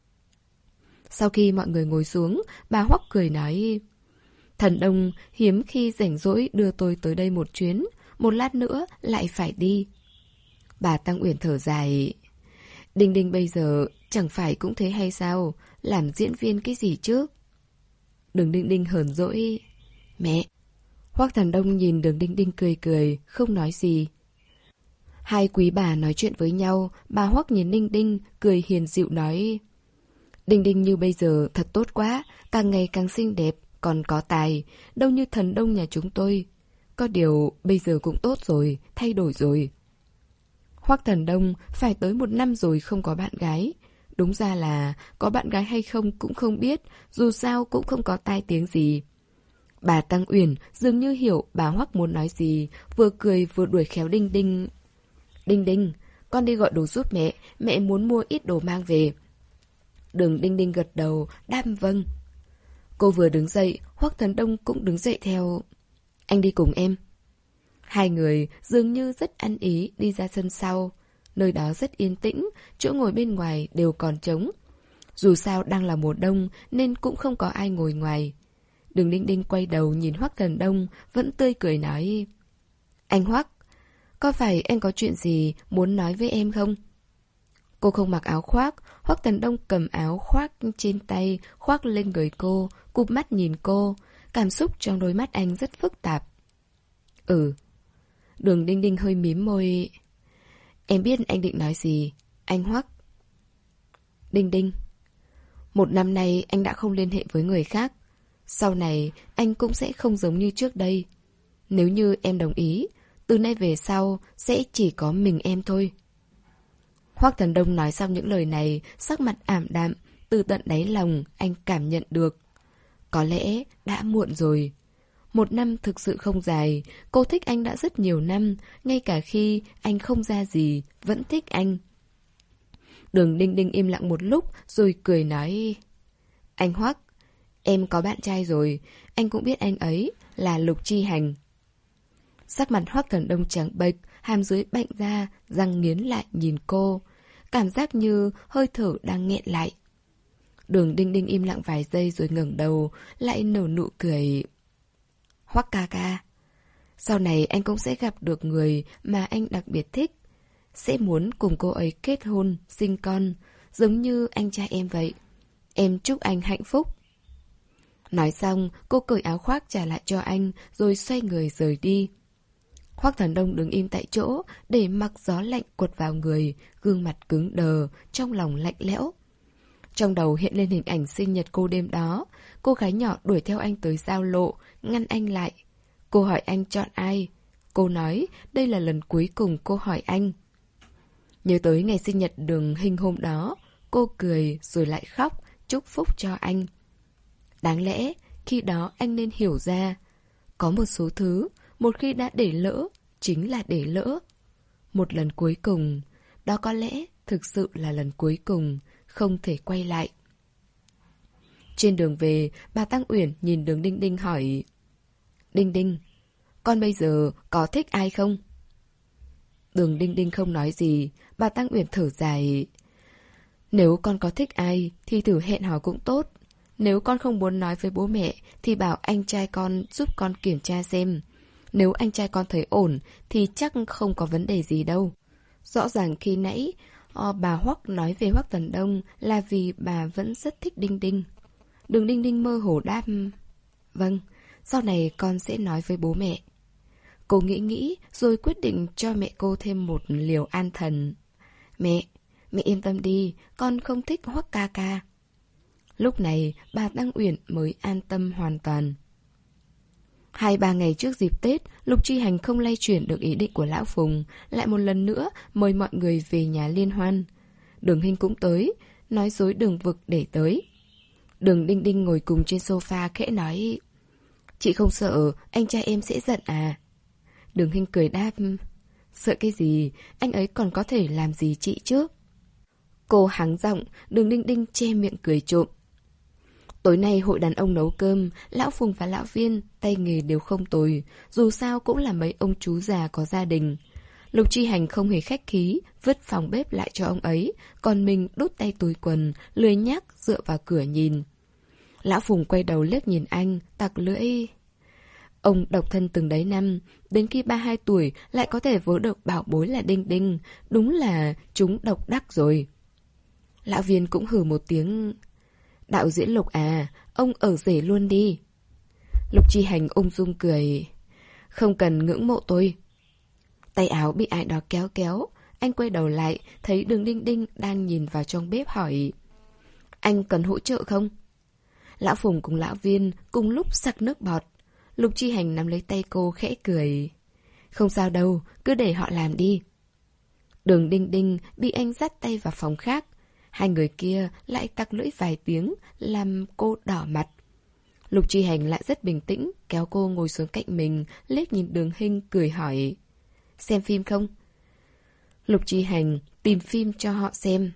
A: Sau khi mọi người ngồi xuống, bà Hoắc cười nói: Thần Đông hiếm khi rảnh rỗi đưa tôi tới đây một chuyến, một lát nữa lại phải đi. Bà Tăng Uyển thở dài: Đinh Đinh bây giờ chẳng phải cũng thế hay sao, làm diễn viên cái gì chứ? Đường Đinh Đinh hờn dỗi: Mẹ. Hoắc Thần Đông nhìn Đường Đinh Đinh cười cười, không nói gì. Hai quý bà nói chuyện với nhau, bà Hoắc nhìn Đinh Đinh, cười hiền dịu nói: Đinh Đinh như bây giờ thật tốt quá, càng ngày càng xinh đẹp, còn có tài, đâu như Thần Đông nhà chúng tôi. Có điều bây giờ cũng tốt rồi, thay đổi rồi. Hoắc Thần Đông phải tới một năm rồi không có bạn gái. Đúng ra là có bạn gái hay không cũng không biết, dù sao cũng không có tai tiếng gì. Bà Tăng Uyển dường như hiểu bà Hoắc muốn nói gì, vừa cười vừa đuổi khéo Đinh Đinh. Đinh Đinh, con đi gọi đồ giúp mẹ, mẹ muốn mua ít đồ mang về. Đường Đinh Đinh gật đầu, đáp vâng. Cô vừa đứng dậy, Hoắc Thần Đông cũng đứng dậy theo. Anh đi cùng em. Hai người dường như rất ăn ý đi ra sân sau. Nơi đó rất yên tĩnh, chỗ ngồi bên ngoài đều còn trống. Dù sao đang là mùa đông nên cũng không có ai ngồi ngoài. Đường Đinh Đinh quay đầu nhìn Hoắc Thần Đông, vẫn tươi cười nói: Anh Hoắc, có phải anh có chuyện gì muốn nói với em không? Cô không mặc áo khoác, Hoắc Thần Đông cầm áo khoác trên tay, khoác lên người cô, cụp mắt nhìn cô. Cảm xúc trong đôi mắt anh rất phức tạp. Ừ. Đường Đinh Đinh hơi mím môi. Em biết anh định nói gì, anh Hoắc. Đinh Đinh, một năm nay anh đã không liên hệ với người khác. Sau này anh cũng sẽ không giống như trước đây. Nếu như em đồng ý, từ nay về sau sẽ chỉ có mình em thôi. Hoắc Thần Đông nói xong những lời này, sắc mặt ảm đạm, từ tận đáy lòng anh cảm nhận được. Có lẽ đã muộn rồi. Một năm thực sự không dài, cô thích anh đã rất nhiều năm, ngay cả khi anh không ra gì, vẫn thích anh. Đường Đinh Đinh im lặng một lúc rồi cười nói: Anh Hoắc, em có bạn trai rồi, anh cũng biết anh ấy là Lục Chi Hành. Sắc mặt Hoắc Thần Đông trắng bệch, hàm dưới bệnh ra, răng nghiến lại nhìn cô. Cảm giác như hơi thở đang nghẹn lại. Đường Đinh Đinh im lặng vài giây rồi ngẩng đầu, lại nở nụ cười. Hoắc ca ca, sau này anh cũng sẽ gặp được người mà anh đặc biệt thích. Sẽ muốn cùng cô ấy kết hôn, sinh con, giống như anh trai em vậy. Em chúc anh hạnh phúc. Nói xong, cô cởi áo khoác trả lại cho anh, rồi xoay người rời đi. Hoắc Thần Đông đứng im tại chỗ, để mặc gió lạnh quật vào người, gương mặt cứng đờ, trong lòng lạnh lẽo. Trong đầu hiện lên hình ảnh sinh nhật cô đêm đó, cô gái nhỏ đuổi theo anh tới giao lộ, ngăn anh lại. Cô hỏi anh chọn ai. Cô nói đây là lần cuối cùng cô hỏi anh. Nhớ tới ngày sinh nhật Đường Hinh hôm đó, cô cười rồi lại khóc, chúc phúc cho anh. Đáng lẽ, khi đó anh nên hiểu ra, có một số thứ, một khi đã để lỡ, chính là để lỡ. Một lần cuối cùng, đó có lẽ thực sự là lần cuối cùng, không thể quay lại. Trên đường về, bà Tăng Uyển nhìn Đường Đinh Đinh hỏi: Đinh Đinh, con bây giờ có thích ai không? Đường Đinh Đinh không nói gì, bà Tăng Uyển thở dài: Nếu con có thích ai thì thử hẹn hò cũng tốt. Nếu con không muốn nói với bố mẹ thì bảo anh trai con giúp con kiểm tra xem. Nếu anh trai con thấy ổn thì chắc không có vấn đề gì đâu. Rõ ràng khi nãy ờ, bà Hoắc nói về Hoắc Thần Đông là vì bà vẫn rất thích Đinh Đinh. Đường Đinh Đinh mơ hồ đáp: Vâng, sau này con sẽ nói với bố mẹ. Cô nghĩ nghĩ rồi quyết định cho mẹ cô thêm một liều an thần. Mẹ, mẹ yên tâm đi, con không thích Hoắc ca ca. Lúc này bà Tăng Uyển mới an tâm hoàn toàn. Hai ba ngày trước dịp Tết, Lục Chi Hành không lay chuyển được ý định của Lão Phùng, lại một lần nữa mời mọi người về nhà liên hoan. Đường Hinh cũng tới, nói dối Đường Vực để tới. Đường Đinh Đinh ngồi cùng trên sofa khẽ nói: Chị không sợ anh trai em sẽ giận à? Đường Hinh cười đáp: Sợ cái gì, anh ấy còn có thể làm gì chị chứ? Cô hắng giọng, Đường Đinh Đinh che miệng cười trộm. Tối nay hội đàn ông nấu cơm, Lão Phùng và Lão Viên tay nghề đều không tồi, dù sao cũng là mấy ông chú già có gia đình. Lục Chi Hành không hề khách khí, vứt phòng bếp lại cho ông ấy, còn mình đút tay túi quần, lười nhác dựa vào cửa nhìn. Lão Phùng quay đầu liếc nhìn anh, tặc lưỡi. Ông độc thân từng đấy năm, đến khi ba mươi hai tuổi lại có thể vớ được bảo bối là Đinh Đinh, đúng là chúng độc đắc rồi. Lão Viên cũng hừ một tiếng. Đạo diễn Lục à, ông ở rể luôn đi. Lục Chi Hành ung dung cười. Không cần ngưỡng mộ tôi. Tay áo bị ai đó kéo kéo, anh quay đầu lại, thấy Đường Đinh Đinh đang nhìn vào trong bếp hỏi. Anh cần hỗ trợ không? Lão Phùng cùng Lão Viên cùng lúc sặc nước bọt. Lục Chi Hành nắm lấy tay cô khẽ cười. Không sao đâu, cứ để họ làm đi. Đường Đinh Đinh bị anh dắt tay vào phòng khác. Hai người kia lại tặc lưỡi vài tiếng, làm cô đỏ mặt. Lục Chi Hành lại rất bình tĩnh, kéo cô ngồi xuống cạnh mình, liếc nhìn Đường Hinh cười hỏi. Xem phim không? Lục Chi Hành tìm phim cho họ xem.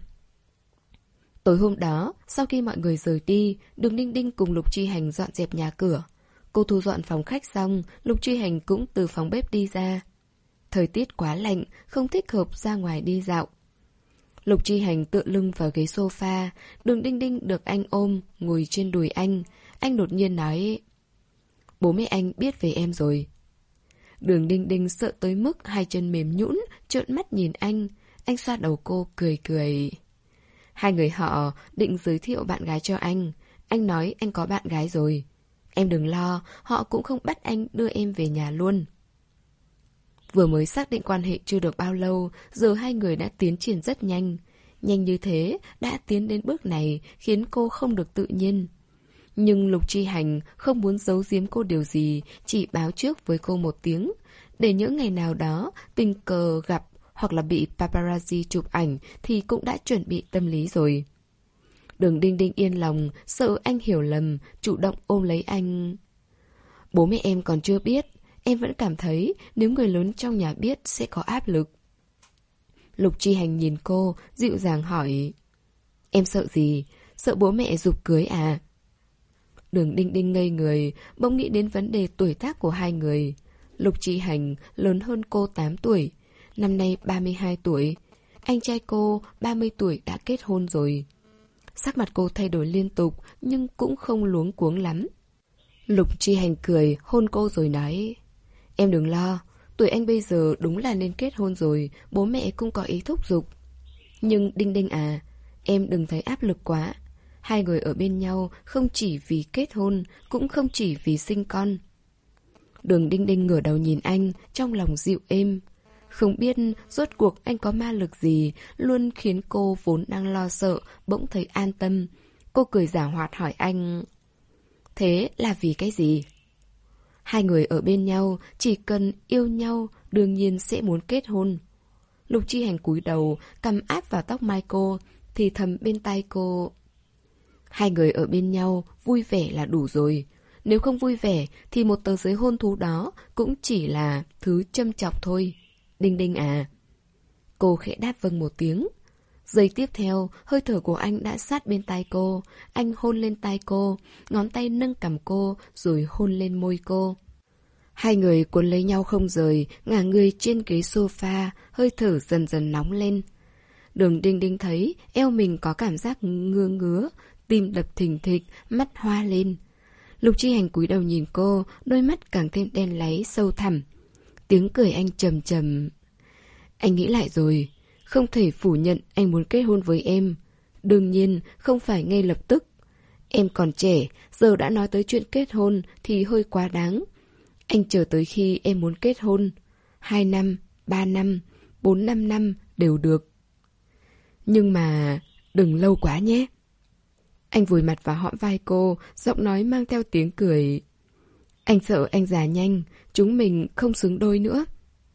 A: Tối hôm đó, sau khi mọi người rời đi, Đường Đinh Đinh cùng Lục Chi Hành dọn dẹp nhà cửa. Cô thu dọn phòng khách xong, Lục Chi Hành cũng từ phòng bếp đi ra. Thời tiết quá lạnh, không thích hợp ra ngoài đi dạo. Lục Chi Hành tựa lưng vào ghế sofa, Đường Đinh Đinh được anh ôm, ngồi trên đùi anh. Anh đột nhiên nói, bố mẹ anh biết về em rồi. Đường Đinh Đinh sợ tới mức hai chân mềm nhũn, trợn mắt nhìn anh. Anh xoa đầu cô cười cười. Hai người họ định giới thiệu bạn gái cho anh. Anh nói anh có bạn gái rồi. Em đừng lo, họ cũng không bắt anh đưa em về nhà luôn. Vừa mới xác định quan hệ chưa được bao lâu, giờ hai người đã tiến triển rất nhanh. Nhanh như thế, đã tiến đến bước này, khiến cô không được tự nhiên. Nhưng Lục Chi Hành không muốn giấu giếm cô điều gì, chỉ báo trước với cô một tiếng. Để những ngày nào đó, tình cờ gặp hoặc là bị paparazzi chụp ảnh thì cũng đã chuẩn bị tâm lý rồi. Đường Đinh Đinh yên lòng, sợ anh hiểu lầm, chủ động ôm lấy anh. Bố mẹ em còn chưa biết, em vẫn cảm thấy nếu người lớn trong nhà biết sẽ có áp lực. Lục Chi Hành nhìn cô, dịu dàng hỏi. Em sợ gì? Sợ bố mẹ giục cưới à? Đường Đinh Đinh ngây người, bỗng nghĩ đến vấn đề tuổi tác của hai người. Lục Chi Hành lớn hơn cô tám tuổi, năm nay ba mươi hai tuổi. Anh trai cô ba mươi tuổi đã kết hôn rồi. Sắc mặt cô thay đổi liên tục, nhưng cũng không luống cuống lắm. Lục Chi Hành cười, hôn cô rồi nói. Em đừng lo, tuổi anh bây giờ đúng là nên kết hôn rồi, bố mẹ cũng có ý thúc giục. Nhưng Đinh Đinh à, em đừng thấy áp lực quá. Hai người ở bên nhau không chỉ vì kết hôn, cũng không chỉ vì sinh con. Đường Đinh Đinh ngửa đầu nhìn anh, trong lòng dịu êm. Không biết rốt cuộc anh có ma lực gì, luôn khiến cô vốn đang lo sợ, bỗng thấy an tâm. Cô cười giảo hoạt hỏi anh. Thế là vì cái gì? Hai người ở bên nhau, chỉ cần yêu nhau, đương nhiên sẽ muốn kết hôn. Lục Chi Hành cúi đầu, cằm áp vào tóc mai cô, thì thầm bên tai cô. Hai người ở bên nhau, vui vẻ là đủ rồi. Nếu không vui vẻ, thì một tờ giấy hôn thú đó cũng chỉ là thứ châm chọc thôi. Đinh Đinh à. Cô khẽ đáp vâng một tiếng. Giây tiếp theo, hơi thở của anh đã sát bên tai cô. Anh hôn lên tai cô, ngón tay nâng cằm cô, rồi hôn lên môi cô. Hai người cuốn lấy nhau không rời, ngả người trên ghế sofa, hơi thở dần dần nóng lên. Đường Đinh Đinh thấy eo mình có cảm giác ngứa ngứa, tim đập thình thịch, mắt hoa lên. Lục Chi Hành cúi đầu nhìn cô, đôi mắt càng thêm đen láy sâu thẳm. Tiếng cười anh trầm trầm. Anh nghĩ lại rồi, không thể phủ nhận anh muốn kết hôn với em. Đương nhiên không phải ngay lập tức. Em còn trẻ, giờ đã nói tới chuyện kết hôn thì hơi quá đáng. Anh chờ tới khi em muốn kết hôn. Hai năm, ba năm, bốn năm năm đều được. Nhưng mà đừng lâu quá nhé. Anh vùi mặt vào hõm vai cô, giọng nói mang theo tiếng cười. Anh sợ anh già nhanh, chúng mình không xứng đôi nữa.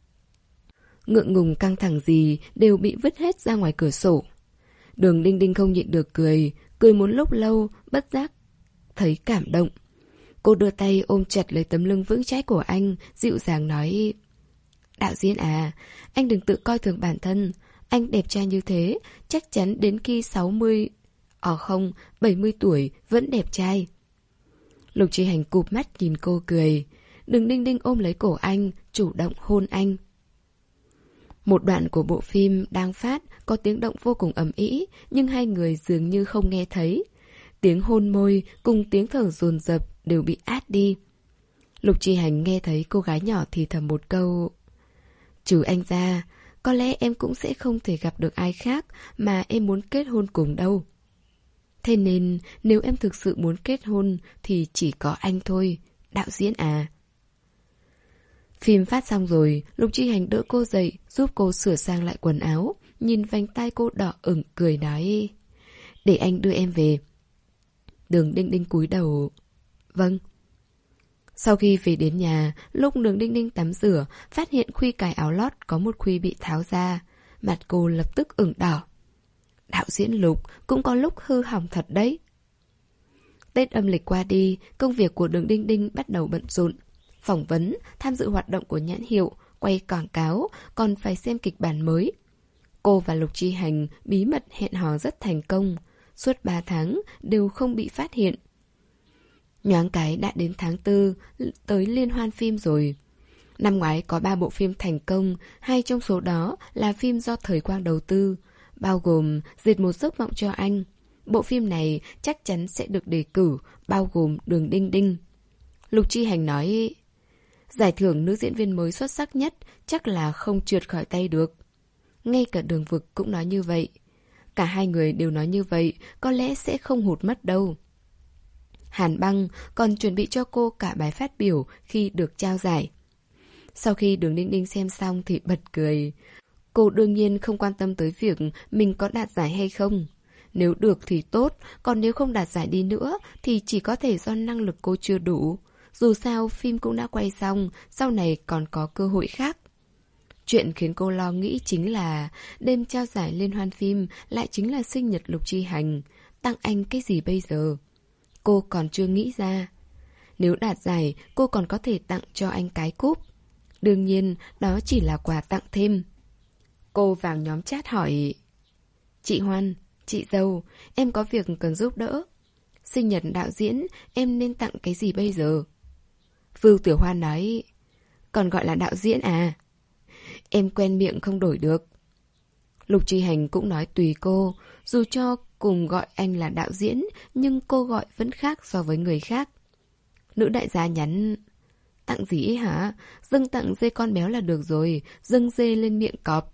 A: Ngượng ngùng căng thẳng gì đều bị vứt hết ra ngoài cửa sổ. Đường Đinh Đinh không nhịn được cười, cười một lúc lâu, bất giác thấy cảm động. Cô đưa tay ôm chặt lấy tấm lưng vững chãi của anh, dịu dàng nói. Đạo diễn à, anh đừng tự coi thường bản thân. Anh đẹp trai như thế, chắc chắn đến khi sáu mươi, ờ không, bảy mươi tuổi vẫn đẹp trai. Lục Chi Hành cụp mắt nhìn cô cười. Đường Đinh Đinh ôm lấy cổ anh, chủ động hôn anh. Một đoạn của bộ phim đang phát có tiếng động vô cùng ầm ĩ, nhưng hai người dường như không nghe thấy. Tiếng hôn môi cùng tiếng thở dồn dập đều bị át đi. Lục Chi Hành nghe thấy cô gái nhỏ thì thầm một câu: trừ anh ra, có lẽ em cũng sẽ không thể gặp được ai khác mà em muốn kết hôn cùng đâu. Thế nên nếu em thực sự muốn kết hôn thì chỉ có anh thôi, đạo diễn à. Phim phát xong rồi, Lục Chi Hành đỡ cô dậy, giúp cô sửa sang lại quần áo, nhìn vành tai cô đỏ ửng cười nói: để anh đưa em về. Đường Đinh Đinh cúi đầu: vâng. Sau khi về đến nhà, lúc Đường Đinh Đinh tắm rửa, phát hiện khuy cài áo lót có một khuy bị tháo ra. Mặt cô lập tức ửng đỏ. Đạo diễn Lục cũng có lúc hư hỏng thật đấy. Tết âm lịch qua đi, công việc của Đường Đinh Đinh bắt đầu bận rộn. Phỏng vấn, tham dự hoạt động của nhãn hiệu, quay quảng cáo, còn phải xem kịch bản mới. Cô và Lục Chi Hành bí mật hẹn hò rất thành công. Suốt ba tháng đều không bị phát hiện. Nhoáng cái đã đến tháng tư, tới liên hoan phim rồi. Năm ngoái có ba bộ phim thành công, hai trong số đó là phim do Thời Quang đầu tư, bao gồm Dệt một giấc mộng cho anh. Bộ phim này chắc chắn sẽ được đề cử, bao gồm Đường Đinh Đinh. Lục Chi Hành nói: giải thưởng nữ diễn viên mới xuất sắc nhất chắc là không trượt khỏi tay được. Ngay cả Đường Vực cũng nói như vậy. Cả hai người đều nói như vậy, có lẽ sẽ không hụt mất đâu. Hàn Băng còn chuẩn bị cho cô cả bài phát biểu khi được trao giải. Sau khi Đường Đinh Đinh xem xong thì bật cười. Cô đương nhiên không quan tâm tới việc mình có đạt giải hay không. Nếu được thì tốt, còn nếu không đạt giải đi nữa thì chỉ có thể do năng lực cô chưa đủ. Dù sao phim cũng đã quay xong, sau này còn có cơ hội khác. Chuyện khiến cô lo nghĩ chính là đêm trao giải liên hoan phim lại chính là sinh nhật Lục Chi Hành. Tặng anh cái gì bây giờ? Cô còn chưa nghĩ ra. Nếu đạt giải, cô còn có thể tặng cho anh cái cúp. Đương nhiên, đó chỉ là quà tặng thêm. Cô vào nhóm chat hỏi: chị Hoan, chị dâu, em có việc cần giúp đỡ. Sinh nhật đạo diễn, em nên tặng cái gì bây giờ? Vưu Tiểu Hoan nói: còn gọi là đạo diễn à? Em quen miệng không đổi được. Lục Chi Hành cũng nói tùy cô. Dù cho cùng gọi anh là đạo diễn, nhưng cô gọi vẫn khác so với người khác. Nữ đại gia nhắn: tặng gì ấy hả? Dâng tặng dê con béo là được rồi, dâng dê lên miệng cọp.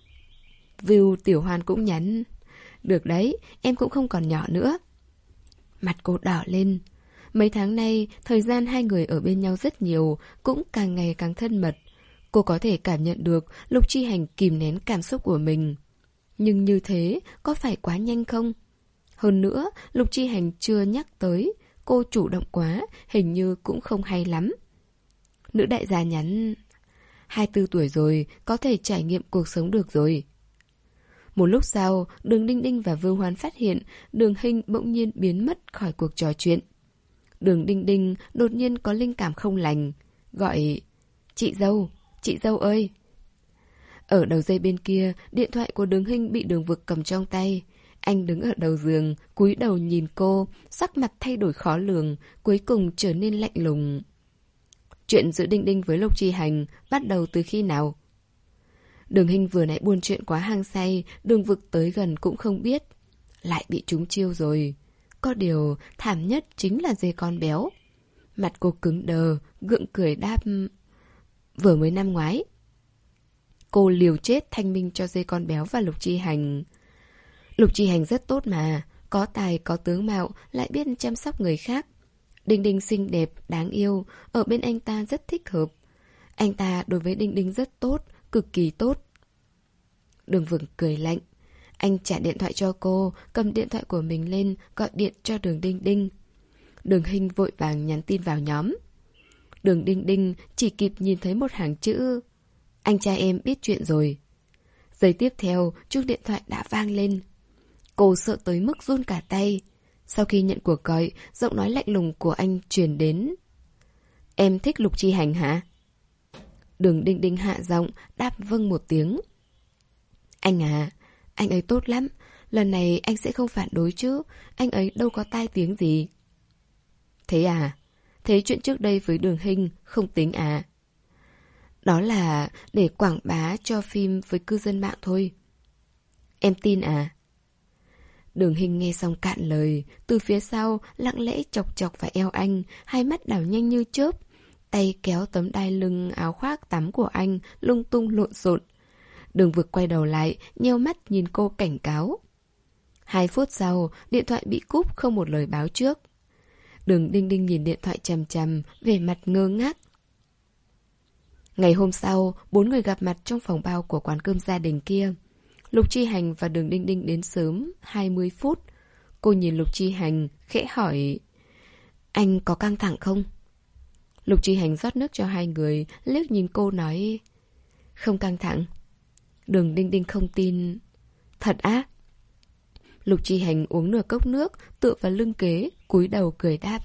A: Vưu Tiểu Hoan cũng nhắn: được đấy, em cũng không còn nhỏ nữa. Mặt cô đỏ lên. Mấy tháng nay, thời gian hai người ở bên nhau rất nhiều, cũng càng ngày càng thân mật. Cô có thể cảm nhận được Lục Chi Hành kìm nén cảm xúc của mình. Nhưng như thế, có phải quá nhanh không? Hơn nữa, Lục Chi Hành chưa nhắc tới, cô chủ động quá, hình như cũng không hay lắm. Nữ đại gia nhắn: hai mươi tư tuổi rồi, có thể trải nghiệm cuộc sống được rồi. Một lúc sau, Đường Đinh Đinh và Vưu Hoan phát hiện Đường Hinh bỗng nhiên biến mất khỏi cuộc trò chuyện. Đường Đinh Đinh đột nhiên có linh cảm không lành, gọi: chị dâu, chị dâu ơi. Ở đầu dây bên kia, điện thoại của Đường Hinh bị Đường Vực cầm trong tay. Anh đứng ở đầu giường, cúi đầu nhìn cô, sắc mặt thay đổi khó lường, cuối cùng trở nên lạnh lùng. Chuyện giữa Đinh Đinh với Lục Chi Hành bắt đầu từ khi nào? Đường Hinh vừa nãy buôn chuyện quá hăng say, Đường Vực tới gần cũng không biết. Lại bị trúng chiêu rồi. Có điều thảm nhất chính là dê con béo. Mặt cô cứng đờ, gượng cười đáp: vừa mới năm ngoái. Cô liều chết thanh minh cho dê con béo và Lục Chi Hành. Lục Chi Hành rất tốt mà, có tài có tướng mạo, lại biết chăm sóc người khác. Đinh Đinh xinh đẹp, đáng yêu, ở bên anh ta rất thích hợp. Anh ta đối với Đinh Đinh rất tốt, cực kỳ tốt. Đường Vực cười lạnh. Anh trả điện thoại cho cô, cầm điện thoại của mình lên, gọi điện cho Đường Đinh Đinh. Đường Hinh vội vàng nhắn tin vào nhóm. Đường Đinh Đinh chỉ kịp nhìn thấy một hàng chữ: anh trai em biết chuyện rồi. Giây tiếp theo, chuông điện thoại đã vang lên. Cô sợ tới mức run cả tay. Sau khi nhận cuộc gọi, giọng nói lạnh lùng của anh truyền đến: em thích Lục Chi Hành hả? Đường Đinh Đinh hạ giọng, đáp vâng một tiếng. Anh à, anh ấy tốt lắm. Lần này anh sẽ không phản đối chứ. Anh ấy đâu có tai tiếng gì. Thế à? Thế chuyện trước đây với Đường Hinh không tính à? Đó là để quảng bá cho phim với cư dân mạng thôi. Em tin à? Đường Hinh nghe xong cạn lời, từ phía sau lặng lẽ chọc chọc vào eo anh, hai mắt đảo nhanh như chớp, tay kéo tấm đai lưng áo khoác tắm của anh lung tung lộn xộn. Đường Vực quay đầu lại, nheo mắt nhìn cô cảnh cáo. Hai phút sau, điện thoại bị cúp không một lời báo trước. Đường Đinh Đinh nhìn điện thoại chằm chằm, vẻ mặt ngơ ngác. Ngày hôm sau, bốn người gặp mặt trong phòng bao của quán cơm gia đình kia. Lục Chi Hành và Đường Đinh Đinh đến sớm hai mươi phút. Cô nhìn Lục Chi Hành, khẽ hỏi: Anh có căng thẳng không? Lục Chi Hành rót nước cho hai người, liếc nhìn cô nói: Không căng thẳng. Đường Đinh Đinh không tin: Thật á? Lục Chi Hành uống nửa cốc nước, tựa vào lưng kế, cúi đầu cười đáp: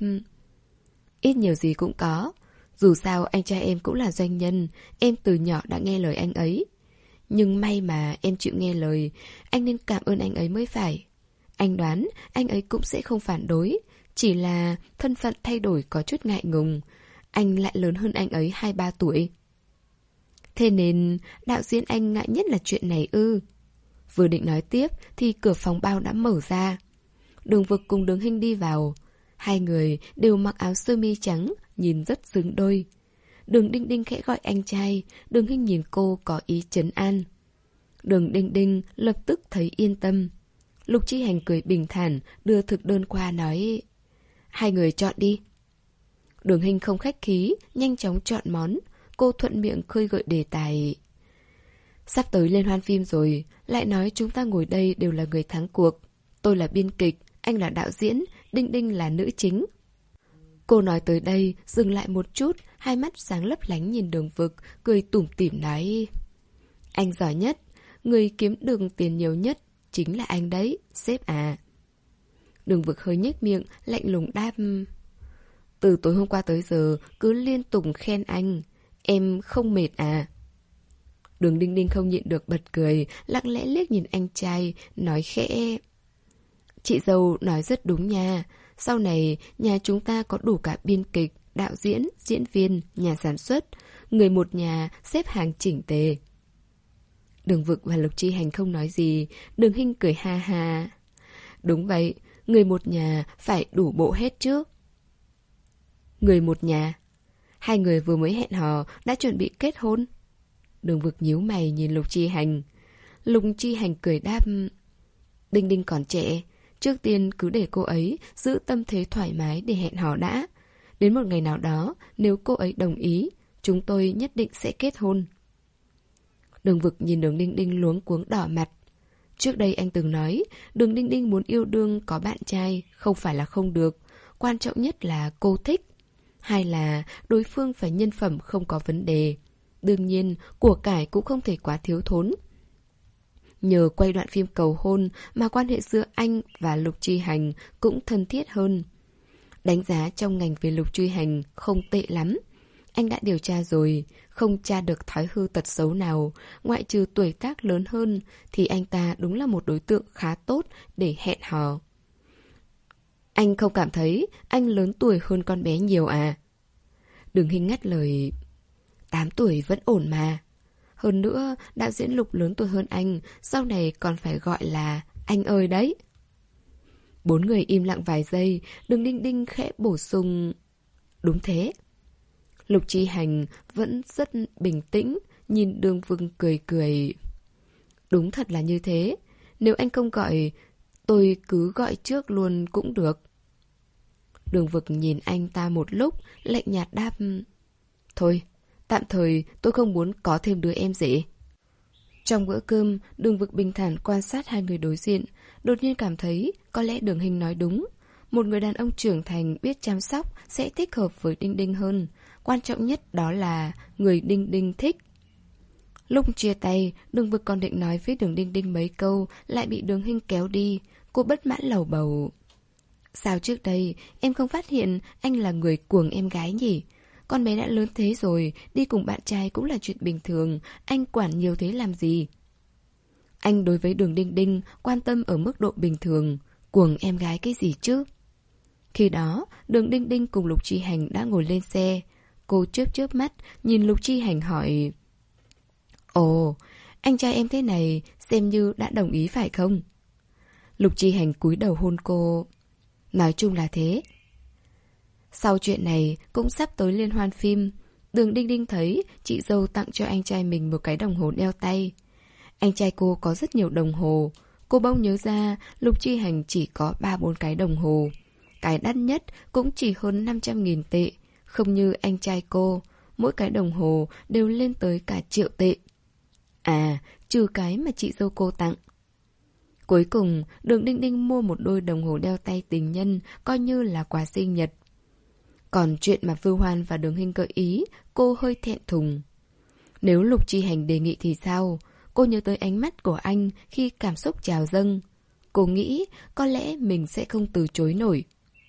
A: Ít nhiều gì cũng có. Dù sao anh trai em cũng là doanh nhân, em từ nhỏ đã nghe lời anh ấy. Nhưng may mà em chịu nghe lời, anh nên cảm ơn anh ấy mới phải. Anh đoán anh ấy cũng sẽ không phản đối, chỉ là thân phận thay đổi có chút ngại ngùng. Anh lại lớn hơn anh ấy hai ba tuổi. Thế nên đạo diễn anh ngại nhất là chuyện này ư? Vừa định nói tiếp thì cửa phòng bao đã mở ra. Đường Vực cùng Đường Hinh đi vào. Hai người đều mặc áo sơ mi trắng, nhìn rất xứng đôi. Đường Đinh Đinh khẽ gọi anh trai, Đường Hinh nhìn cô có ý trấn an. Đường Đinh Đinh lập tức thấy yên tâm. Lục Chi Hành cười bình thản, đưa thực đơn qua nói: Hai người chọn đi. Đường Hinh không khách khí, nhanh chóng chọn món. Cô thuận miệng khơi gợi đề tài: Sắp tới liên hoan phim rồi, lại nói chúng ta ngồi đây đều là người thắng cuộc. Tôi là biên kịch, anh là đạo diễn, Đinh Đinh là nữ chính. Cô nói tới đây, dừng lại một chút, hai mắt sáng lấp lánh nhìn Đường Vực, cười tủm tỉm nói: Anh giỏi nhất, người kiếm được tiền nhiều nhất chính là anh đấy, sếp à. Đường Vực hơi nhếch miệng, lạnh lùng đáp: Từ tối hôm qua tới giờ cứ liên tục khen anh, em không mệt à? Đường Đinh Đinh không nhịn được bật cười, lặng lẽ liếc nhìn anh trai, nói khẽ: Chị dâu nói rất đúng nha. Sau này nhà chúng ta có đủ cả biên kịch, đạo diễn, diễn viên, nhà sản xuất, người một nhà xếp hàng chỉnh tề. Đường Vực và Lục Chi Hành không nói gì. Đường Hinh cười ha ha: Đúng vậy, người một nhà phải đủ bộ hết chứ. Người một nhà? Hai người vừa mới hẹn hò đã chuẩn bị kết hôn? Đường Vực nhíu mày nhìn Lục Chi Hành. Lục Chi Hành cười đáp: Đinh Đinh còn trẻ, trước tiên cứ để cô ấy giữ tâm thế thoải mái để hẹn hò đã. Đến một ngày nào đó, nếu cô ấy đồng ý, chúng tôi nhất định sẽ kết hôn. Đường Vực nhìn Đường Đinh Đinh luống cuống đỏ mặt. Trước đây anh từng nói, Đường Đinh Đinh muốn yêu đương có bạn trai, không phải là không được. Quan trọng nhất là cô thích. Hai là đối phương phải nhân phẩm không có vấn đề. Đương nhiên, của cải cũng không thể quá thiếu thốn. Nhờ quay đoạn phim cầu hôn mà quan hệ giữa anh và Lục Chi Hành cũng thân thiết hơn. Đánh giá trong ngành về Lục Chi Hành không tệ lắm. Anh đã điều tra rồi, không tra được thói hư tật xấu nào. Ngoại trừ tuổi tác lớn hơn thì anh ta đúng là một đối tượng khá tốt để hẹn hò. Anh không cảm thấy anh lớn tuổi hơn con bé nhiều à? Đường Hinh ngắt lời: Tám tuổi vẫn ổn mà. Hơn nữa, đạo diễn Lục lớn tuổi hơn anh, sau này còn phải gọi là anh ơi đấy. Bốn người im lặng vài giây, Đường Đinh Đinh khẽ bổ sung: Đúng thế. Lục Chi Hành vẫn rất bình tĩnh, nhìn Đường Vực cười cười: Đúng thật là như thế. Nếu anh không gọi, tôi cứ gọi trước luôn cũng được. Đường Vực nhìn anh ta một lúc, lạnh nhạt đáp: Thôi, tạm thời tôi không muốn có thêm đứa em rể. Trong bữa cơm, Đường Vực bình thản quan sát hai người đối diện, đột nhiên cảm thấy có lẽ Đường Hinh nói đúng. Một người đàn ông trưởng thành biết chăm sóc sẽ thích hợp với Đinh Đinh hơn. Quan trọng nhất đó là người Đinh Đinh thích. Lúc chia tay, Đường Vực còn định nói với Đường Đinh Đinh mấy câu, lại bị Đường Hinh kéo đi. Cô bất mãn lầu bầu: Sao trước đây em không phát hiện anh là người cuồng em gái nhỉ? Con bé đã lớn thế rồi, đi cùng bạn trai cũng là chuyện bình thường, anh quản nhiều thế làm gì? Anh đối với Đường Đinh Đinh quan tâm ở mức độ bình thường, cuồng em gái cái gì chứ? Khi đó, Đường Đinh Đinh cùng Lục Chi Hành đã ngồi lên xe. Cô chớp chớp mắt, nhìn Lục Chi Hành hỏi: Ồ, anh trai em thế này xem như đã đồng ý phải không? Lục Chi Hành cúi đầu hôn cô. Nói chung là thế. Sau chuyện này cũng sắp tới liên hoan phim. Đường Đinh Đinh thấy chị dâu tặng cho anh trai mình một cái đồng hồ đeo tay. Anh trai cô có rất nhiều đồng hồ. Cô bỗng nhớ ra Lục Chi Hành chỉ có ba bốn cái đồng hồ. Cái đắt nhất cũng chỉ hơn năm trăm nghìn tệ. Không như anh trai cô, mỗi cái đồng hồ đều lên tới cả triệu tệ. À, trừ cái mà chị dâu cô tặng. Cuối cùng, Đường Đinh Đinh mua một đôi đồng hồ đeo tay tình nhân, coi như là quà sinh nhật. Còn chuyện mà Vưu Hoan và Đường Hinh gợi ý, cô hơi thẹn thùng. Nếu Lục Chi Hành đề nghị thì sao? Cô nhớ tới ánh mắt của anh khi cảm xúc trào dâng. Cô nghĩ có lẽ mình sẽ không từ chối nổi.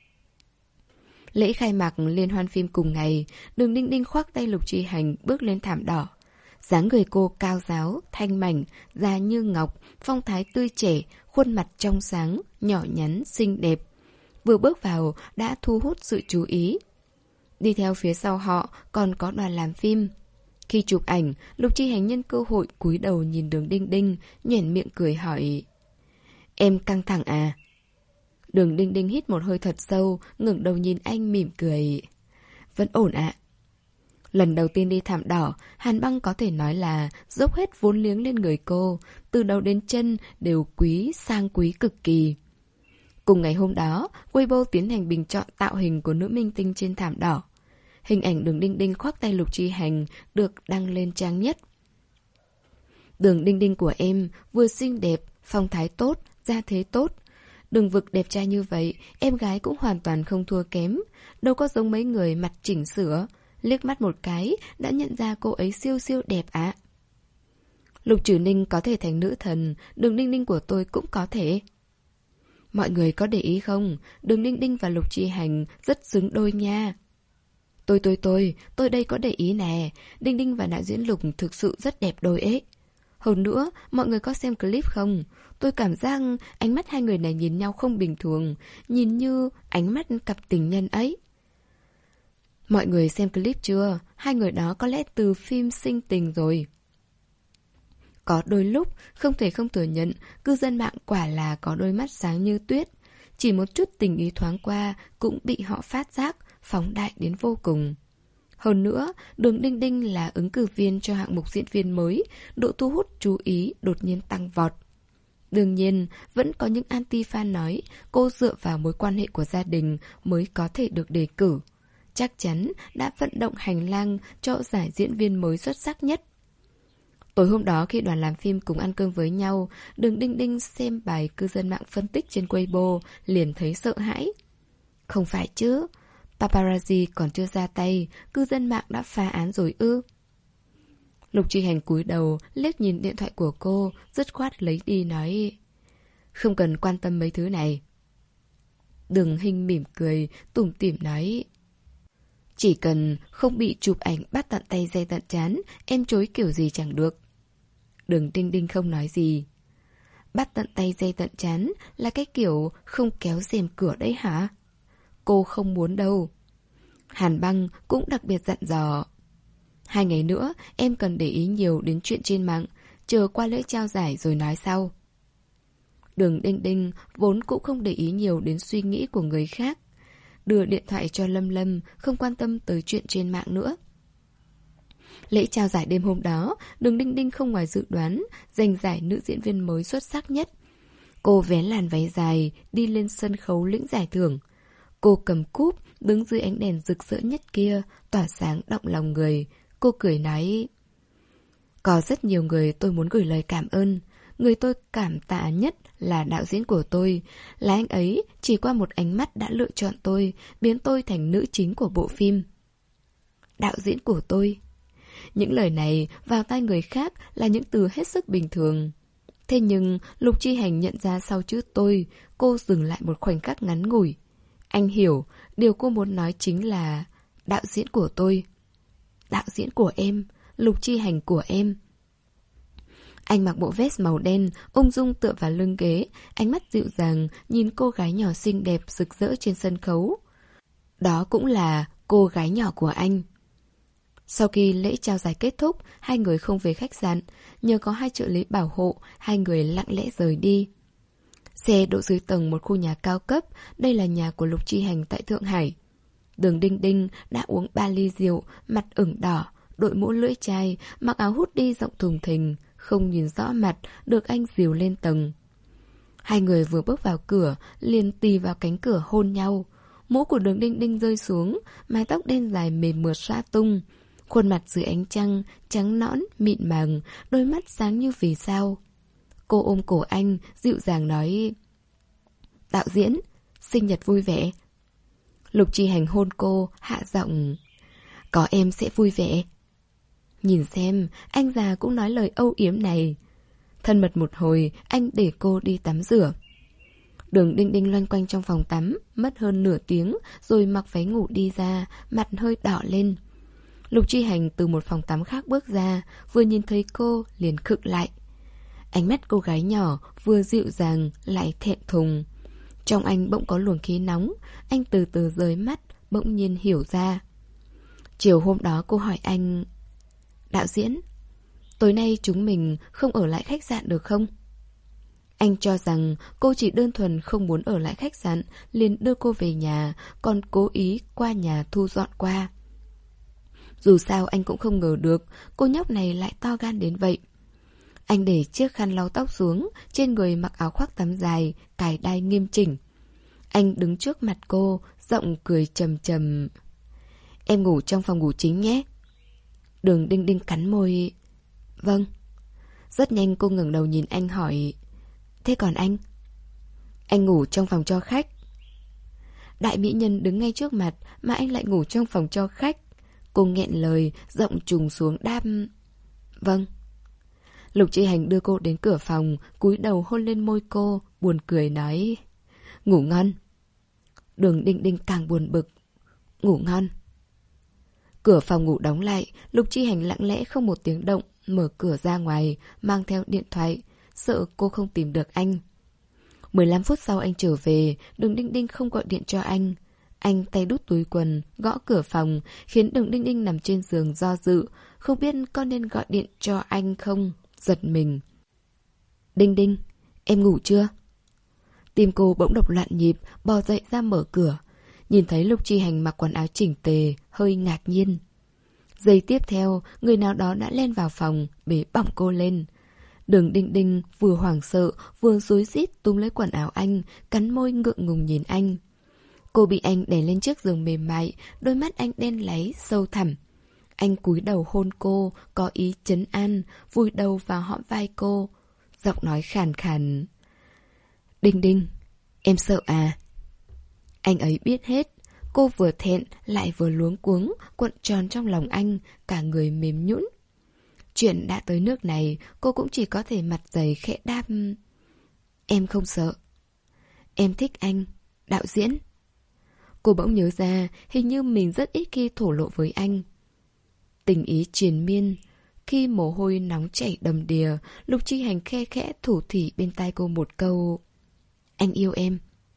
A: Lễ khai mạc liên hoan phim cùng ngày, Đường Đinh Đinh khoác tay Lục Chi Hành bước lên thảm đỏ. Dáng người cô cao ráo, thanh mảnh, da như ngọc, phong thái tươi trẻ, khuôn mặt trong sáng, nhỏ nhắn, xinh đẹp. Vừa bước vào đã thu hút sự chú ý. Đi theo phía sau họ còn có đoàn làm phim. Khi chụp ảnh, Lục Chi Hành nhân cơ hội cúi đầu nhìn Đường Đinh Đinh, nhoẻn miệng cười hỏi: Em căng thẳng à? Đường Đinh Đinh hít một hơi thật sâu, ngẩng đầu nhìn anh mỉm cười: Vẫn ổn ạ. Lần đầu tiên đi thảm đỏ, Hàn Băng có thể nói là dốc hết vốn liếng lên người cô, từ đầu đến chân đều quý sang quý cực kỳ. Cùng ngày hôm đó, Weibo tiến hành bình chọn tạo hình của nữ minh tinh trên thảm đỏ. Hình ảnh Đường Đinh Đinh khoác tay Lục Chi Hành được đăng lên trang nhất. Đường Đinh Đinh của em vừa xinh đẹp, phong thái tốt, gia thế tốt. Đường Vực đẹp trai như vậy, em gái cũng hoàn toàn không thua kém. Đâu có giống mấy người mặt chỉnh sửa, liếc mắt một cái đã nhận ra cô ấy siêu siêu đẹp ạ. Lục Trử Ninh có thể thành nữ thần, Đường Đinh Đinh của tôi cũng có thể. Mọi người có để ý không? Đường Đinh Đinh và Lục Chi Hành rất xứng đôi nha. Tôi tôi tôi, tôi đây có để ý nè. Đinh Đinh và đạo diễn Lục thực sự rất đẹp đôi ấy. Hơn nữa, mọi người có xem clip không? Tôi cảm giác ánh mắt hai người này nhìn nhau không bình thường, nhìn như ánh mắt cặp tình nhân ấy. Mọi người xem clip chưa? Hai người đó có lẽ từ phim Sinh Tình rồi. Có đôi lúc, không thể không thừa nhận, cư dân mạng quả là có đôi mắt sáng như tuyết. Chỉ một chút tình ý thoáng qua cũng bị họ phát giác, phóng đại đến vô cùng. Hơn nữa, Đường Đinh Đinh là ứng cử viên cho hạng mục diễn viên mới, độ thu hút chú ý đột nhiên tăng vọt. Đương nhiên, vẫn có những anti-fan nói cô dựa vào mối quan hệ của gia đình mới có thể được đề cử. Chắc chắn đã vận động hành lang cho giải diễn viên mới xuất sắc nhất. Tối hôm đó khi đoàn làm phim cùng ăn cơm với nhau, Đường Đinh Đinh xem bài cư dân mạng phân tích trên Weibo liền thấy sợ hãi. Không phải chứ, paparazzi còn chưa ra tay, cư dân mạng đã phá án rồi ư? Lục Chi Hành cúi đầu, liếc nhìn điện thoại của cô, dứt khoát lấy đi nói: Không cần quan tâm mấy thứ này. Đường Hinh mỉm cười, tủm tỉm nói: Chỉ cần không bị chụp ảnh bắt tận tay dây tận trán, em chối kiểu gì chẳng được. Đường Đinh Đinh không nói gì. Bắt tận tay dây tận trán là cái kiểu không kéo rèm cửa đấy hả? Cô không muốn đâu. Hàn Băng cũng đặc biệt dặn dò: Hai ngày nữa em cần để ý nhiều đến chuyện trên mạng, chờ qua lễ trao giải rồi nói sau. Đường Đinh Đinh vốn cũng không để ý nhiều đến suy nghĩ của người khác, đưa điện thoại cho Lâm Lâm, không quan tâm tới chuyện trên mạng nữa. Lễ trao giải đêm hôm đó, Đường Đinh Đinh không ngoài dự đoán giành giải nữ diễn viên mới xuất sắc nhất. Cô vén làn váy dài, đi lên sân khấu lĩnh giải thưởng. Cô cầm cúp, đứng dưới ánh đèn rực rỡ nhất kia, tỏa sáng động lòng người. Cô cười nói: Có rất nhiều người tôi muốn gửi lời cảm ơn. Người tôi cảm tạ nhất là đạo diễn của tôi. Là anh ấy chỉ qua một ánh mắt đã lựa chọn tôi, biến tôi thành nữ chính của bộ phim. Đạo diễn của tôi. Những lời này vào tai người khác là những từ hết sức bình thường. Thế nhưng Lục Chi Hành nhận ra sau chữ tôi, cô dừng lại một khoảnh khắc ngắn ngủi. Anh hiểu, điều cô muốn nói chính là đạo diễn của tôi. Đạo diễn của em, Lục Chi Hành của em. Anh mặc bộ vest màu đen, ung dung tựa vào lưng ghế, ánh mắt dịu dàng nhìn cô gái nhỏ xinh đẹp rực rỡ trên sân khấu. Đó cũng là cô gái nhỏ của anh. Sau khi lễ trao giải kết thúc, hai người không về khách sạn. Nhờ có hai trợ lý bảo hộ, hai người lặng lẽ rời đi. Xe đỗ dưới tầng một khu nhà cao cấp. Đây là nhà của Lục Chi Hành tại Thượng Hải. Đường Đinh Đinh đã uống ba ly rượu, mặt ửng đỏ, đội mũ lưỡi chai, mặc áo hút đi rộng thùng thình, không nhìn rõ mặt, được anh dìu lên tầng. Hai người vừa bước vào cửa, liền tì vào cánh cửa hôn nhau. Mũ của Đường Đinh Đinh rơi xuống, mái tóc đen dài mềm mượt xõa tung. Khuôn mặt dưới ánh trăng, trắng nõn, mịn màng, đôi mắt sáng như vì sao. Cô ôm cổ anh, dịu dàng nói: "Đạo diễn, sinh nhật vui vẻ." Lục Chi Hành hôn cô, hạ giọng: "Có em sẽ vui vẻ." Nhìn xem, anh già cũng nói lời âu yếm này. Thân mật một hồi, anh để cô đi tắm rửa. Đường Đinh Đinh loanh quanh trong phòng tắm, mất hơn nửa tiếng, rồi mặc váy ngủ đi ra, mặt hơi đỏ lên. Lục Chi Hành từ một phòng tắm khác bước ra, vừa nhìn thấy cô, liền khựng lại. Ánh mắt cô gái nhỏ, vừa dịu dàng, lại thẹn thùng. Trong anh bỗng có luồng khí nóng, anh từ từ rời mắt, bỗng nhiên hiểu ra. Chiều hôm đó cô hỏi anh: "Đạo diễn, tối nay chúng mình không ở lại khách sạn được không?" Anh cho rằng cô chỉ đơn thuần không muốn ở lại khách sạn, liền đưa cô về nhà, còn cố ý qua nhà thu dọn qua. Dù sao anh cũng không ngờ được cô nhóc này lại to gan đến vậy. Anh để chiếc khăn lau tóc xuống, trên người mặc áo khoác tắm dài, cài đai nghiêm chỉnh. Anh đứng trước mặt cô, giọng cười trầm trầm: "Em ngủ trong phòng ngủ chính nhé." Đường Đinh Đinh cắn môi: "Vâng." Rất nhanh cô ngẩng đầu nhìn anh hỏi: "Thế còn anh?" "Anh ngủ trong phòng cho khách." Đại mỹ nhân đứng ngay trước mặt mà anh lại ngủ trong phòng cho khách. Cô nghẹn lời, giọng trùng xuống đáp: "Vâng." Lục Chi Hành đưa cô đến cửa phòng, cúi đầu hôn lên môi cô, buồn cười nói: "Ngủ ngon." Đường Đinh Đinh càng buồn bực: "Ngủ ngon." Cửa phòng ngủ đóng lại, Lục Chi Hành lặng lẽ không một tiếng động mở cửa ra ngoài, mang theo điện thoại, sợ cô không tìm được anh. mười lăm phút sau anh trở về, Đường Đinh Đinh không gọi điện cho anh. Anh tay đút túi quần, gõ cửa phòng, khiến Đường Đinh Đinh nằm trên giường do dự, không biết có nên gọi điện cho anh không, giật mình. "Đinh Đinh, em ngủ chưa?" Tim cô bỗng đập loạn nhịp, bò dậy ra mở cửa. Nhìn thấy Lục Chi Hành mặc quần áo chỉnh tề, hơi ngạc nhiên. Giây tiếp theo, người nào đó đã len vào phòng, bế bỏng cô lên. Đường Đinh Đinh vừa hoảng sợ, vừa rối rít túm lấy quần áo anh, cắn môi ngượng ngùng nhìn anh. Cô bị anh đè lên chiếc giường mềm mại, đôi mắt anh đen láy, sâu thẳm. Anh cúi đầu hôn cô, có ý trấn an, vùi đầu vào hõm vai cô. Giọng nói khàn khàn: "Đinh Đinh, em sợ à?" Anh ấy biết hết. Cô vừa thẹn lại vừa luống cuống, cuộn tròn trong lòng anh, cả người mềm nhũn. Chuyện đã tới nước này, cô cũng chỉ có thể mặt dày khẽ đáp: "Em không sợ. Em thích anh, đạo diễn." Cô bỗng nhớ ra, hình như mình rất ít khi thổ lộ với anh. Tình ý triền miên, khi mồ hôi nóng chảy đầm đìa, Lục Chi Hành khe khẽ thủ thỉ bên tai cô một câu: "Anh yêu em."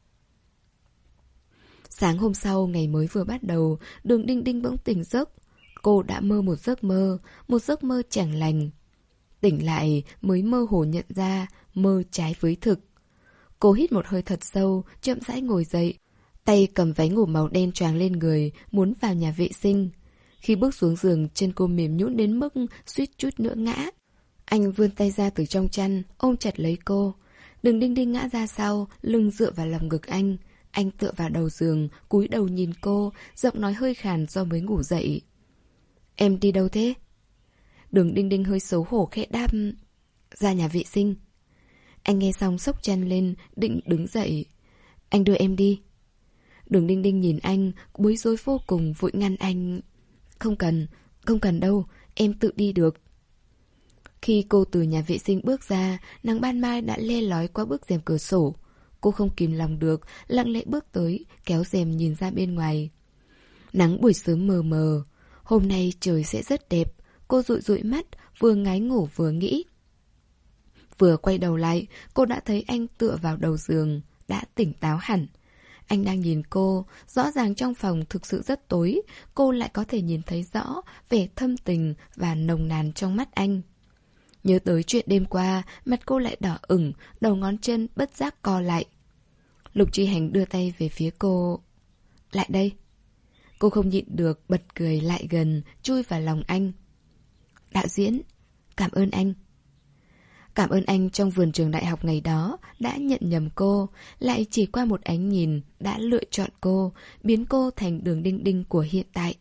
A: Sáng hôm sau, ngày mới vừa bắt đầu, Đường Đinh Đinh bỗng tỉnh giấc. Cô đã mơ một giấc mơ, một giấc mơ chẳng lành. Tỉnh lại mới mơ hồ nhận ra, mơ trái với thực. Cô hít một hơi thật sâu, chậm rãi ngồi dậy. Tay cầm váy ngủ màu đen choàng lên người, muốn vào nhà vệ sinh. Khi bước xuống giường, chân cô mềm nhũn đến mức suýt chút nữa ngã. Anh vươn tay ra từ trong chăn, ôm chặt lấy cô. Đường Đinh Đinh ngã ra sau, lưng dựa vào lòng ngực anh. Anh tựa vào đầu giường, cúi đầu nhìn cô, giọng nói hơi khàn do mới ngủ dậy: "Em đi đâu thế?" Đường Đinh Đinh hơi xấu hổ khẽ đáp: "Ra nhà vệ sinh." Anh nghe xong xốc chăn lên, định đứng dậy: "Anh đưa em đi." Đường Đinh Đinh nhìn anh, bối rối vô cùng, vội ngăn anh: "Không cần, không cần đâu, em tự đi được." Khi cô từ nhà vệ sinh bước ra, nắng ban mai đã le lói qua bức rèm cửa sổ. Cô không kìm lòng được, lặng lẽ bước tới, kéo rèm nhìn ra bên ngoài. Nắng buổi sớm mờ mờ. Hôm nay trời sẽ rất đẹp. Cô dụi dụi mắt, vừa ngái ngủ vừa nghĩ: Vừa quay đầu lại, cô đã thấy anh tựa vào đầu giường, đã tỉnh táo hẳn. Anh đang nhìn cô, rõ ràng trong phòng thực sự rất tối, cô lại có thể nhìn thấy rõ vẻ thâm tình và nồng nàn trong mắt anh. Nhớ tới chuyện đêm qua, mặt cô lại đỏ ửng, đầu ngón chân bất giác co lại. Lục Chi Hành đưa tay về phía cô. Lại đây. Cô không nhịn được, bật cười lại gần, chui vào lòng anh. Đạo diễn, cảm ơn anh. Cảm ơn anh trong vườn trường đại học ngày đó đã nhận nhầm cô, lại chỉ qua một ánh nhìn đã lựa chọn cô, biến cô thành Đường Đinh Đinh của hiện tại.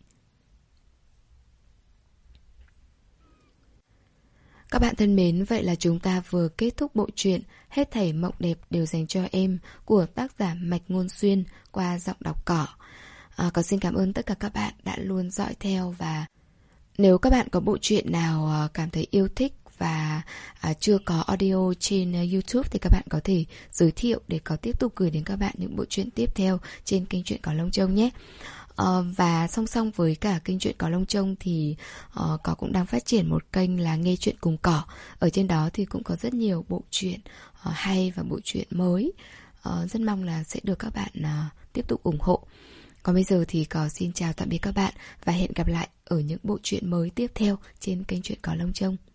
A: Các bạn thân mến, vậy là chúng ta vừa kết thúc bộ truyện Hết thảy mộng đẹp đều dành cho em của tác giả Mạch Ngôn Xuyên qua giọng đọc Cỏ. À, còn xin cảm ơn tất cả các bạn đã luôn dõi theo, và nếu các bạn có bộ truyện nào cảm thấy yêu thích và à, chưa có audio trên uh, YouTube thì các bạn có thể giới thiệu để có tiếp tục gửi đến các bạn những bộ truyện tiếp theo trên kênh Truyện Cỏ Lông Trông nhé. Uh, và song song với cả kênh Truyện Cỏ Lông Trông thì uh, Cỏ cũng đang phát triển một kênh là Nghe Chuyện Cùng Cỏ. Ở trên đó thì cũng có rất nhiều bộ truyện uh, hay và bộ truyện mới. Uh, rất mong là sẽ được các bạn uh, tiếp tục ủng hộ. Còn bây giờ thì Cỏ xin chào tạm biệt các bạn và hẹn gặp lại ở những bộ truyện mới tiếp theo trên kênh Truyện Cỏ Lông Trông.